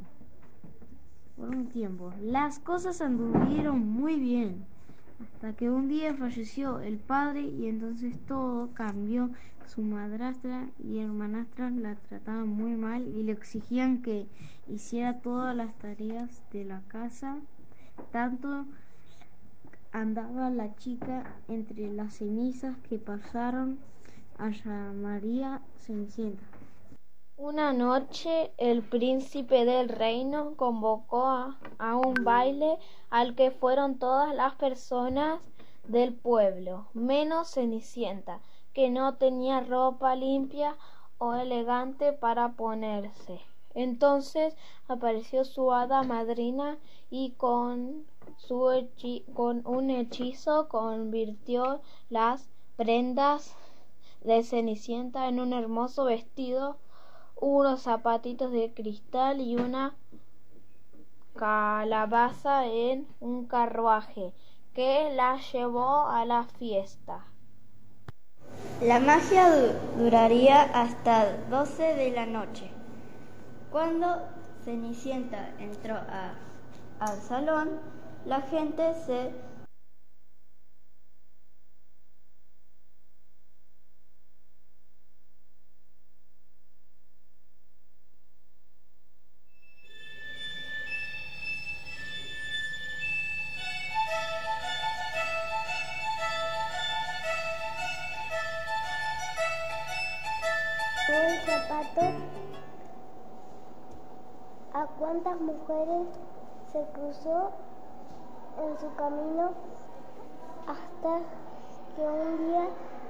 S18: Las cosas anduvieron muy bien, hasta que un día falleció el padre y entonces todo cambió. Su madrastra y hermanastra la trataban muy mal y le exigían que hiciera todas las tareas de la casa. Tanto andaba la chica entre las cenizas que pasaron a María Cenicienta.
S22: Una noche el príncipe del reino convocó a un baile al que fueron todas las personas del pueblo, menos Cenicienta, que no tenía ropa limpia o elegante para ponerse. Entonces apareció su hada madrina y con un hechizo convirtió las prendas de Cenicienta en un hermoso vestido, unos zapatitos de cristal y una calabaza en un carruaje que la llevó a la fiesta.
S8: La magia duraría hasta 12 de la noche. Cuando Cenicienta entró al salón, la gente se
S22: el zapato. ¿A cuántas mujeres se cruzó en su camino hasta que un día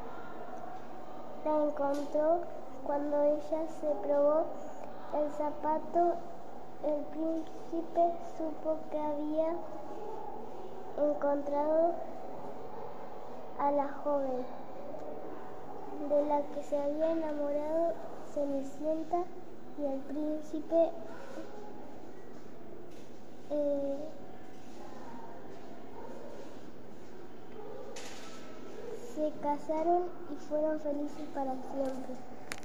S22: la encontró? Cuando ella se probó el zapato, el príncipe supo que había encontrado a la joven de la que se había enamorado Cenicienta, y el príncipe se casaron y fueron felices para siempre.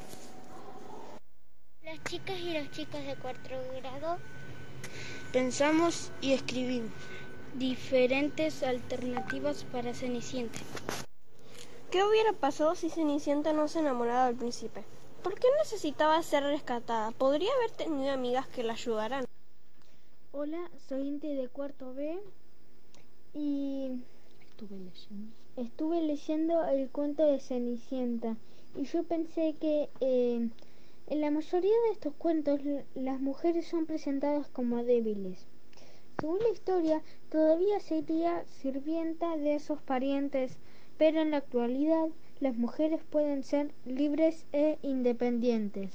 S8: Las chicas y los chicos de 4 grado
S17: pensamos y escribimos diferentes alternativas para Cenicienta. ¿Qué hubiera pasado si Cenicienta no se enamoraba del príncipe? ¿Por qué necesitaba ser rescatada? ¿Podría haber tenido amigas que la ayudaran?
S18: Hola, soy Inti de 4 B y estuve leyendo el cuento de Cenicienta y yo pensé que en la mayoría de estos cuentos las mujeres son presentadas como débiles. Según la historia, todavía sería sirvienta de esos parientes, pero en la actualidad las mujeres pueden ser libres e independientes.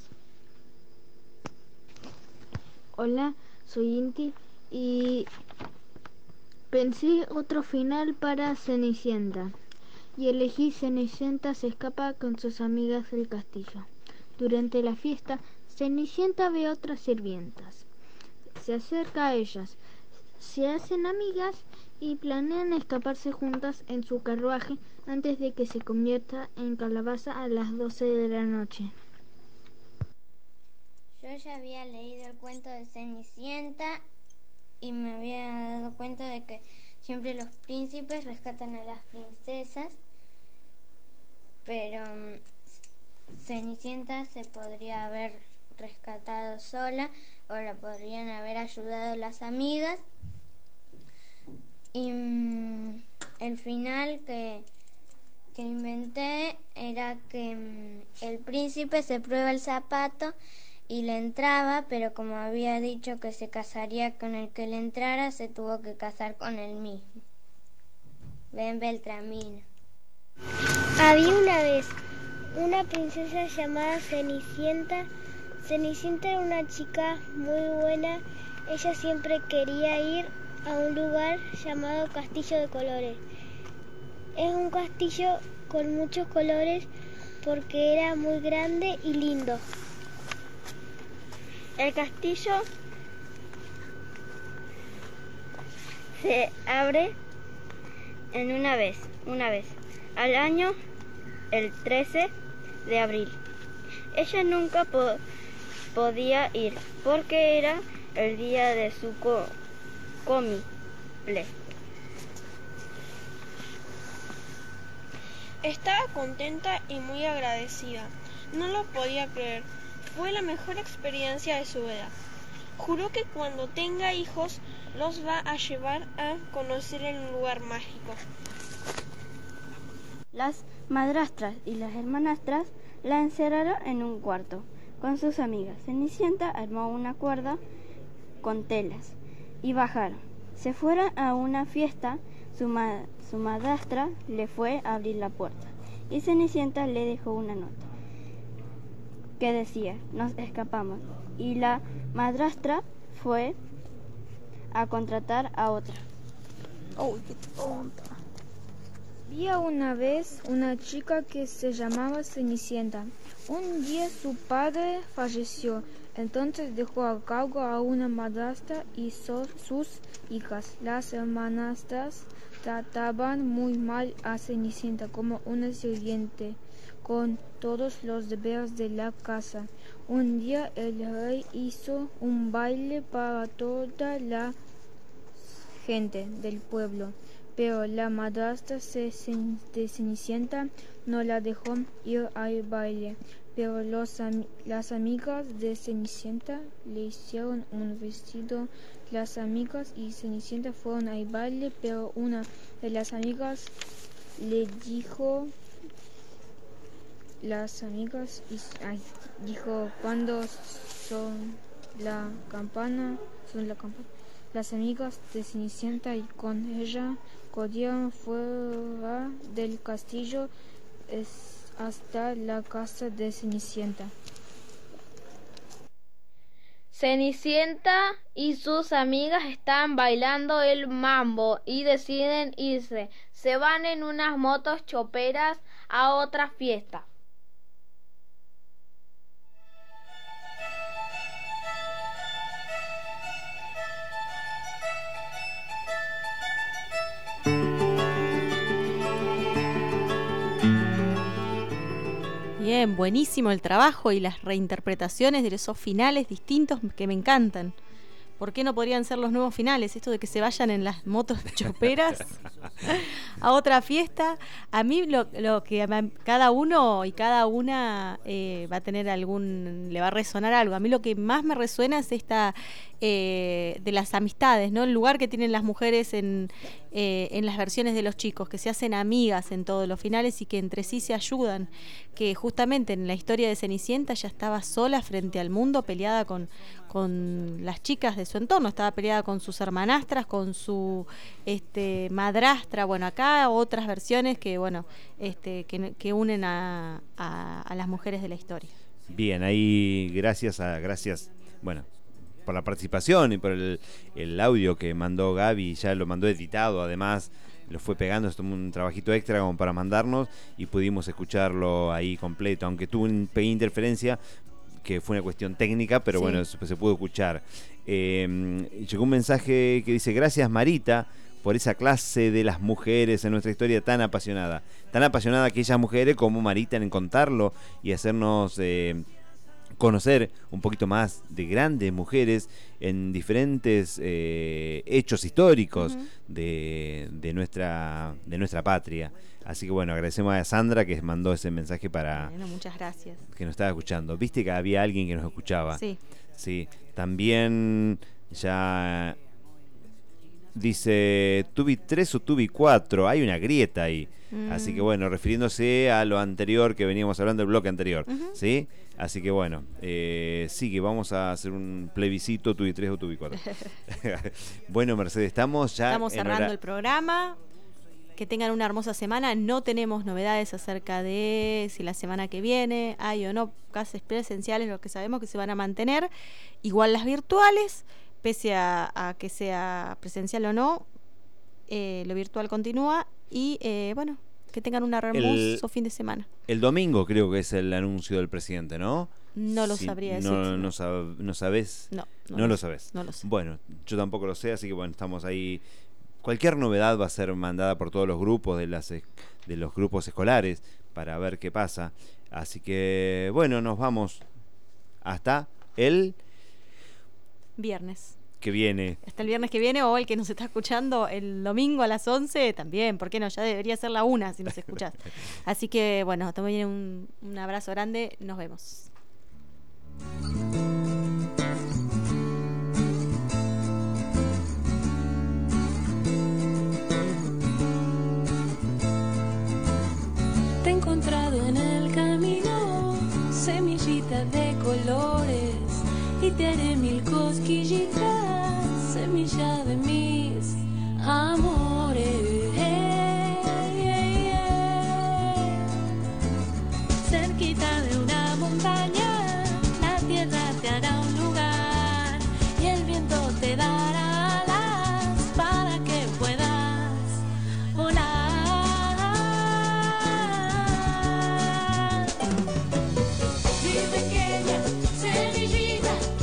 S18: Hola, soy Inti y pensé otro final para Cenicienta y elegí Cenicienta se escapa con sus amigas del castillo. Durante la fiesta, Cenicienta ve a otras sirvientas. Se acerca a ellas, se hacen amigas y planean escaparse juntas en su carruaje antes de que se convierta en calabaza a las 12 de la noche.
S8: Yo ya había leído el cuento de Cenicienta y me había dado cuenta de que siempre los príncipes rescatan a las princesas, pero Cenicienta se podría haber rescatado sola o la podrían haber ayudado las amigas. Y el final que inventé era que el príncipe se prueba el zapato y le entraba, pero como había dicho que se casaría con el que le entrara, se tuvo que casar con él mismo. Ben Beltramino.
S22: Había una vez una princesa llamada Cenicienta. Cenicienta era una chica muy buena. Ella siempre quería ir a un lugar llamado Castillo de Colores. Es un castillo con muchos colores porque era muy grande y lindo. El castillo se abre en una vez al año el 13 de abril. Ella nunca podía ir porque era el día de su cumple.
S17: Estaba contenta y muy agradecida. No lo podía creer. Fue la mejor experiencia de su vida. Juró que cuando tenga hijos los va a llevar a conocer el lugar mágico.
S8: Las madrastras y las hermanastras la encerraron en un cuarto con sus amigas. Cenicienta armó una cuerda con telas y bajaron. Se fueron a una fiesta. Su madrastra le fue a abrir la puerta y Cenicienta le dejó una nota que decía: nos escapamos, y la madrastra fue a contratar a otra.
S18: ¡Oh, qué tonta! Había una vez una chica que se llamaba Cenicienta. Un día su padre falleció
S17: Entonces dejó a cargo a una madrastra y sus hijas. Las hermanastras trataban muy mal a Cenicienta como una sirviente, con todos los deberes de la casa. Un día el rey hizo un baile para toda la gente del pueblo, pero la madrastra de Cenicienta no la dejó ir al baile. Pero las amigas de Cenicienta le hicieron un vestido. Las amigas y Cenicienta fueron al baile, pero una de las amigas le dijo... dijo, cuando son la campana, las amigas de Cenicienta y con ella corrieron fuera del castillo hasta la casa de Cenicienta.
S22: Cenicienta y sus amigas están bailando el mambo y deciden irse. Se van en unas motos choperas a otra fiesta.
S1: Bien, buenísimo el trabajo y las reinterpretaciones de esos finales distintos que me encantan. ¿Por qué no podrían ser los nuevos finales? Esto de que se vayan en las motos choperas a otra fiesta. A mí lo que cada uno y cada una va a tener le va a resonar algo. A mí lo que más me resuena es esta de las amistades, ¿no? El lugar que tienen las mujeres en las versiones de los chicos, que se hacen amigas en todos los finales y que entre sí se ayudan. Que justamente en la historia de Cenicienta ella estaba sola frente al mundo, peleada con las chicas de su entorno, estaba peleada con sus hermanastras, con su madrastra. Bueno, acá otras versiones que que unen a las mujeres de la historia.
S2: Bien, ahí gracias por la participación y por el audio que mandó Gaby. Ya lo mandó editado, además lo fue pegando, es un trabajito extra como para mandarnos y pudimos escucharlo ahí completo, aunque tuvo una pequeña interferencia que fue una cuestión técnica, pero sí. Bueno, se pudo escuchar. Llegó un mensaje que dice: gracias Marita por esa clase de las mujeres en nuestra historia tan apasionada aquellas mujeres como Marita en contarlo y hacernos conocer un poquito más de grandes mujeres en diferentes hechos históricos de nuestra patria. Así que bueno, agradecemos a Sandra que mandó ese mensaje para...
S1: Bueno, muchas gracias.
S2: Que nos estaba escuchando. ¿Viste que había alguien que nos escuchaba?
S1: Sí.
S2: Sí. También ya dice Tubi 3 o Tubi 4. Hay una grieta ahí. Así que bueno, refiriéndose a lo anterior que veníamos hablando del bloque anterior. ¿Sí? Así que bueno, sí que vamos a hacer un plebiscito Tubi 3 o Tubi 4. Bueno, Mercedes, estamos
S1: cerrando el programa. Que tengan una hermosa semana. No tenemos novedades acerca de si la semana que viene hay o no clases presenciales, lo que sabemos que se van a mantener. Igual las virtuales, pese a que sea presencial o no, lo virtual continúa. Y bueno, que tengan un hermoso fin de semana.
S2: El domingo creo que es el anuncio del presidente, ¿no?
S1: No lo sabría decir.
S2: ¿No sabés? No lo sabés.
S1: No lo sé.
S2: Bueno, yo tampoco lo sé, así que bueno, estamos ahí. Cualquier novedad va a ser mandada por todos los grupos de los grupos escolares para ver qué pasa. Así que bueno, nos vamos hasta el
S1: viernes
S2: que viene.
S1: Hasta el viernes que viene, o el que nos está escuchando el domingo a las 11 también. ¿Por qué no? Ya debería ser la 1 si nos escuchás. Así que bueno, también un abrazo grande. Nos vemos.
S4: Te he encontrado en el camino, semillita de colores, y te haré mil cosquillitas, semilla de mis amores. Cerquita de una montaña, la tierra te hará un lugar, y el viento te dará alas para que puedas volar. Mi pequeña semillita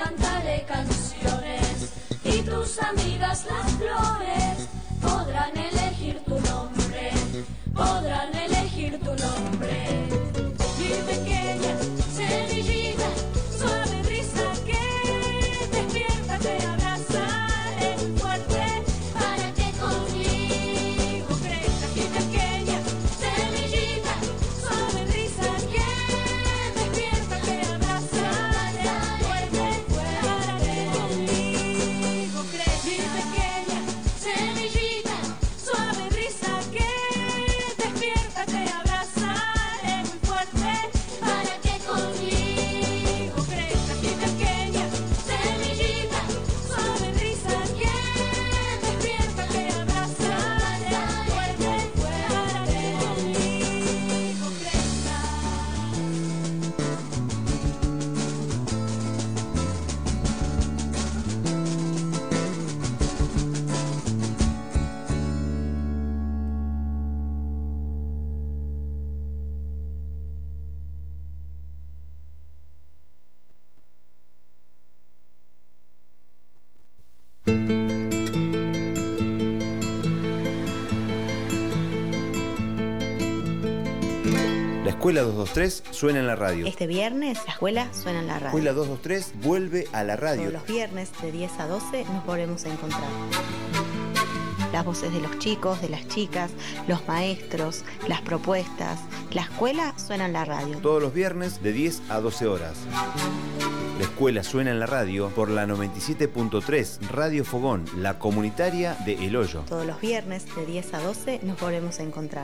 S4: cantaré canciones y tus amigas las flores podrán elegir tu nombre, podrán elegir tu nombre. Mi pequeña semillita, suave brisa que despierta, te abrazaré fuerte para que conmigo crezcas. Mi pequeña semillita, suave brisa que despierta, te abrazaré fuerte para que conmigo crezcas. Mi pequeña semillita, suave brisa que despierta, te abrazaré muy fuerte para que conmigo crezcas. Mi pequeña semillita, suave brisa que despierta, te abrazaré fuerte para que conmigo crezcas.
S2: La Escuela 223 suena en la radio.
S9: Este viernes, la escuela suena en la
S2: La
S9: radio.
S2: Escuela 223 vuelve a la radio.
S9: Todos los viernes de 10 a 12 nos volvemos a encontrar. Las voces de los chicos, de las chicas, los maestros, las propuestas. La escuela suena en la radio.
S2: Todos los viernes de 10 a 12 horas. La Escuela suena en la radio por la 97.3 Radio Fogón, la comunitaria de El Hoyo.
S9: Todos los viernes de 10 a 12 nos volvemos a encontrar.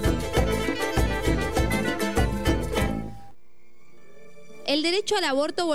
S6: El derecho al aborto